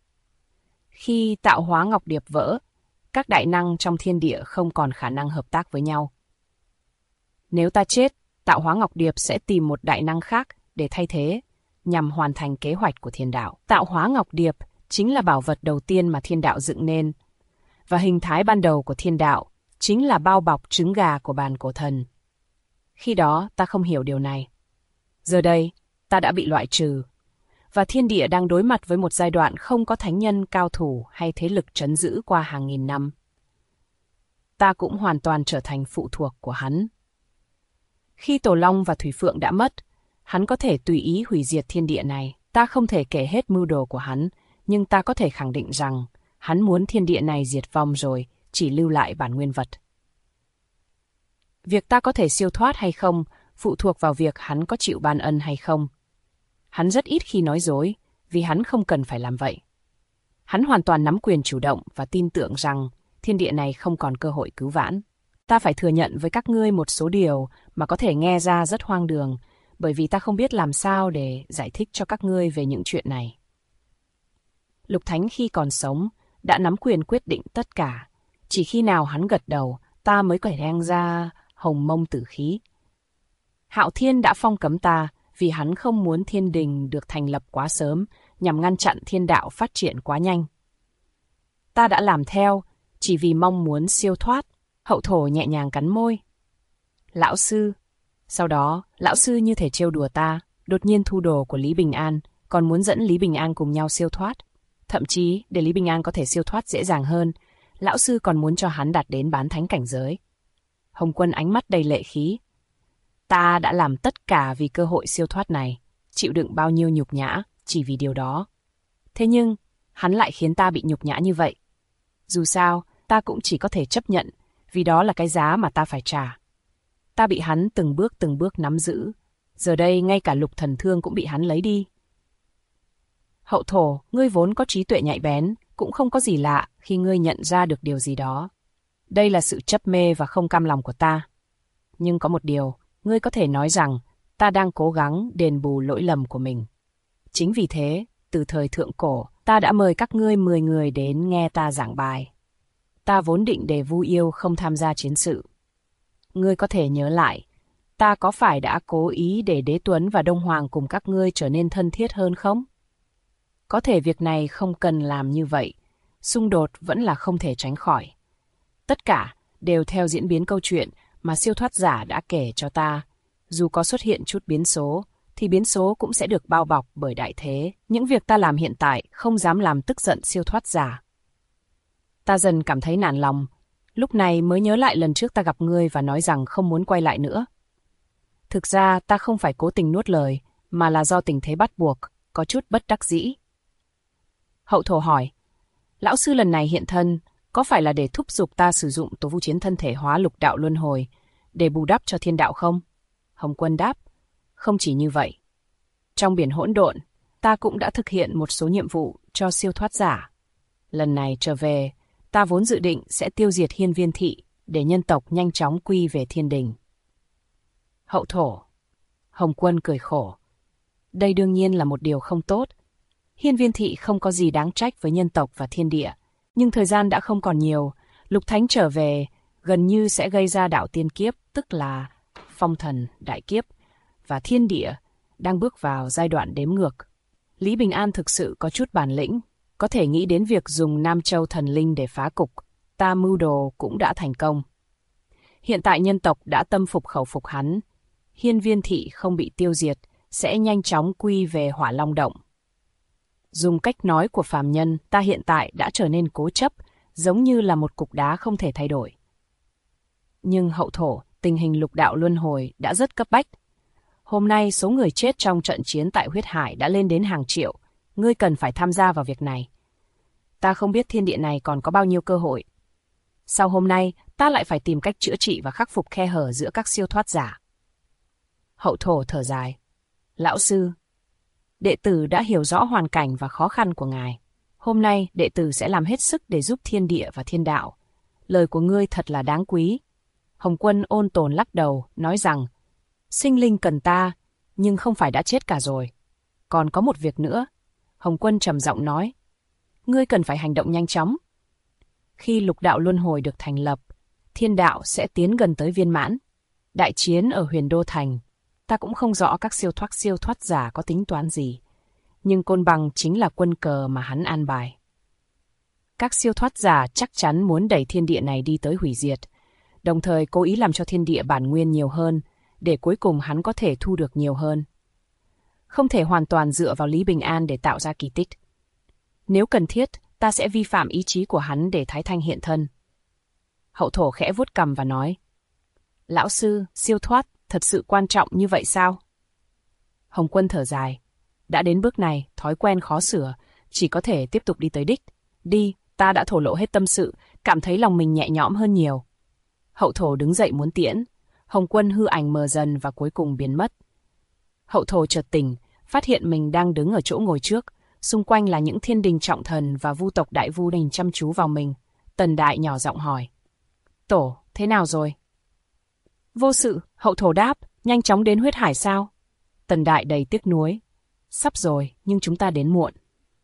Khi tạo hóa ngọc điệp vỡ, các đại năng trong thiên địa không còn khả năng hợp tác với nhau. Nếu ta chết, tạo hóa ngọc điệp sẽ tìm một đại năng khác để thay thế, nhằm hoàn thành kế hoạch của thiên đạo. Tạo hóa ngọc điệp chính là bảo vật đầu tiên mà thiên đạo dựng nên, và hình thái ban đầu của thiên đạo chính là bao bọc trứng gà của bàn cổ thần. Khi đó ta không hiểu điều này. Giờ đây, ta đã bị loại trừ, và thiên địa đang đối mặt với một giai đoạn không có thánh nhân cao thủ hay thế lực trấn giữ qua hàng nghìn năm. Ta cũng hoàn toàn trở thành phụ thuộc của hắn. Khi Tổ Long và Thủy Phượng đã mất, hắn có thể tùy ý hủy diệt thiên địa này. Ta không thể kể hết mưu đồ của hắn, nhưng ta có thể khẳng định rằng hắn muốn thiên địa này diệt vong rồi, chỉ lưu lại bản nguyên vật. Việc ta có thể siêu thoát hay không phụ thuộc vào việc hắn có chịu ban ân hay không. Hắn rất ít khi nói dối, vì hắn không cần phải làm vậy. Hắn hoàn toàn nắm quyền chủ động và tin tưởng rằng thiên địa này không còn cơ hội cứu vãn. Ta phải thừa nhận với các ngươi một số điều mà có thể nghe ra rất hoang đường, bởi vì ta không biết làm sao để giải thích cho các ngươi về những chuyện này. Lục Thánh khi còn sống đã nắm quyền quyết định tất cả. Chỉ khi nào hắn gật đầu, ta mới có thể đem ra hồng mông tử khí. Hạo Thiên đã phong cấm ta vì hắn không muốn thiên đình được thành lập quá sớm, nhằm ngăn chặn thiên đạo phát triển quá nhanh. Ta đã làm theo, chỉ vì mong muốn siêu thoát. Hậu Thổ nhẹ nhàng cắn môi. Lão sư. Sau đó, lão sư như thể trêu đùa ta, đột nhiên thu đồ của Lý Bình An, còn muốn dẫn Lý Bình An cùng nhau siêu thoát. Thậm chí, để Lý Bình An có thể siêu thoát dễ dàng hơn, lão sư còn muốn cho hắn đạt đến bán thánh cảnh giới. Hồng Quân ánh mắt đầy lệ khí. Ta đã làm tất cả vì cơ hội siêu thoát này, chịu đựng bao nhiêu nhục nhã chỉ vì điều đó. Thế nhưng, hắn lại khiến ta bị nhục nhã như vậy. Dù sao, ta cũng chỉ có thể chấp nhận, vì đó là cái giá mà ta phải trả. Ta bị hắn từng bước nắm giữ. Giờ đây ngay cả Lục Thần Thương cũng bị hắn lấy đi. Hậu Thổ, ngươi vốn có trí tuệ nhạy bén, cũng không có gì lạ khi ngươi nhận ra được điều gì đó. Đây là sự chấp mê và không cam lòng của ta. Nhưng có một điều, ngươi có thể nói rằng ta đang cố gắng đền bù lỗi lầm của mình. Chính vì thế, từ thời thượng cổ, ta đã mời các ngươi 10 người đến nghe ta giảng bài. Ta vốn định để Vu Yêu không tham gia chiến sự. Ngươi có thể nhớ lại, ta có phải đã cố ý để Đế Tuấn và Đông Hoàng cùng các ngươi trở nên thân thiết hơn không? Có thể việc này không cần làm như vậy, xung đột vẫn là không thể tránh khỏi. Tất cả đều theo diễn biến câu chuyện mà siêu thoát giả đã kể cho ta. Dù có xuất hiện chút biến số, thì biến số cũng sẽ được bao bọc bởi đại thế. Những việc ta làm hiện tại không dám làm tức giận siêu thoát giả. Ta dần cảm thấy nản lòng, lúc này mới nhớ lại lần trước ta gặp ngươi và nói rằng không muốn quay lại nữa. Thực ra ta không phải cố tình nuốt lời, mà là do tình thế bắt buộc, có chút bất đắc dĩ. Hậu Thổ hỏi, lão sư lần này hiện thân, có phải là để thúc giục ta sử dụng Tổ Vu Chiến thân thể hóa lục đạo luân hồi, để bù đắp cho thiên đạo không? Hồng Quân đáp, không chỉ như vậy. Trong biển hỗn độn, ta cũng đã thực hiện một số nhiệm vụ cho siêu thoát giả. Lần này trở về, ta vốn dự định sẽ tiêu diệt Hiên Viên Thị, để nhân tộc nhanh chóng quy về thiên đình. Hậu Thổ. Hồng Quân cười khổ. Đây đương nhiên là một điều không tốt. Hiên Viên Thị không có gì đáng trách với nhân tộc và thiên địa. Nhưng thời gian đã không còn nhiều, Lục Thánh trở về gần như sẽ gây ra đạo tiên kiếp, tức là phong thần đại kiếp, và thiên địa đang bước vào giai đoạn đếm ngược. Lý Bình An thực sự có chút bản lĩnh, có thể nghĩ đến việc dùng Nam Châu thần linh để phá cục. Ta mưu đồ cũng đã thành công. Hiện tại nhân tộc đã tâm phục khẩu phục hắn. Hiên Viên thị không bị tiêu diệt, sẽ nhanh chóng quy về Hỏa Long Động. Dùng cách nói của phàm nhân, ta hiện tại đã trở nên cố chấp, giống như là một cục đá không thể thay đổi. Nhưng hậu thổ, tình hình lục đạo luân hồi đã rất cấp bách. Hôm nay số người chết trong trận chiến tại huyết hải đã lên đến hàng triệu, ngươi cần phải tham gia vào việc này. Ta không biết thiên địa này còn có bao nhiêu cơ hội. Sau hôm nay, ta lại phải tìm cách chữa trị và khắc phục khe hở giữa các siêu thoát giả. Hậu thổ thở dài. Lão sư, đệ tử đã hiểu rõ hoàn cảnh và khó khăn của ngài. Hôm nay, đệ tử sẽ làm hết sức để giúp thiên địa và thiên đạo. Lời của ngươi thật là đáng quý. Hồng Quân ôn tồn lắc đầu, nói rằng, sinh linh cần ta, nhưng không phải đã chết cả rồi. Còn có một việc nữa. Hồng Quân trầm giọng nói, ngươi cần phải hành động nhanh chóng. Khi lục đạo luân hồi được thành lập, thiên đạo sẽ tiến gần tới viên mãn. Đại chiến ở Huyền Đô Thành, ta cũng không rõ các siêu thoát giả có tính toán gì. Nhưng Côn Bằng chính là quân cờ mà hắn an bài. Các siêu thoát giả chắc chắn muốn đẩy thiên địa này đi tới hủy diệt, đồng thời cố ý làm cho thiên địa bản nguyên nhiều hơn, để cuối cùng hắn có thể thu được nhiều hơn. Không thể hoàn toàn dựa vào Lý Bình An để tạo ra kỳ tích. Nếu cần thiết, ta sẽ vi phạm ý chí của hắn để Thái Thanh hiện thân. Hậu thổ khẽ vuốt cằm và nói, lão sư, siêu thoát thật sự quan trọng như vậy sao? Hồng Quân thở dài, đã đến bước này, thói quen khó sửa, chỉ có thể tiếp tục đi tới đích. Đi, ta đã thổ lộ hết tâm sự, cảm thấy lòng mình nhẹ nhõm hơn nhiều. Hậu thổ đứng dậy muốn tiễn, Hồng Quân hư ảnh mờ dần và cuối cùng biến mất. Hậu thổ chợt tỉnh, phát hiện mình đang đứng ở chỗ ngồi trước, xung quanh là những thiên đình trọng thần và vu tộc đại vu đình chăm chú vào mình. Tần Đại nhỏ giọng hỏi, tổ, thế nào rồi? Vô sự, hậu thổ đáp, nhanh chóng đến huyết hải sao? Tần Đại đầy tiếc nuối, sắp rồi, nhưng chúng ta đến muộn.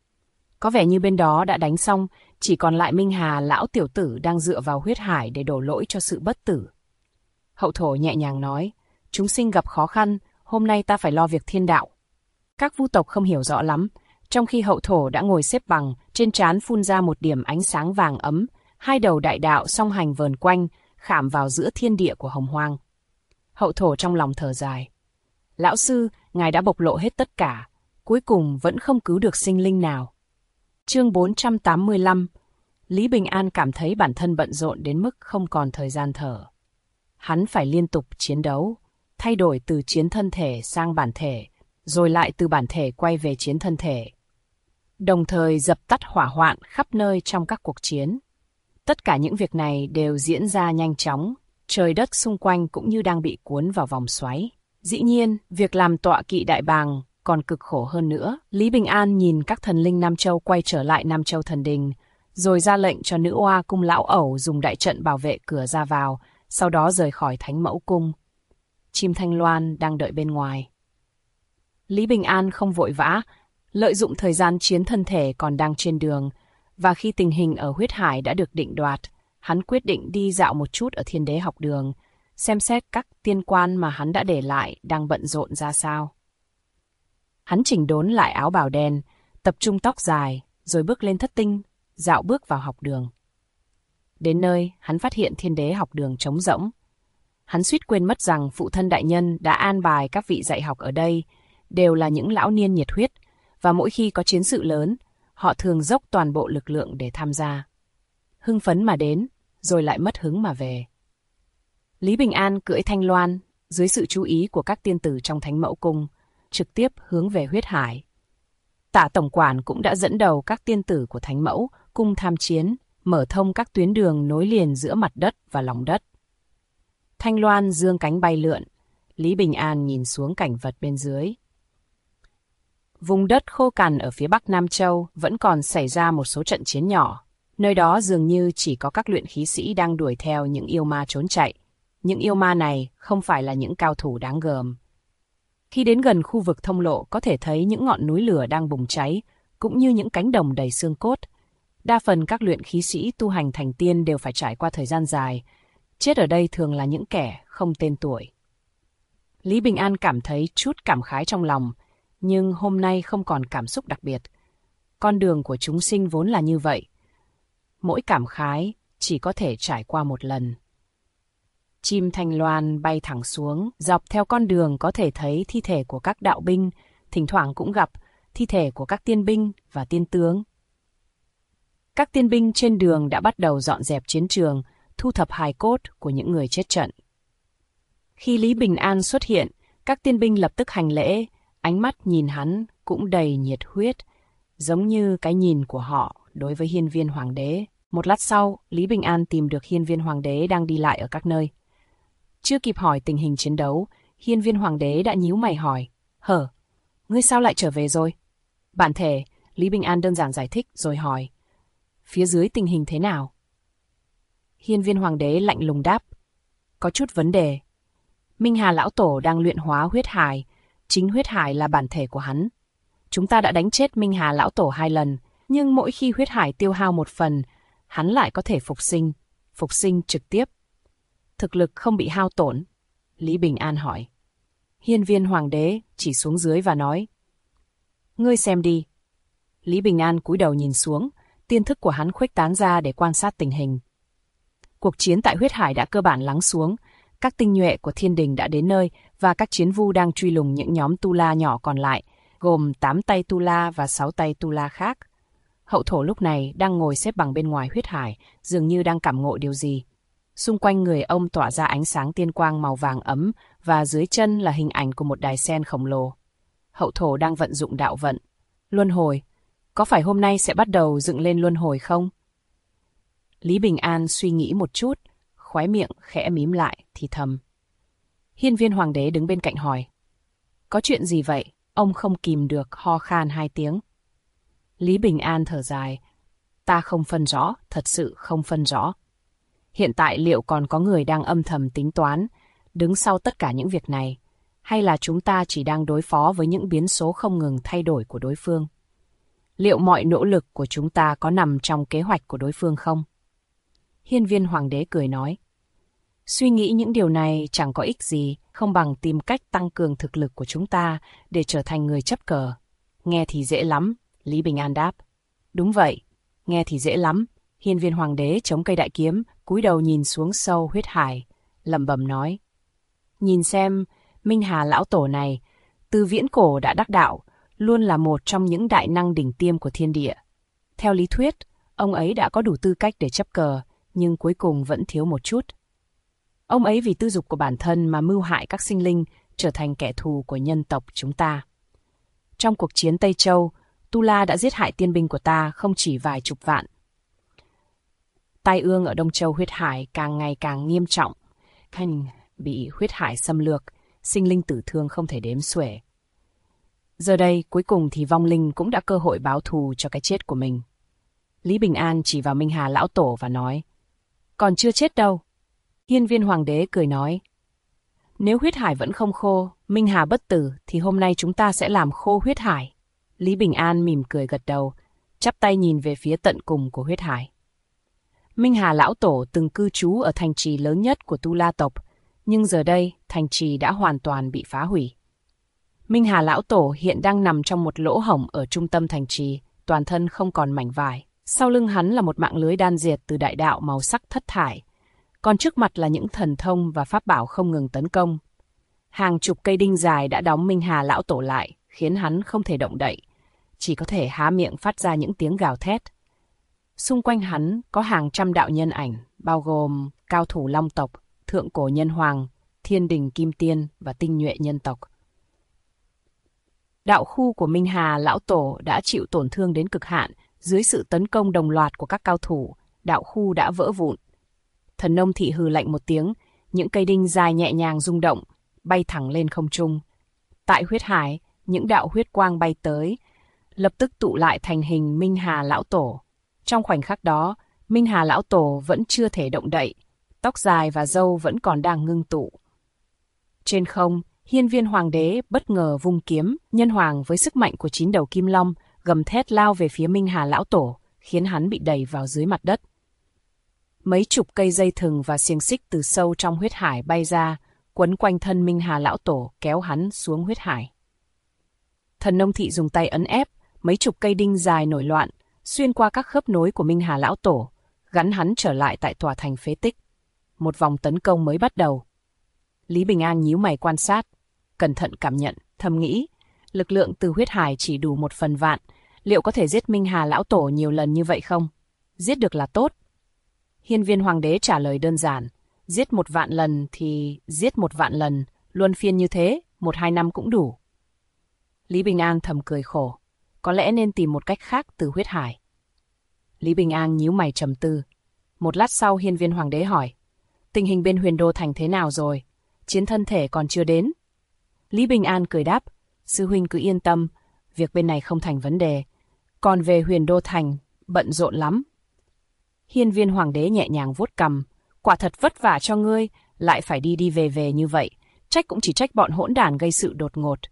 Có vẻ như bên đó đã đánh xong, chỉ còn lại Minh Hà lão tiểu tử đang dựa vào huyết hải để đổ lỗi cho sự bất tử. Hậu thổ nhẹ nhàng nói, chúng sinh gặp khó khăn, hôm nay ta phải lo việc thiên đạo. Các vu tộc không hiểu rõ lắm, trong khi hậu thổ đã ngồi xếp bằng, trên trán phun ra một điểm ánh sáng vàng ấm, hai đầu đại đạo song hành vờn quanh, khảm vào giữa thiên địa của hồng hoang. Hậu thổ trong lòng thở dài. Lão sư, ngài đã bộc lộ hết tất cả, cuối cùng vẫn không cứu được sinh linh nào. Chương 485. Lý Bình An cảm thấy bản thân bận rộn đến mức không còn thời gian thở. Hắn phải liên tục chiến đấu, thay đổi từ chiến thân thể sang bản thể, rồi lại từ bản thể quay về chiến thân thể. Đồng thời dập tắt hỏa hoạn khắp nơi trong các cuộc chiến. Tất cả những việc này đều diễn ra nhanh chóng, trời đất xung quanh cũng như đang bị cuốn vào vòng xoáy. Dĩ nhiên, việc làm tọa kỵ đại bàng còn cực khổ hơn nữa. Lý Bình An nhìn các thần linh Nam Châu quay trở lại Nam Châu thần đình, rồi ra lệnh cho nữ oa cung lão ẩu dùng đại trận bảo vệ cửa ra vào, sau đó rời khỏi Thánh Mẫu Cung. Chim Thanh Loan đang đợi bên ngoài. Lý Bình An không vội vã, lợi dụng thời gian chiến thân thể còn đang trên đường, và khi tình hình ở huyết hải đã được định đoạt, hắn quyết định đi dạo một chút ở Thiên Đế học đường, xem xét các tiên quan mà hắn đã để lại đang bận rộn ra sao. Hắn chỉnh đốn lại áo bào đen, tập trung tóc dài, rồi bước lên thất tinh, dạo bước vào học đường. Đến nơi, hắn phát hiện Thiên Đế học đường trống rỗng. Hắn suýt quên mất rằng phụ thân đại nhân đã an bài các vị dạy học ở đây đều là những lão niên nhiệt huyết, và mỗi khi có chiến sự lớn, họ thường dốc toàn bộ lực lượng để tham gia. Hưng phấn mà đến, rồi lại mất hứng mà về. Lý Bình An cưỡi Thanh Loan, dưới sự chú ý của các tiên tử trong Thánh Mẫu Cung, trực tiếp hướng về huyết hải. Tả tổng quản cũng đã dẫn đầu các tiên tử của Thánh Mẫu Cung tham chiến, mở thông các tuyến đường nối liền giữa mặt đất và lòng đất. Thanh Loan dương cánh bay lượn, Lý Bình An nhìn xuống cảnh vật bên dưới. Vùng đất khô cằn ở phía bắc Nam Châu vẫn còn xảy ra một số trận chiến nhỏ. Nơi đó dường như chỉ có các luyện khí sĩ đang đuổi theo những yêu ma trốn chạy. Những yêu ma này không phải là những cao thủ đáng gờm. Khi đến gần khu vực thông lộ có thể thấy những ngọn núi lửa đang bùng cháy, cũng như những cánh đồng đầy xương cốt. Đa phần các luyện khí sĩ tu hành thành tiên đều phải trải qua thời gian dài. Chết ở đây thường là những kẻ không tên tuổi. Lý Bình An cảm thấy chút cảm khái trong lòng, nhưng hôm nay không còn cảm xúc đặc biệt. Con đường của chúng sinh vốn là như vậy. Mỗi cảm khái chỉ có thể trải qua một lần. Chim thành loan bay thẳng xuống, dọc theo con đường có thể thấy thi thể của các đạo binh, thỉnh thoảng cũng gặp thi thể của các tiên binh và tiên tướng. Các tiên binh trên đường đã bắt đầu dọn dẹp chiến trường, thu thập hài cốt của những người chết trận. Khi Lý Bình An xuất hiện, các tiên binh lập tức hành lễ, ánh mắt nhìn hắn cũng đầy nhiệt huyết, giống như cái nhìn của họ đối với hiên viên hoàng đế. Một lát sau, Lý Bình An tìm được hiên viên hoàng đế đang đi lại ở các nơi. Chưa kịp hỏi tình hình chiến đấu, hiên viên hoàng đế đã nhíu mày hỏi, "Hở, ngươi sao lại trở về rồi?" Bản thể, Lý Bình An đơn giản giải thích rồi hỏi, "Phía dưới tình hình thế nào?" Hiên viên hoàng đế lạnh lùng đáp, "Có chút vấn đề. Minh Hà lão tổ đang luyện hóa huyết hải, chính huyết hải là bản thể của hắn. Chúng ta đã đánh chết Minh Hà lão tổ 2 lần, nhưng mỗi khi huyết hải tiêu hao một phần, hắn lại có thể phục sinh trực tiếp. Thực lực không bị hao tổn." Lý Bình An hỏi. Hiên viên hoàng đế chỉ xuống dưới và nói, "Ngươi xem đi." Lý Bình An cúi đầu nhìn xuống, tiên thức của hắn khuếch tán ra để quan sát tình hình. Cuộc chiến tại huyết hải đã cơ bản lắng xuống, các tinh nhuệ của thiên đình đã đến nơi và các chiến vu đang truy lùng những nhóm tu la nhỏ còn lại, gồm 8 tay tu la và 6 tay tu la khác. Hậu thổ lúc này đang ngồi xếp bằng bên ngoài huyết hải, dường như đang cảm ngộ điều gì. Xung quanh người ông tỏa ra ánh sáng tiên quang màu vàng ấm và dưới chân là hình ảnh của một đài sen khổng lồ. Hậu thổ đang vận dụng đạo vận. Luân hồi, có phải hôm nay sẽ bắt đầu dựng lên luân hồi không? Lý Bình An suy nghĩ một chút, khóe miệng khẽ mím lại thì thầm. Hiên viên hoàng đế đứng bên cạnh hỏi, "Có chuyện gì vậy?" Ông không kìm được ho khan 2 tiếng. Lý Bình An thở dài, "Ta không phân rõ, thật sự không phân rõ. Hiện tại liệu còn có người đang âm thầm tính toán, đứng sau tất cả những việc này, hay là chúng ta chỉ đang đối phó với những biến số không ngừng thay đổi của đối phương? Liệu mọi nỗ lực của chúng ta có nằm trong kế hoạch của đối phương không?" Hiên viên hoàng đế cười nói, "Suy nghĩ những điều này chẳng có ích gì, không bằng tìm cách tăng cường thực lực của chúng ta để trở thành người chấp cờ." Nghe thì dễ lắm, Lý Bình An đáp. Đúng vậy, nghe thì dễ lắm. Hiên viên hoàng đế chống cây đại kiếm, cúi đầu nhìn xuống sâu huyết hải, lẩm bẩm nói, "Nhìn xem, Minh Hà lão tổ này, từ viễn cổ đã đắc đạo, luôn là một trong những đại năng đỉnh tiêm của thiên địa. Theo lý thuyết, ông ấy đã có đủ tư cách để chấp cờ, nhưng cuối cùng vẫn thiếu một chút. Ông ấy vì tư dục của bản thân mà mưu hại các sinh linh, trở thành kẻ thù của nhân tộc chúng ta. Trong cuộc chiến Tây Châu, Tu La đã giết hại tiên binh của ta không chỉ vài chục vạn. Tai ương ở Đông Châu huyết hải càng ngày càng nghiêm trọng. Khanh bị huyết hải xâm lược, sinh linh tử thương không thể đếm xuể. Giờ đây, cuối cùng thì vong linh cũng đã cơ hội báo thù cho cái chết của mình." Lý Bình An chỉ vào Minh Hà lão tổ và nói, "Còn chưa chết đâu." Hiên viên hoàng đế cười nói, "Nếu huyết hải vẫn không khô, Minh Hà bất tử, thì hôm nay chúng ta sẽ làm khô huyết hải." Lý Bình An mỉm cười gật đầu, chắp tay nhìn về phía tận cùng của huyết hải. Minh Hà lão tổ từng cư trú ở thành trì lớn nhất của Tu La tộc, nhưng giờ đây thành trì đã hoàn toàn bị phá hủy. Minh Hà lão tổ hiện đang nằm trong một lỗ hổng ở trung tâm thành trì, toàn thân không còn mảnh vải. Sau lưng hắn là một mạng lưới đan diệt từ đại đạo màu sắc thất thải, còn trước mặt là những thần thông và pháp bảo không ngừng tấn công. Hàng chục cây đinh dài đã đóng Minh Hà lão tổ lại, khiến hắn không thể động đậy, chỉ có thể há miệng phát ra những tiếng gào thét. Xung quanh hắn có hàng trăm đạo nhân ảnh, bao gồm cao thủ Long tộc, thượng cổ nhân hoàng, thiên đình kim tiên và tinh nhuệ nhân tộc. Đạo khu của Minh Hà lão tổ đã chịu tổn thương đến cực hạn, dưới sự tấn công đồng loạt của các cao thủ, đạo khu đã vỡ vụn. Thần nông thị hừ lạnh một tiếng, những cây đinh dài nhẹ nhàng rung động, bay thẳng lên không trung. Tại huyết hải, những đạo huyết quang bay tới, lập tức tụ lại thành hình Minh Hà lão tổ. Trong khoảnh khắc đó, Minh Hà lão tổ vẫn chưa thể động đậy, tóc dài và râu vẫn còn đang ngưng tụ. Trên không, hiên viên hoàng đế bất ngờ vung kiếm, nhân hoàng với sức mạnh của 9 đầu kim long, gầm thét lao về phía Minh Hà lão tổ, khiến hắn bị đẩy vào dưới mặt đất. Mấy chục cây dây thừng và xiềng xích từ sâu trong huyết hải bay ra, quấn quanh thân Minh Hà lão tổ, kéo hắn xuống huyết hải. Thần nông thị dùng tay ấn ép, mấy chục cây đinh dài nổi loạn, xuyên qua các khớp nối của Minh Hà lão tổ, gắn hắn trở lại tại tòa thành phế tích. một vòng tấn công mới bắt đầu. Lý Bình An nhíu mày quan sát, cẩn thận cảm nhận, thầm nghĩ, lực lượng từ huyết hải chỉ đủ 1/1000, liệu có thể giết Minh Hà lão tổ nhiều lần như vậy không? Giết được là tốt. Hiên Viên Hoàng đế trả lời đơn giản, giết 1.000.000 lần thì giết 1.000.000 lần, luân phiên như thế, 1-2 năm cũng đủ. Lý Bình An thầm cười khổ, có lẽ nên tìm một cách khác từ huyết hải. Lý Bình An nhíu mày trầm tư. Một lát sau Hiên Viên Hoàng đế hỏi, tình hình bên Huyền Đô Thành thế nào rồi? Chiến thân thể còn chưa đến. Lý Bình An cười đáp, sư huynh cứ yên tâm, việc bên này không thành vấn đề. Còn về Huyền Đô Thành, bận rộn lắm. Hiên Viên Hoàng đế nhẹ nhàng vuốt cằm, quả thật vất vả cho ngươi, lại phải đi đi về về như vậy, trách cũng chỉ trách bọn hỗn đản gây sự đột ngột.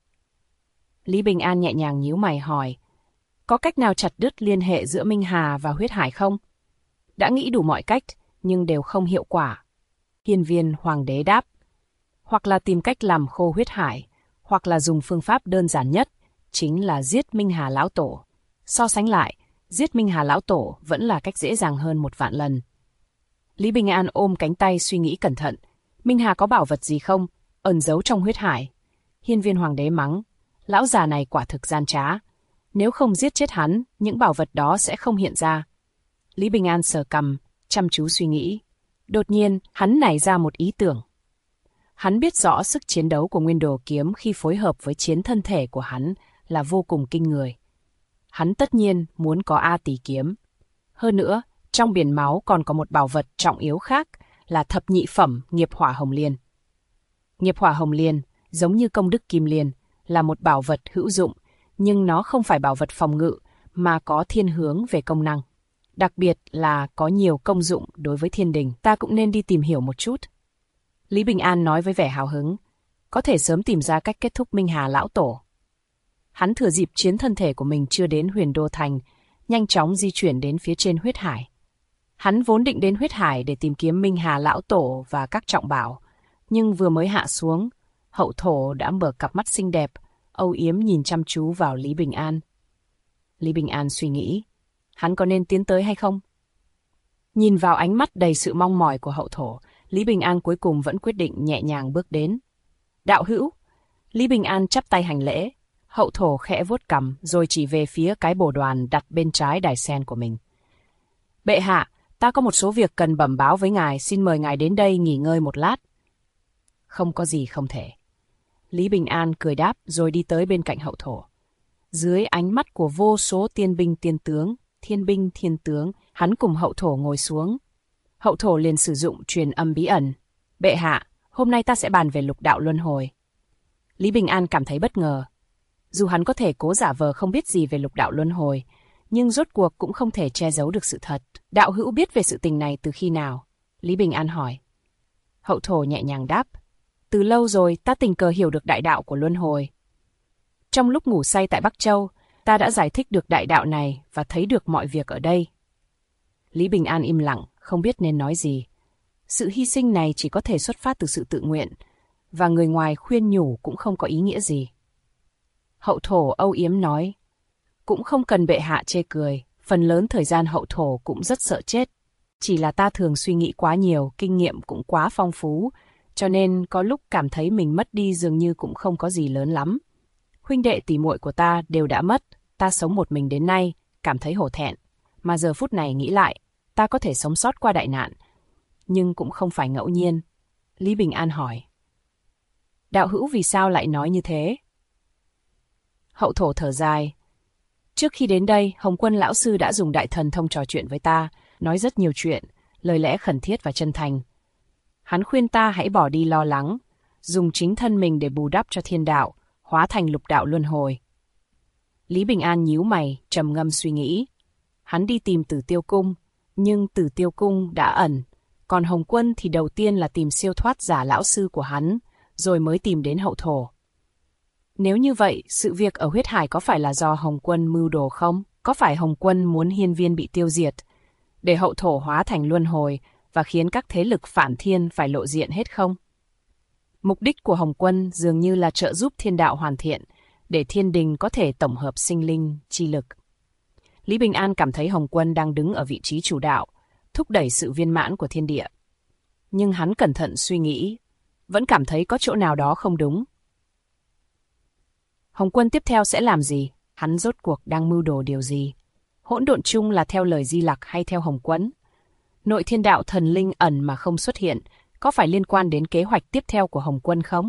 Lý Bình An nhẹ nhàng nhíu mày hỏi, có cách nào chặt đứt liên hệ giữa Minh Hà và huyết hải không? Đã nghĩ đủ mọi cách, nhưng đều không hiệu quả. Hiên Viên Hoàng đế đáp, hoặc là tìm cách làm khô huyết hải, hoặc là dùng phương pháp đơn giản nhất, chính là giết Minh Hà lão tổ. So sánh lại, giết Minh Hà lão tổ vẫn là cách dễ dàng hơn 1.000.000 lần. Lý Bình An ôm cánh tay suy nghĩ cẩn thận, Minh Hà có bảo vật gì không, ẩn giấu trong huyết hải? Hiên Viên Hoàng đế mắng, lão già này quả thực gian trá. Nếu không giết chết hắn, những bảo vật đó sẽ không hiện ra. Lý Bình An sờ cằm, chăm chú suy nghĩ. Đột nhiên, hắn nảy ra một ý tưởng. Hắn biết rõ sức chiến đấu của Nguyên Đồ kiếm khi phối hợp với chiến thân thể của hắn là vô cùng kinh người. Hắn tất nhiên muốn có A Tỳ kiếm. Hơn nữa, trong biển máu còn có một bảo vật trọng yếu khác là thập nhị phẩm nghiệp hỏa hồng liên. Nghiệp hỏa hồng liên, giống như công đức kim liên, là một bảo vật hữu dụng, nhưng nó không phải bảo vật phòng ngự mà có thiên hướng về công năng. Đặc biệt là có nhiều công dụng đối với thiên đình, ta cũng nên đi tìm hiểu một chút. Lý Bình An nói với vẻ hào hứng, có thể sớm tìm ra cách kết thúc Minh Hà lão tổ. Hắn thừa dịp chiến thân thể của mình chưa đến Huyền Đô Thành, nhanh chóng di chuyển đến phía trên huyết hải. Hắn vốn định đến huyết hải để tìm kiếm Minh Hà lão tổ và các trọng bảo, nhưng vừa mới hạ xuống, Hậu Thổ đã mở cặp mắt xinh đẹp, âu yếm nhìn chăm chú vào Lý Bình An. Lý Bình An suy nghĩ, hắn có nên tiến tới hay không? Nhìn vào ánh mắt đầy sự mong mỏi của Hậu Thổ, Lý Bình An cuối cùng vẫn quyết định nhẹ nhàng bước đến. Đạo hữu, Lý Bình An chắp tay hành lễ, Hậu Thổ khẽ vuốt cằm rồi chỉ về phía cái bồ đoàn đặt bên trái đài sen của mình. Bệ hạ, ta có một số việc cần bẩm báo với ngài, xin mời ngài đến đây nghỉ ngơi một lát. Không có gì không thể. Lý Bình An cười đáp rồi đi tới bên cạnh Hậu Thổ. Dưới ánh mắt của vô số tiên binh tiên tướng, thiên binh thiên tướng, hắn cùng Hậu Thổ ngồi xuống. Hậu Thổ liền sử dụng truyền âm bí ẩn. Bệ hạ, hôm nay ta sẽ bàn về lục đạo luân hồi. Lý Bình An cảm thấy bất ngờ. Dù hắn có thể cố giả vờ không biết gì về lục đạo luân hồi, nhưng rốt cuộc cũng không thể che giấu được sự thật. Đạo hữu biết về sự tình này từ khi nào? Lý Bình An hỏi. Hậu Thổ nhẹ nhàng đáp. Từ lâu rồi ta tình cờ hiểu được đại đạo của luân hồi. Trong lúc ngủ say tại Bắc Châu, ta đã giải thích được đại đạo này và thấy được mọi việc ở đây. Lý Bình An im lặng, không biết nên nói gì. Sự hy sinh này chỉ có thể xuất phát từ sự tự nguyện, và người ngoài khuyên nhủ cũng không có ý nghĩa gì. Hậu Thổ âu yếm nói, cũng không cần bệ hạ chê cười, phần lớn thời gian Hậu Thổ cũng rất sợ chết. Chỉ là ta thường suy nghĩ quá nhiều, kinh nghiệm cũng quá phong phú, cho nên có lúc cảm thấy mình mất đi dường như cũng không có gì lớn lắm. Huynh đệ tỷ muội của ta đều đã mất, ta sống một mình đến nay, cảm thấy hổ thẹn. Mà giờ phút này nghĩ lại, ta có thể sống sót qua đại nạn, nhưng cũng không phải ngẫu nhiên. Lý Bình An hỏi. Đạo hữu vì sao lại nói như thế? Hậu Thổ thở dài. Trước khi đến đây, Hồng Quân lão sư đã dùng đại thần thông trò chuyện với ta, nói rất nhiều chuyện, lời lẽ khẩn thiết và chân thành. Hắn khuyên ta hãy bỏ đi lo lắng, dùng chính thân mình để bù đắp cho thiên đạo, hóa thành lục đạo luân hồi. Lý Bình An nhíu mày, trầm ngâm suy nghĩ. Hắn đi tìm Tử Tiêu Cung, nhưng Tử Tiêu Cung đã ẩn, còn Hồng Quân thì đầu tiên là tìm siêu thoát giả lão sư của hắn, rồi mới tìm đến Hậu Thổ. Nếu như vậy, sự việc ở huyết hải có phải là do Hồng Quân mưu đồ không? Có phải Hồng Quân muốn Hiên Viên bị tiêu diệt, để Hậu Thổ hóa thành luân hồi và khiến các thế lực phản thiên phải lộ diện hết không? Mục đích của Hồng Quân dường như là trợ giúp thiên đạo hoàn thiện, để thiên đình có thể tổng hợp sinh linh, chi lực. Lý Bình An cảm thấy Hồng Quân đang đứng ở vị trí chủ đạo, thúc đẩy sự viên mãn của thiên địa. nhưng hắn cẩn thận suy nghĩ, vẫn cảm thấy có chỗ nào đó không đúng. Hồng Quân tiếp theo sẽ làm gì? Hắn rốt cuộc đang mưu đồ điều gì? Hỗn độn chung là theo lời Di Lặc hay theo Hồng Quân? Nội thiên đạo thần linh ẩn mà không xuất hiện, có phải liên quan đến kế hoạch tiếp theo của Hồng Quân không?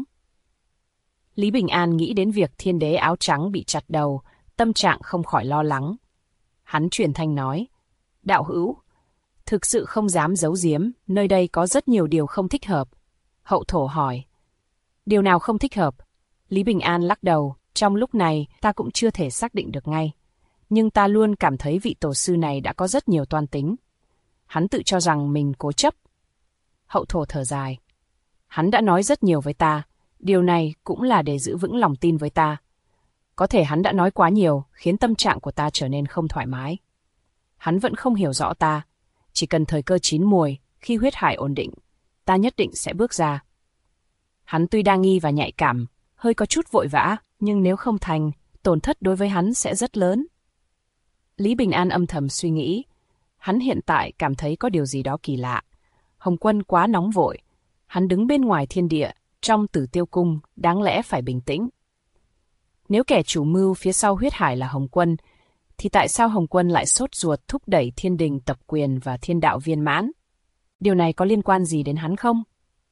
Lý Bình An nghĩ đến việc thiên đế áo trắng bị chặt đầu, tâm trạng không khỏi lo lắng. Hắn truyền thanh nói, đạo hữu, thực sự không dám giấu giếm, nơi đây có rất nhiều điều không thích hợp. Hậu thổ hỏi, điều nào không thích hợp? Lý Bình An lắc đầu, trong lúc này ta cũng chưa thể xác định được ngay. Nhưng ta luôn cảm thấy vị tổ sư này đã có rất nhiều toan tính. Hắn tự cho rằng mình cố chấp. Hậu thổ thở dài. Hắn đã nói rất nhiều với ta, điều này cũng là để giữ vững lòng tin với ta. Có thể hắn đã nói quá nhiều, khiến tâm trạng của ta trở nên không thoải mái. Hắn vẫn không hiểu rõ ta. Chỉ cần thời cơ chín muồi, khi huyết hải ổn định, ta nhất định sẽ bước ra. Hắn tuy đa nghi và nhạy cảm, hơi có chút vội vã, nhưng nếu không thành, tổn thất đối với hắn sẽ rất lớn. Lý Bình An âm thầm suy nghĩ. Hắn hiện tại cảm thấy có điều gì đó kỳ lạ. Hồng Quân quá nóng vội. Hắn đứng bên ngoài thiên địa, trong Tử Tiêu Cung, đáng lẽ phải bình tĩnh. Nếu kẻ chủ mưu phía sau huyết hải là Hồng Quân, thì tại sao Hồng Quân lại sốt ruột thúc đẩy thiên đình tập quyền và thiên đạo viên mãn? Điều này có liên quan gì đến hắn không?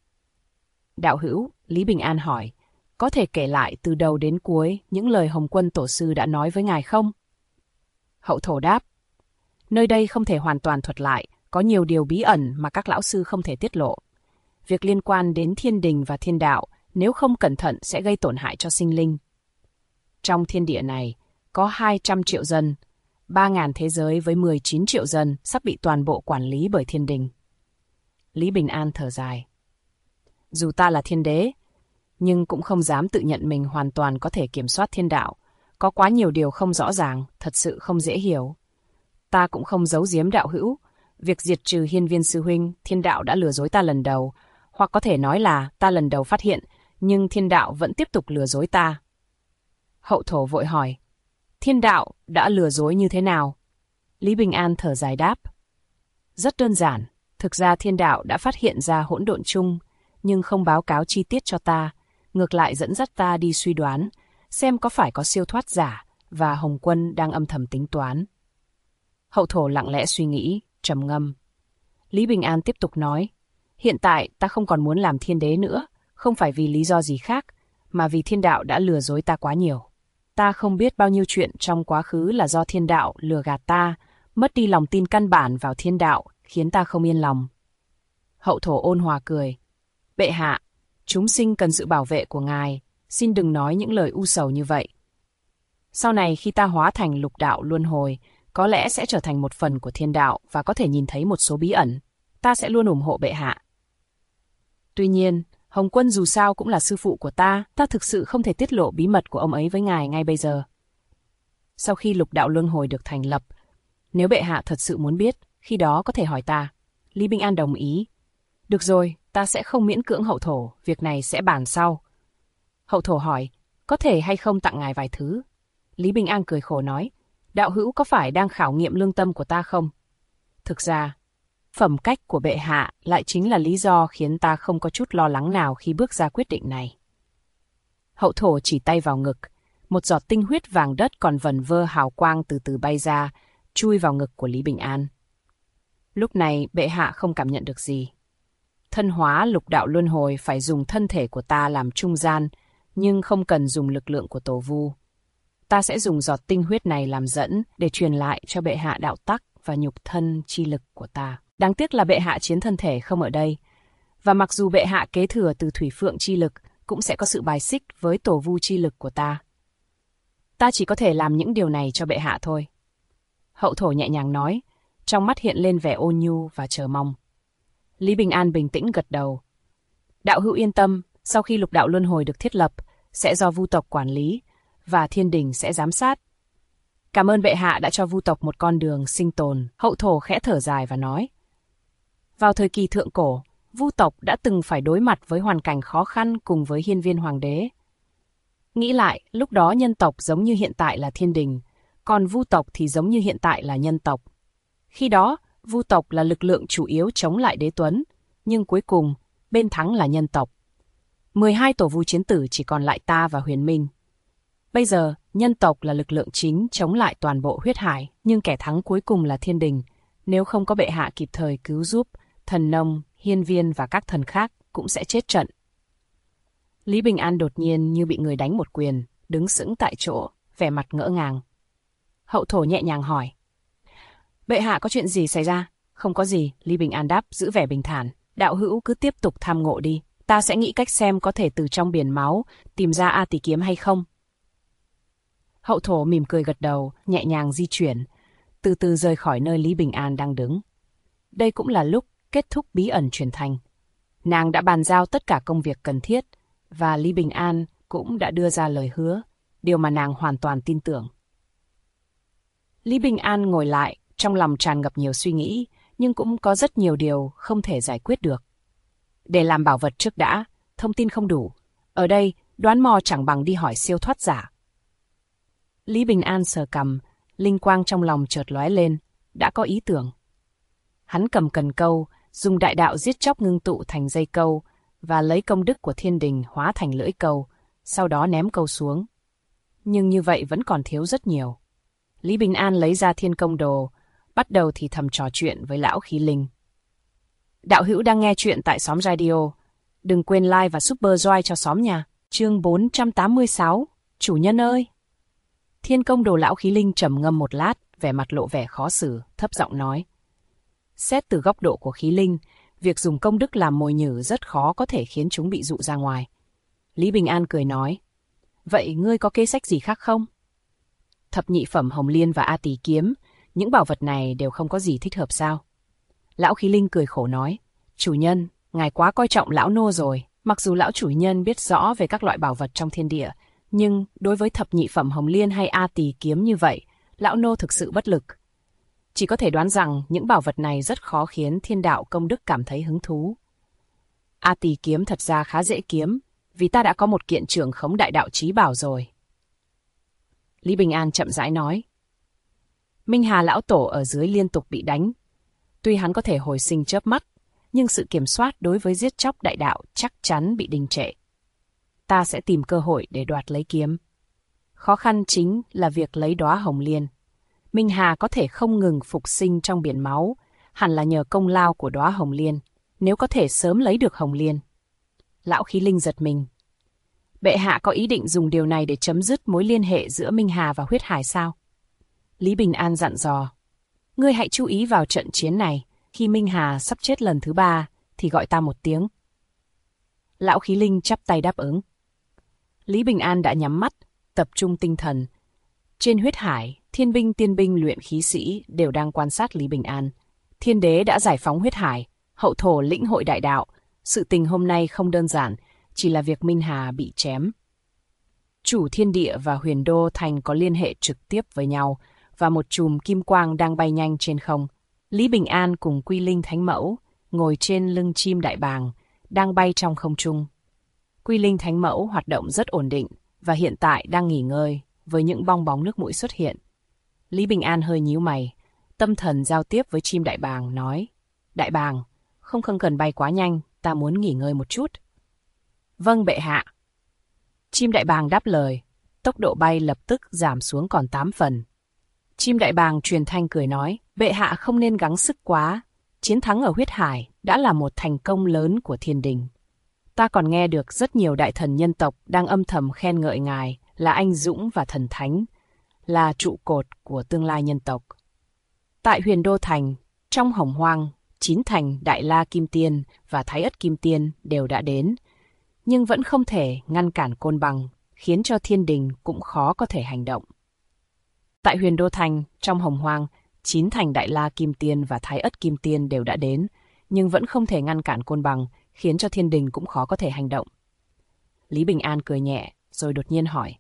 Đạo hữu, Lý Bình An hỏi, có thể kể lại từ đầu đến cuối những lời Hồng Quân tổ sư đã nói với ngài không? Hậu thổ đáp, nơi đây không thể hoàn toàn thuật lại, có nhiều điều bí ẩn mà các lão sư không thể tiết lộ. Việc liên quan đến thiên đình và thiên đạo, nếu không cẩn thận sẽ gây tổn hại cho sinh linh. Trong thiên địa này, có 200 triệu dân, 3.000 thế giới với 19 triệu dân sắp bị toàn bộ quản lý bởi thiên đình. Lý Bình An thở dài. Dù ta là thiên đế, nhưng cũng không dám tự nhận mình hoàn toàn có thể kiểm soát thiên đạo. Có quá nhiều điều không rõ ràng, thật sự không dễ hiểu. Ta cũng không giấu giếm đạo hữu. Việc diệt trừ Hiên Viên sư huynh, thiên đạo đã lừa dối ta lần đầu. Hoặc có thể nói là ta lần đầu phát hiện, nhưng thiên đạo vẫn tiếp tục lừa dối ta. Hậu thổ vội hỏi, thiên đạo đã lừa dối như thế nào? Lý Bình An thở dài đáp. Rất đơn giản, thực ra thiên đạo đã phát hiện ra hỗn độn chung, nhưng không báo cáo chi tiết cho ta, ngược lại dẫn dắt ta đi suy đoán, xem có phải có siêu thoát giả, và Hồng Quân đang âm thầm tính toán. Hậu thổ lặng lẽ suy nghĩ, trầm ngâm. Lý Bình An tiếp tục nói, hiện tại ta không còn muốn làm thiên đế nữa, không phải vì lý do gì khác, mà vì thiên đạo đã lừa dối ta quá nhiều. Ta không biết bao nhiêu chuyện trong quá khứ là do thiên đạo lừa gạt ta, mất đi lòng tin căn bản vào thiên đạo, khiến ta không yên lòng. Hậu thổ ôn hòa cười. Bệ hạ, chúng sinh cần sự bảo vệ của ngài, xin đừng nói những lời u sầu như vậy. Sau này khi ta hóa thành lục đạo luân hồi, có lẽ sẽ trở thành một phần của thiên đạo và có thể nhìn thấy một số bí ẩn. Ta sẽ luôn ủng hộ bệ hạ. Tuy nhiên, Hồng Quân dù sao cũng là sư phụ của ta thực sự không thể tiết lộ bí mật của ông ấy với ngài ngay bây giờ. Sau khi lục đạo luân hồi được thành lập, nếu bệ hạ thật sự muốn biết, khi đó có thể hỏi ta. Lý Bình An đồng ý. Được rồi, ta sẽ không miễn cưỡng hậu thổ, việc này sẽ bàn sau. Hậu thổ hỏi, có thể hay không tặng ngài vài thứ? Lý Bình An cười khổ nói, đạo hữu có phải đang khảo nghiệm lương tâm của ta không? Thực ra, phẩm cách của bệ hạ lại chính là lý do khiến ta không có chút lo lắng nào khi bước ra quyết định này. Hậu thổ chỉ tay vào ngực, một giọt tinh huyết vàng đất còn vần vơ hào quang từ từ bay ra, chui vào ngực của Lý Bình An. Lúc này bệ hạ không cảm nhận được gì. Thân hóa lục đạo luân hồi phải dùng thân thể của ta làm trung gian, nhưng không cần dùng lực lượng của tổ vu. Ta sẽ dùng giọt tinh huyết này làm dẫn để truyền lại cho bệ hạ đạo tắc và nhục thân chi lực của ta. Đáng tiếc là bệ hạ chiến thân thể không ở đây. Và mặc dù bệ hạ kế thừa từ thủy phượng chi lực, cũng sẽ có sự bài xích với tổ vu chi lực của ta. Ta chỉ có thể làm những điều này cho bệ hạ thôi. Hậu thổ nhẹ nhàng nói, trong mắt hiện lên vẻ ôn nhu và chờ mong. Lý Bình An bình tĩnh gật đầu. Đạo hữu yên tâm, sau khi lục đạo luân hồi được thiết lập, sẽ do vu tộc quản lý, và thiên đình sẽ giám sát. Cảm ơn bệ hạ đã cho vu tộc một con đường sinh tồn. Hậu thổ khẽ thở dài và nói. Vào thời kỳ thượng cổ, vu tộc đã từng phải đối mặt với hoàn cảnh khó khăn cùng với Hiên Viên Hoàng đế. Nghĩ lại, lúc đó nhân tộc giống như hiện tại là thiên đình, còn vu tộc thì giống như hiện tại là nhân tộc. Khi đó, vu tộc là lực lượng chủ yếu chống lại đế tuấn, Nhưng cuối cùng, bên thắng là nhân tộc. 12 tổ vu chiến tử chỉ còn lại ta và Huyền Minh. Bây giờ, nhân tộc là lực lượng chính chống lại toàn bộ huyết hải, nhưng kẻ thắng cuối cùng là thiên đình. Nếu không có bệ hạ kịp thời cứu giúp, thần nông, hiên viên và các thần khác cũng sẽ chết trận. Lý Bình An đột nhiên như bị người đánh một quyền, đứng sững tại chỗ, vẻ mặt ngỡ ngàng. Hậu thổ nhẹ nhàng hỏi. Bệ hạ có chuyện gì xảy ra? Không có gì, Lý Bình An đáp giữ vẻ bình thản. Đạo hữu cứ tiếp tục tham ngộ đi. Ta sẽ nghĩ cách xem có thể từ trong biển máu tìm ra A Tỳ kiếm hay không. Hậu thổ mỉm cười gật đầu, nhẹ nhàng di chuyển, từ từ rời khỏi nơi Lý Bình An đang đứng. Đây cũng là lúc kết thúc bí ẩn truyền thành. Nàng đã bàn giao tất cả công việc cần thiết, và Lý Bình An cũng đã đưa ra lời hứa, điều mà nàng hoàn toàn tin tưởng. Lý Bình An ngồi lại, trong lòng tràn ngập nhiều suy nghĩ, nhưng cũng có rất nhiều điều không thể giải quyết được. Để làm bảo vật trước đã, thông tin không đủ. Ở đây, đoán mò chẳng bằng đi hỏi siêu thoát giả. Lý Bình An sờ cằm, linh quang trong lòng chợt lóe lên, đã có ý tưởng. Hắn cầm cần câu, dùng đại đạo giết chóc ngưng tụ thành dây câu, và lấy công đức của thiên đình hóa thành lưỡi câu, sau đó ném câu xuống. Nhưng như vậy vẫn còn thiếu rất nhiều. Lý Bình An lấy ra thiên công đồ, bắt đầu thì thầm trò chuyện với lão khí linh. Đạo hữu đang nghe chuyện tại xóm radio. Đừng quên like và super joy cho xóm nha. Chương 486, chủ nhân ơi! Thiên công đồ lão khí linh trầm ngâm một lát, vẻ mặt lộ vẻ khó xử, thấp giọng nói. Xét từ góc độ của khí linh, việc dùng công đức làm mồi nhử rất khó có thể khiến chúng bị dụ ra ngoài. Lý Bình An cười nói. Vậy ngươi có kế sách gì khác không? Thập nhị phẩm hồng liên và A Tỳ kiếm, những bảo vật này đều không có gì thích hợp sao? Lão khí linh cười khổ nói. Chủ nhân, ngài quá coi trọng lão nô rồi. Mặc dù lão chủ nhân biết rõ về các loại bảo vật trong thiên địa, nhưng đối với thập nhị phẩm hồng liên hay A Tỳ kiếm như vậy, lão nô thực sự bất lực. Chỉ có thể đoán rằng những bảo vật này rất khó khiến thiên đạo công đức cảm thấy hứng thú. A Tỳ kiếm thật ra khá dễ kiếm, vì ta đã có một kiện trưởng khống đại đạo chí bảo rồi. Lý Bình An chậm rãi nói. Minh Hà lão tổ ở dưới liên tục bị đánh. Tuy hắn có thể hồi sinh chớp mắt, nhưng sự kiểm soát đối với giết chóc đại đạo chắc chắn bị đình trệ. Ta sẽ tìm cơ hội để đoạt lấy kiếm. Khó khăn chính là việc lấy đóa hồng liên. Minh Hà có thể không ngừng phục sinh trong biển máu, hẳn là nhờ công lao của đóa hồng liên, nếu có thể sớm lấy được hồng liên. Lão khí linh giật mình. Bệ hạ có ý định dùng điều này để chấm dứt mối liên hệ giữa Minh Hà và huyết hải sao? Lý Bình An dặn dò. Ngươi hãy chú ý vào trận chiến này, khi Minh Hà sắp chết lần thứ 3, thì gọi ta một tiếng. Lão khí linh chắp tay đáp ứng. Lý Bình An đã nhắm mắt, tập trung tinh thần. Trên huyết hải, thiên binh tiên binh luyện khí sĩ đều đang quan sát Lý Bình An. Thiên đế đã giải phóng huyết hải, hậu thổ lĩnh hội đại đạo. Sự tình hôm nay không đơn giản, chỉ là việc Minh Hà bị chém. Chủ thiên địa và huyền đô thành có liên hệ trực tiếp với nhau, và một chùm kim quang đang bay nhanh trên không. Lý Bình An cùng Quy Linh Thánh Mẫu ngồi trên lưng chim đại bàng, đang bay trong không trung. Quy Linh Thánh Mẫu hoạt động rất ổn định và hiện tại đang nghỉ ngơi với những bong bóng nước mũi xuất hiện. Lý Bình An hơi nhíu mày, tâm thần giao tiếp với chim đại bàng nói. Đại bàng, không cần bay quá nhanh, ta muốn nghỉ ngơi một chút. Vâng bệ hạ. Chim đại bàng đáp lời, tốc độ bay lập tức giảm xuống còn 8 phần. Chim đại bàng truyền thanh cười nói, bệ hạ không nên gắng sức quá, chiến thắng ở huyết hải đã là một thành công lớn của thiên đình. Ta còn nghe được rất nhiều đại thần nhân tộc đang âm thầm khen ngợi ngài là anh dũng và thần thánh, là trụ cột của tương lai nhân tộc. Tại huyền đô thành, trong hồng hoang, 9 thành Đại La Kim Tiên và Thái Ất Kim Tiên đều đã đến, nhưng vẫn không thể ngăn cản Côn Bằng, khiến cho thiên đình cũng khó có thể hành động. Tại huyền đô thành, trong hồng hoang, 9 thành Đại La Kim Tiên và Thái Ất Kim Tiên đều đã đến, nhưng vẫn không thể ngăn cản Côn Bằng, khiến cho thiên đình cũng khó có thể hành động. Lý Bình An cười nhẹ, rồi đột nhiên hỏi.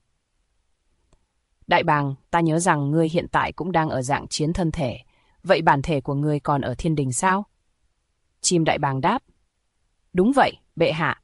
Đại bàng, ta nhớ rằng ngươi hiện tại cũng đang ở dạng chiến thân thể, vậy bản thể của ngươi còn ở thiên đình sao? Chim đại bàng đáp. Đúng vậy, bệ hạ.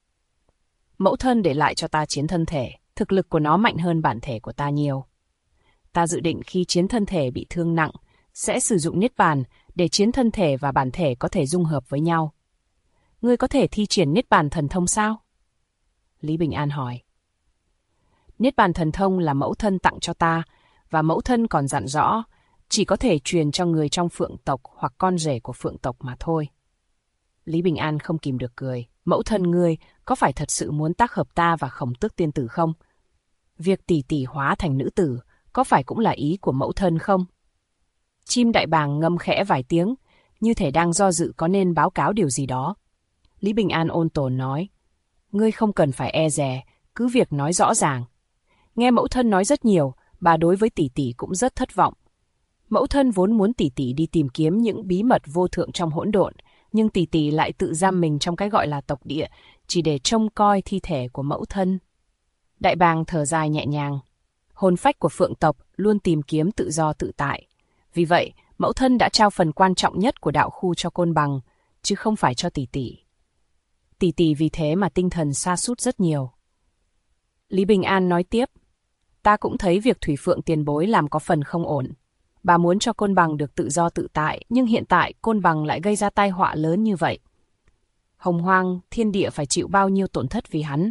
Mẫu thân để lại cho ta chiến thân thể, thực lực của nó mạnh hơn bản thể của ta nhiều. Ta dự định khi chiến thân thể bị thương nặng, sẽ sử dụng niết bàn để chiến thân thể và bản thể có thể dung hợp với nhau. ngươi có thể thi triển Niết Bàn Thần Thông sao? Lý Bình An hỏi. Niết Bàn Thần Thông là mẫu thân tặng cho ta, và mẫu thân còn dặn rõ, chỉ có thể truyền cho người trong Phượng tộc hoặc con rể của Phượng tộc mà thôi. Lý Bình An không kìm được cười. Mẫu thân ngươi có phải thật sự muốn tác hợp ta và Khổng Tước tiên tử không? Việc tỷ tỷ hóa thành nữ tử có phải cũng là ý của mẫu thân không? Chim đại bàng ngâm khẽ vài tiếng, như thể đang do dự có nên báo cáo điều gì đó. Lý Bình An ôn tồn nói, ngươi không cần phải e dè, cứ việc nói rõ ràng. Nghe mẫu thân nói rất nhiều, bà đối với tỷ tỷ cũng rất thất vọng. Mẫu thân vốn muốn tỷ tỷ đi tìm kiếm những bí mật vô thượng trong hỗn độn, nhưng tỷ tỷ lại tự giam mình trong cái gọi là tộc địa, chỉ để trông coi thi thể của mẫu thân. Đại bàng thở dài nhẹ nhàng. Hồn phách của Phượng tộc luôn tìm kiếm tự do tự tại. Vì vậy, mẫu thân đã trao phần quan trọng nhất của đạo khu cho Côn Bằng, chứ không phải cho tỷ tỷ. Tỷ tỷ vì thế mà tinh thần sa sút rất nhiều. Lý Bình An nói tiếp, ta cũng thấy việc Thủy Phượng tiền bối làm có phần không ổn. Bà muốn cho Côn Bằng được tự do tự tại, nhưng hiện tại Côn Bằng lại gây ra tai họa lớn như vậy. Hồng Hoang, thiên địa phải chịu bao nhiêu tổn thất vì hắn?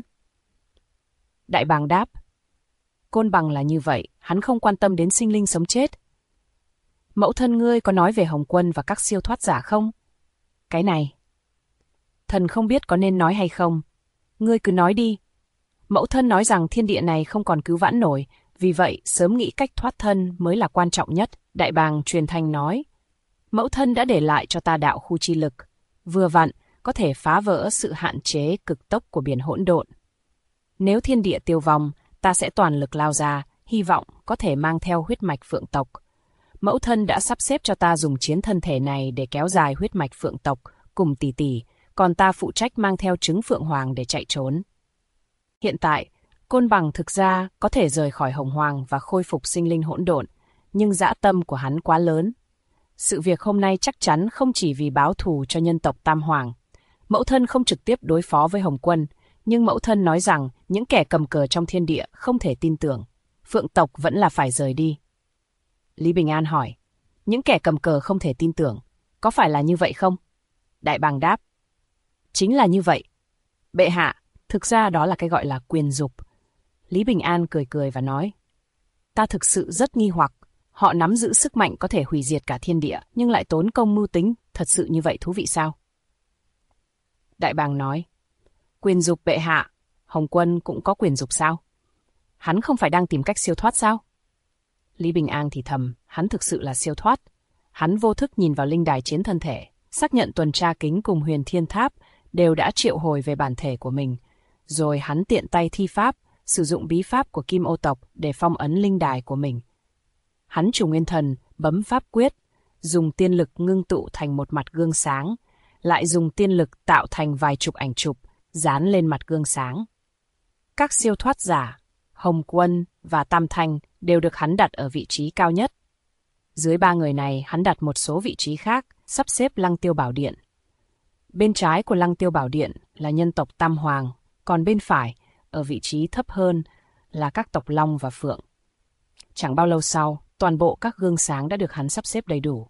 Đại bàng đáp, Côn Bằng là như vậy, hắn không quan tâm đến sinh linh sống chết. Mẫu thân ngươi có nói về Hồng Quân và các siêu thoát giả không? Cái này, thần không biết có nên nói hay không. Ngươi cứ nói đi. Mẫu thân nói rằng thiên địa này không còn cứu vãn nổi, vì vậy sớm nghĩ cách thoát thân mới là quan trọng nhất. Đại bàng truyền thanh nói, mẫu thân đã để lại cho ta đạo khu chi lực, vừa vặn có thể phá vỡ sự hạn chế cực tốc của biển hỗn độn. Nếu thiên địa tiêu vong, ta sẽ toàn lực lao ra, hy vọng có thể mang theo huyết mạch Phượng tộc. Mẫu thân đã sắp xếp cho ta dùng chiến thân thể này để kéo dài huyết mạch Phượng tộc cùng tỷ tỷ, còn ta phụ trách mang theo trứng Phượng Hoàng để chạy trốn. Hiện tại, Côn Bằng thực ra có thể rời khỏi Hồng Hoang và khôi phục sinh linh hỗn độn, nhưng dã tâm của hắn quá lớn. Sự việc hôm nay chắc chắn không chỉ vì báo thù cho nhân tộc Tam Hoàng. Mẫu thân không trực tiếp đối phó với Hồng Quân, nhưng mẫu thân nói rằng những kẻ cầm cờ trong thiên địa không thể tin tưởng. Phượng tộc vẫn là phải rời đi. Lý Bình An hỏi, những kẻ cầm cờ không thể tin tưởng, có phải là như vậy không? Đại bàng đáp, chính là như vậy. Bệ hạ, thực ra đó là cái gọi là quyền dục. Lý Bình An cười cười và nói, ta thực sự rất nghi hoặc, họ nắm giữ sức mạnh có thể hủy diệt cả thiên địa, nhưng lại tốn công mưu tính, thật sự như vậy thú vị sao? Đại bàng nói, quyền dục bệ hạ, Hồng Quân cũng có quyền dục sao? Hắn không phải đang tìm cách siêu thoát sao? Lý Bình An thì thầm, hắn thực sự là siêu thoát. Hắn vô thức nhìn vào linh đài chiến thân thể, xác nhận tuần tra kính cùng Huyền Thiên Tháp đều đã triệu hồi về bản thể của mình. Rồi hắn tiện tay thi pháp, sử dụng bí pháp của Kim Ô tộc để phong ấn linh đài của mình. Hắn trùng nguyên thần, bấm pháp quyết, dùng tiên lực ngưng tụ thành một mặt gương sáng, lại dùng tiên lực tạo thành vài chục ảnh chụp, dán lên mặt gương sáng. Các siêu thoát giả, Hồng Quân và Tam Thanh đều được hắn đặt ở vị trí cao nhất. Dưới ba người này, hắn đặt một số vị trí khác, sắp xếp Lăng Tiêu Bảo Điện. Bên trái của Lăng Tiêu Bảo Điện là nhân tộc Tam Hoàng, còn bên phải, ở vị trí thấp hơn, là các tộc Long và Phượng. Chẳng bao lâu sau, toàn bộ các gương sáng đã được hắn sắp xếp đầy đủ.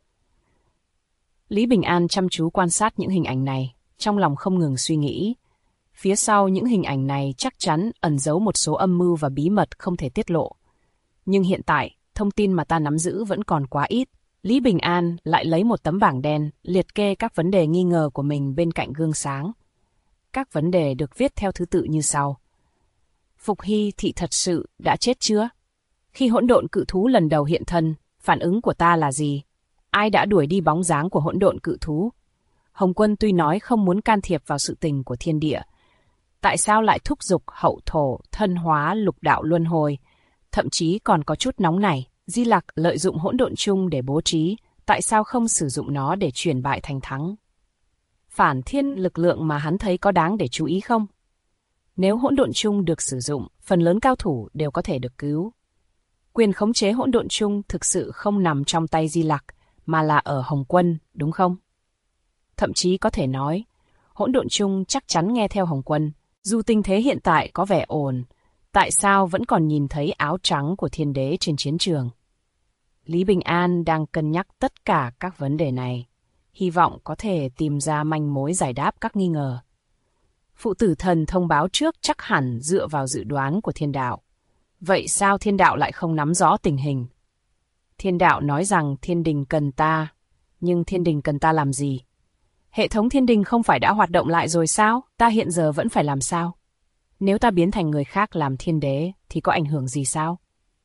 Lý Bình An chăm chú quan sát những hình ảnh này, trong lòng không ngừng suy nghĩ. Phía sau những hình ảnh này chắc chắn ẩn giấu một số âm mưu và bí mật không thể tiết lộ. Nhưng hiện tại, thông tin mà ta nắm giữ vẫn còn quá ít. Lý Bình An lại lấy một tấm bảng đen, liệt kê các vấn đề nghi ngờ của mình bên cạnh gương sáng. Các vấn đề được viết theo thứ tự như sau. Phục Hy thị thật sự đã chết chưa? Khi hỗn độn cự thú lần đầu hiện thân, phản ứng của ta là gì? Ai đã đuổi đi bóng dáng của hỗn độn cự thú? Hồng Quân tuy nói không muốn can thiệp vào sự tình của thiên địa, tại sao lại thúc giục hậu thổ, thân hóa, lục đạo luân hồi? Thậm chí còn có chút nóng này, Di Lặc lợi dụng hỗn độn chung để bố trí, tại sao không sử dụng nó để chuyển bại thành thắng? Phản thiên lực lượng mà hắn thấy có đáng để chú ý không? Nếu hỗn độn chung được sử dụng, phần lớn cao thủ đều có thể được cứu. Quyền khống chế hỗn độn chung thực sự không nằm trong tay Di Lặc, mà là ở Hồng Quân, đúng không? Thậm chí có thể nói, hỗn độn chung chắc chắn nghe theo Hồng Quân. Dù tình thế hiện tại có vẻ ổn, tại sao vẫn còn nhìn thấy áo trắng của thiên đế trên chiến trường? Lý Bình An đang cân nhắc tất cả các vấn đề này. hy vọng có thể tìm ra manh mối giải đáp các nghi ngờ. Phụ tử thần thông báo trước chắc hẳn dựa vào dự đoán của thiên đạo. Vậy sao thiên đạo lại không nắm rõ tình hình? Thiên đạo nói rằng thiên đình cần ta, nhưng thiên đình cần ta làm gì? Hệ thống thiên đình không phải đã hoạt động lại rồi sao? Ta hiện giờ vẫn phải làm sao? Nếu ta biến thành người khác làm thiên đế thì có ảnh hưởng gì sao?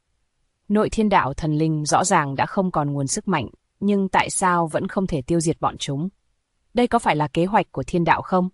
Nội thiên đạo thần linh rõ ràng đã không còn nguồn sức mạnh, nhưng tại sao vẫn không thể tiêu diệt bọn chúng? Đây có phải là kế hoạch của thiên đạo không?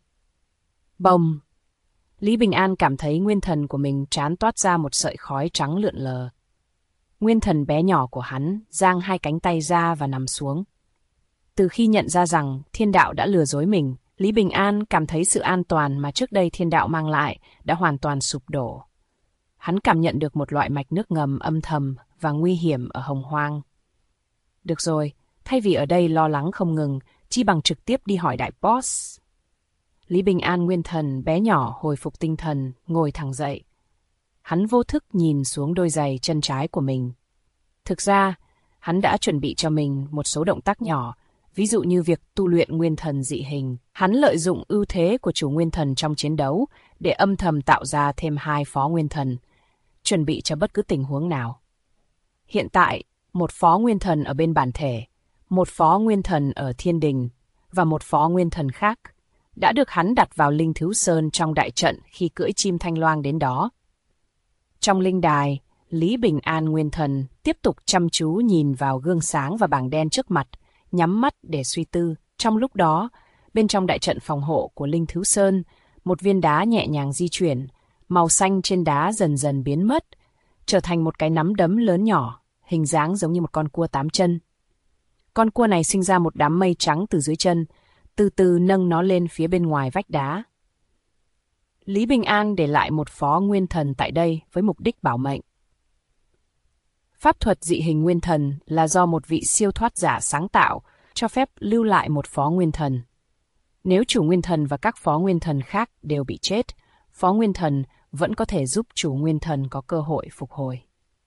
Bồng! Lý Bình An cảm thấy nguyên thần của mình trán toát ra một sợi khói trắng lượn lờ. Nguyên thần bé nhỏ của hắn giang hai cánh tay ra và nằm xuống. Từ khi nhận ra rằng thiên đạo đã lừa dối mình, Lý Bình An cảm thấy sự an toàn mà trước đây thiên đạo mang lại đã hoàn toàn sụp đổ. Hắn cảm nhận được một loại mạch nước ngầm âm thầm và nguy hiểm ở Hồng Hoang. Được rồi, thay vì ở đây lo lắng không ngừng, chi bằng trực tiếp đi hỏi đại boss. Lý Bình An nguyên thần bé nhỏ hồi phục tinh thần, ngồi thẳng dậy. Hắn vô thức nhìn xuống đôi giày chân trái của mình. Thực ra, hắn đã chuẩn bị cho mình một số động tác nhỏ, ví dụ như việc tu luyện nguyên thần dị hình. Hắn lợi dụng ưu thế của chủ nguyên thần trong chiến đấu để âm thầm tạo ra thêm 2 phó nguyên thần, chuẩn bị cho bất cứ tình huống nào. Hiện tại, một phó nguyên thần ở bên bản thể, một phó nguyên thần ở thiên đình và một phó nguyên thần khác đã được hắn đặt vào Linh Thứu Sơn trong đại trận khi cưỡi chim thanh loan đến đó. Trong linh đài, Lý Bình An nguyên thần tiếp tục chăm chú nhìn vào gương sáng và bảng đen trước mặt, nhắm mắt để suy tư. Trong lúc đó, bên trong đại trận phòng hộ của Linh Thứu Sơn, một viên đá nhẹ nhàng di chuyển, màu xanh trên đá dần dần biến mất, trở thành một cái nắm đấm lớn nhỏ, hình dáng giống như một con cua 8 chân. Con cua này sinh ra một đám mây trắng từ dưới chân, từ từ nâng nó lên phía bên ngoài vách đá. Lý Bình An để lại một phó nguyên thần tại đây với mục đích bảo mệnh. Pháp thuật dị hình nguyên thần là do một vị siêu thoát giả sáng tạo, cho phép lưu lại một phó nguyên thần. Nếu chủ nguyên thần và các phó nguyên thần khác đều bị chết, phó nguyên thần vẫn có thể giúp chủ nguyên thần có cơ hội phục hồi.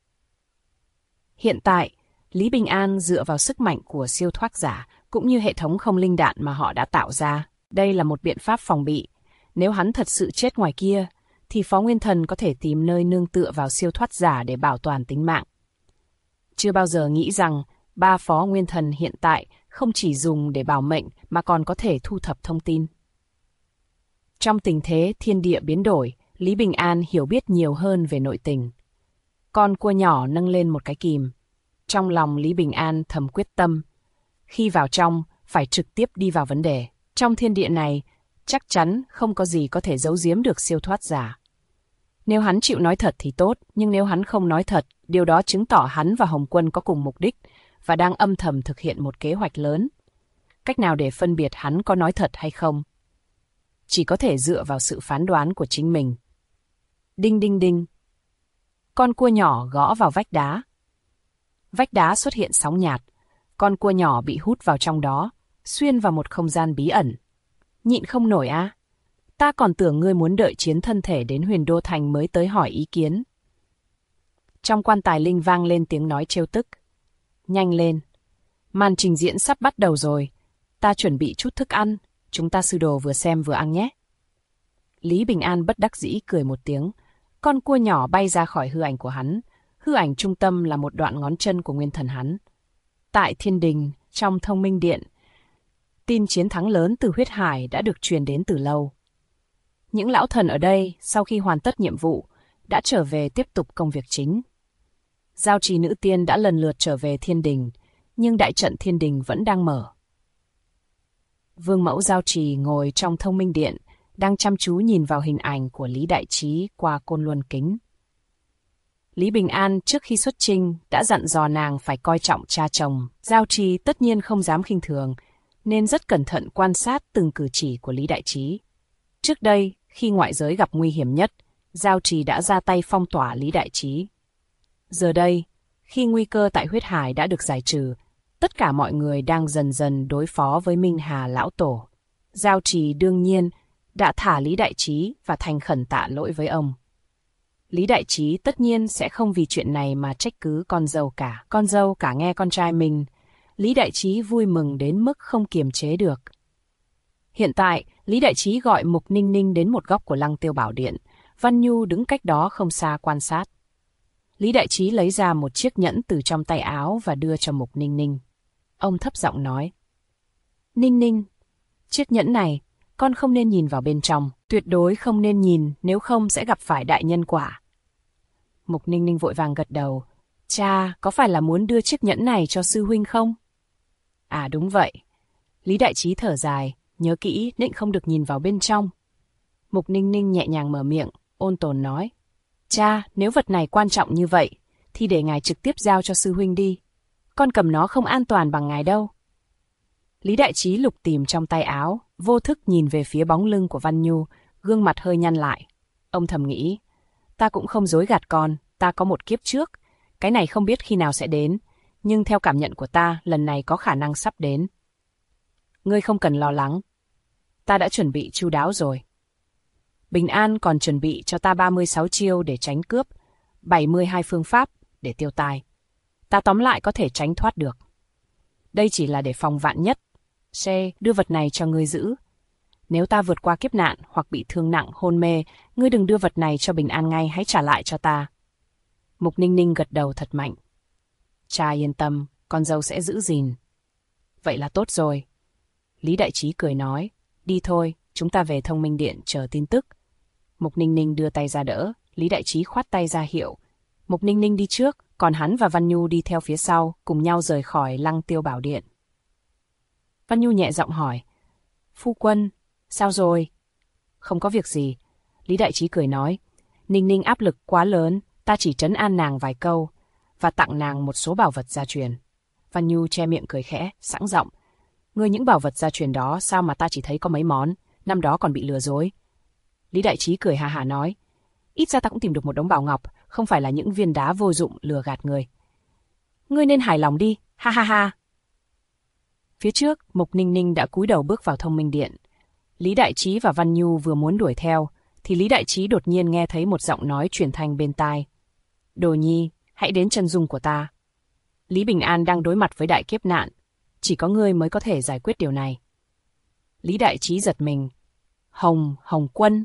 Hiện tại, Lý Bình An dựa vào sức mạnh của siêu thoát giả cũng như hệ thống không linh đạn mà họ đã tạo ra. Đây là một biện pháp phòng bị. Nếu hắn thật sự chết ngoài kia, thì phó nguyên thần có thể tìm nơi nương tựa vào siêu thoát giả để bảo toàn tính mạng. Chưa bao giờ nghĩ rằng 3 phó nguyên thần hiện tại không chỉ dùng để bảo mệnh mà còn có thể thu thập thông tin. Trong tình thế thiên địa biến đổi, Lý Bình An hiểu biết nhiều hơn về nội tình. Con cua nhỏ nâng lên một cái kìm. Trong lòng Lý Bình An thầm quyết tâm. Khi vào trong, phải trực tiếp đi vào vấn đề. Trong thiên địa này, chắc chắn không có gì có thể giấu giếm được siêu thoát giả. Nếu hắn chịu nói thật thì tốt, nhưng nếu hắn không nói thật, điều đó chứng tỏ hắn và Hồng Quân có cùng mục đích và đang âm thầm thực hiện một kế hoạch lớn. Cách nào để phân biệt hắn có nói thật hay không? Chỉ có thể dựa vào sự phán đoán của chính mình. Đinh đinh đinh. Con cua nhỏ gõ vào vách đá. Vách đá xuất hiện sóng nhạt. Con cua nhỏ bị hút vào trong đó, xuyên vào một không gian bí ẩn. Nhịn không nổi à? Ta còn tưởng ngươi muốn đợi chiến thân thể đến Huyền Đô Thành mới tới hỏi ý kiến. Trong quan tài linh vang lên tiếng nói trêu tức. Nhanh lên. Màn trình diễn sắp bắt đầu rồi. Ta chuẩn bị chút thức ăn. Chúng ta sư đồ vừa xem vừa ăn nhé. Lý Bình An bất đắc dĩ cười một tiếng. Con cua nhỏ bay ra khỏi hư ảnh của hắn. Hư ảnh trung tâm là một đoạn ngón chân của nguyên thần hắn. Tại thiên đình, trong Thông Minh Điện, tin chiến thắng lớn từ huyết hải đã được truyền đến từ lâu. Những lão thần ở đây, sau khi hoàn tất nhiệm vụ, đã trở về tiếp tục công việc chính. Giao trì nữ tiên đã lần lượt trở về thiên đình, nhưng đại trận thiên đình vẫn đang mở. Vương mẫu Giao trì ngồi trong Thông Minh Điện, đang chăm chú nhìn vào hình ảnh của Lý Đại Trí qua côn luân kính. Lý Bình An trước khi xuất chinh đã dặn dò nàng phải coi trọng cha chồng. Giao trì tất nhiên không dám khinh thường, nên rất cẩn thận quan sát từng cử chỉ của Lý Đại Trí. Trước đây, khi ngoại giới gặp nguy hiểm nhất, Giao trì đã ra tay phong tỏa Lý Đại Trí. Giờ đây, khi nguy cơ tại huyết hải đã được giải trừ, tất cả mọi người đang dần dần đối phó với Minh Hà Lão Tổ. Giao trì đương nhiên đã thả Lý Đại Trí và thành khẩn tạ lỗi với ông. Lý Đại Trí tất nhiên sẽ không vì chuyện này mà trách cứ con dâu cả. Con dâu cả nghe con trai mình Lý Đại Trí vui mừng đến mức không kiềm chế được. Hiện tại, Lý Đại Trí gọi Mục Ninh Ninh đến một góc của Lăng Tiêu Bảo Điện. Văn Nhu đứng cách đó không xa quan sát. Lý Đại Trí lấy ra một chiếc nhẫn từ trong tay áo và đưa cho Mục Ninh Ninh. Ông thấp giọng nói. Ninh Ninh, chiếc nhẫn này, con không nên nhìn vào bên trong. Tuyệt đối không nên nhìn, nếu không sẽ gặp phải đại nhân quả. Mục Ninh Ninh vội vàng gật đầu. Cha, có phải là muốn đưa chiếc nhẫn này cho sư huynh không? À đúng vậy. Lý Đại Trí thở dài, nhớ kỹ, định không được nhìn vào bên trong. Mục Ninh Ninh nhẹ nhàng mở miệng, ôn tồn nói. Cha, nếu vật này quan trọng như vậy, thì để ngài trực tiếp giao cho sư huynh đi. Con cầm nó không an toàn bằng ngài đâu. Lý Đại Trí lục tìm trong tay áo, vô thức nhìn về phía bóng lưng của Văn Nhu, gương mặt hơi nhăn lại. Ông thầm nghĩ, ta cũng không dối gạt con, ta có một kiếp trước, cái này không biết khi nào sẽ đến, nhưng theo cảm nhận của ta, lần này có khả năng sắp đến. Ngươi không cần lo lắng, ta đã chuẩn bị chu đáo rồi. Bình An còn chuẩn bị cho ta 36 chiêu để tránh cướp, 72 phương pháp để tiêu tai. Ta tóm lại có thể tránh thoát được. Đây chỉ là để phòng vạn nhất. Đưa vật này cho ngươi giữ. Nếu ta vượt qua kiếp nạn hoặc bị thương nặng, hôn mê, ngươi đừng đưa vật này cho Bình An ngay, hãy trả lại cho ta. Mục Ninh Ninh gật đầu thật mạnh. Cha yên tâm, con dâu sẽ giữ gìn. Vậy là tốt rồi. Lý Đại Trí cười nói, đi thôi, chúng ta về Thông Minh Điện chờ tin tức. Mục Ninh Ninh đưa tay ra đỡ, Lý Đại Trí khoát tay ra hiệu. Mục Ninh Ninh đi trước, còn hắn và Văn Nhu đi theo phía sau, cùng nhau rời khỏi Lăng Tiêu Bảo Điện. Văn Nhu nhẹ giọng hỏi, phu quân, sao rồi? Không có việc gì. Lý Đại Trí cười nói, Ninh Ninh áp lực quá lớn, ta chỉ trấn an nàng vài câu, và tặng nàng một số bảo vật gia truyền. Văn Nhu che miệng cười khẽ, sẵn giọng, ngươi những bảo vật gia truyền đó sao mà ta chỉ thấy có mấy món, năm đó còn bị lừa dối. Lý Đại Trí cười hà hà nói, ít ra ta cũng tìm được một đống bảo ngọc, không phải là những viên đá vô dụng lừa gạt người. Ngươi nên hài lòng đi, ha ha ha. Phía trước, Mục Ninh Ninh đã cúi đầu bước vào Thông Minh Điện. Lý Đại Trí và Văn Nhu vừa muốn đuổi theo, thì Lý Đại Trí đột nhiên nghe thấy một giọng nói truyền thanh bên tai. Đồ Nhi, hãy đến chân dung của ta. Lý Bình An đang đối mặt với đại kiếp nạn, chỉ có ngươi mới có thể giải quyết điều này. Lý Đại Trí giật mình. Hồng Quân.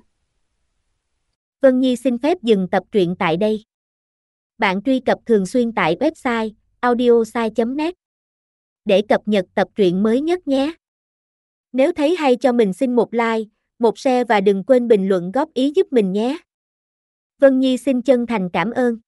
Vân Nhi xin phép dừng tập truyện tại đây. Bạn truy cập thường xuyên tại website audiosai.net để cập nhật tập truyện mới nhất nhé. Nếu thấy hay cho mình xin một like, một share và đừng quên bình luận góp ý giúp mình nhé. Vân Nhi xin chân thành cảm ơn.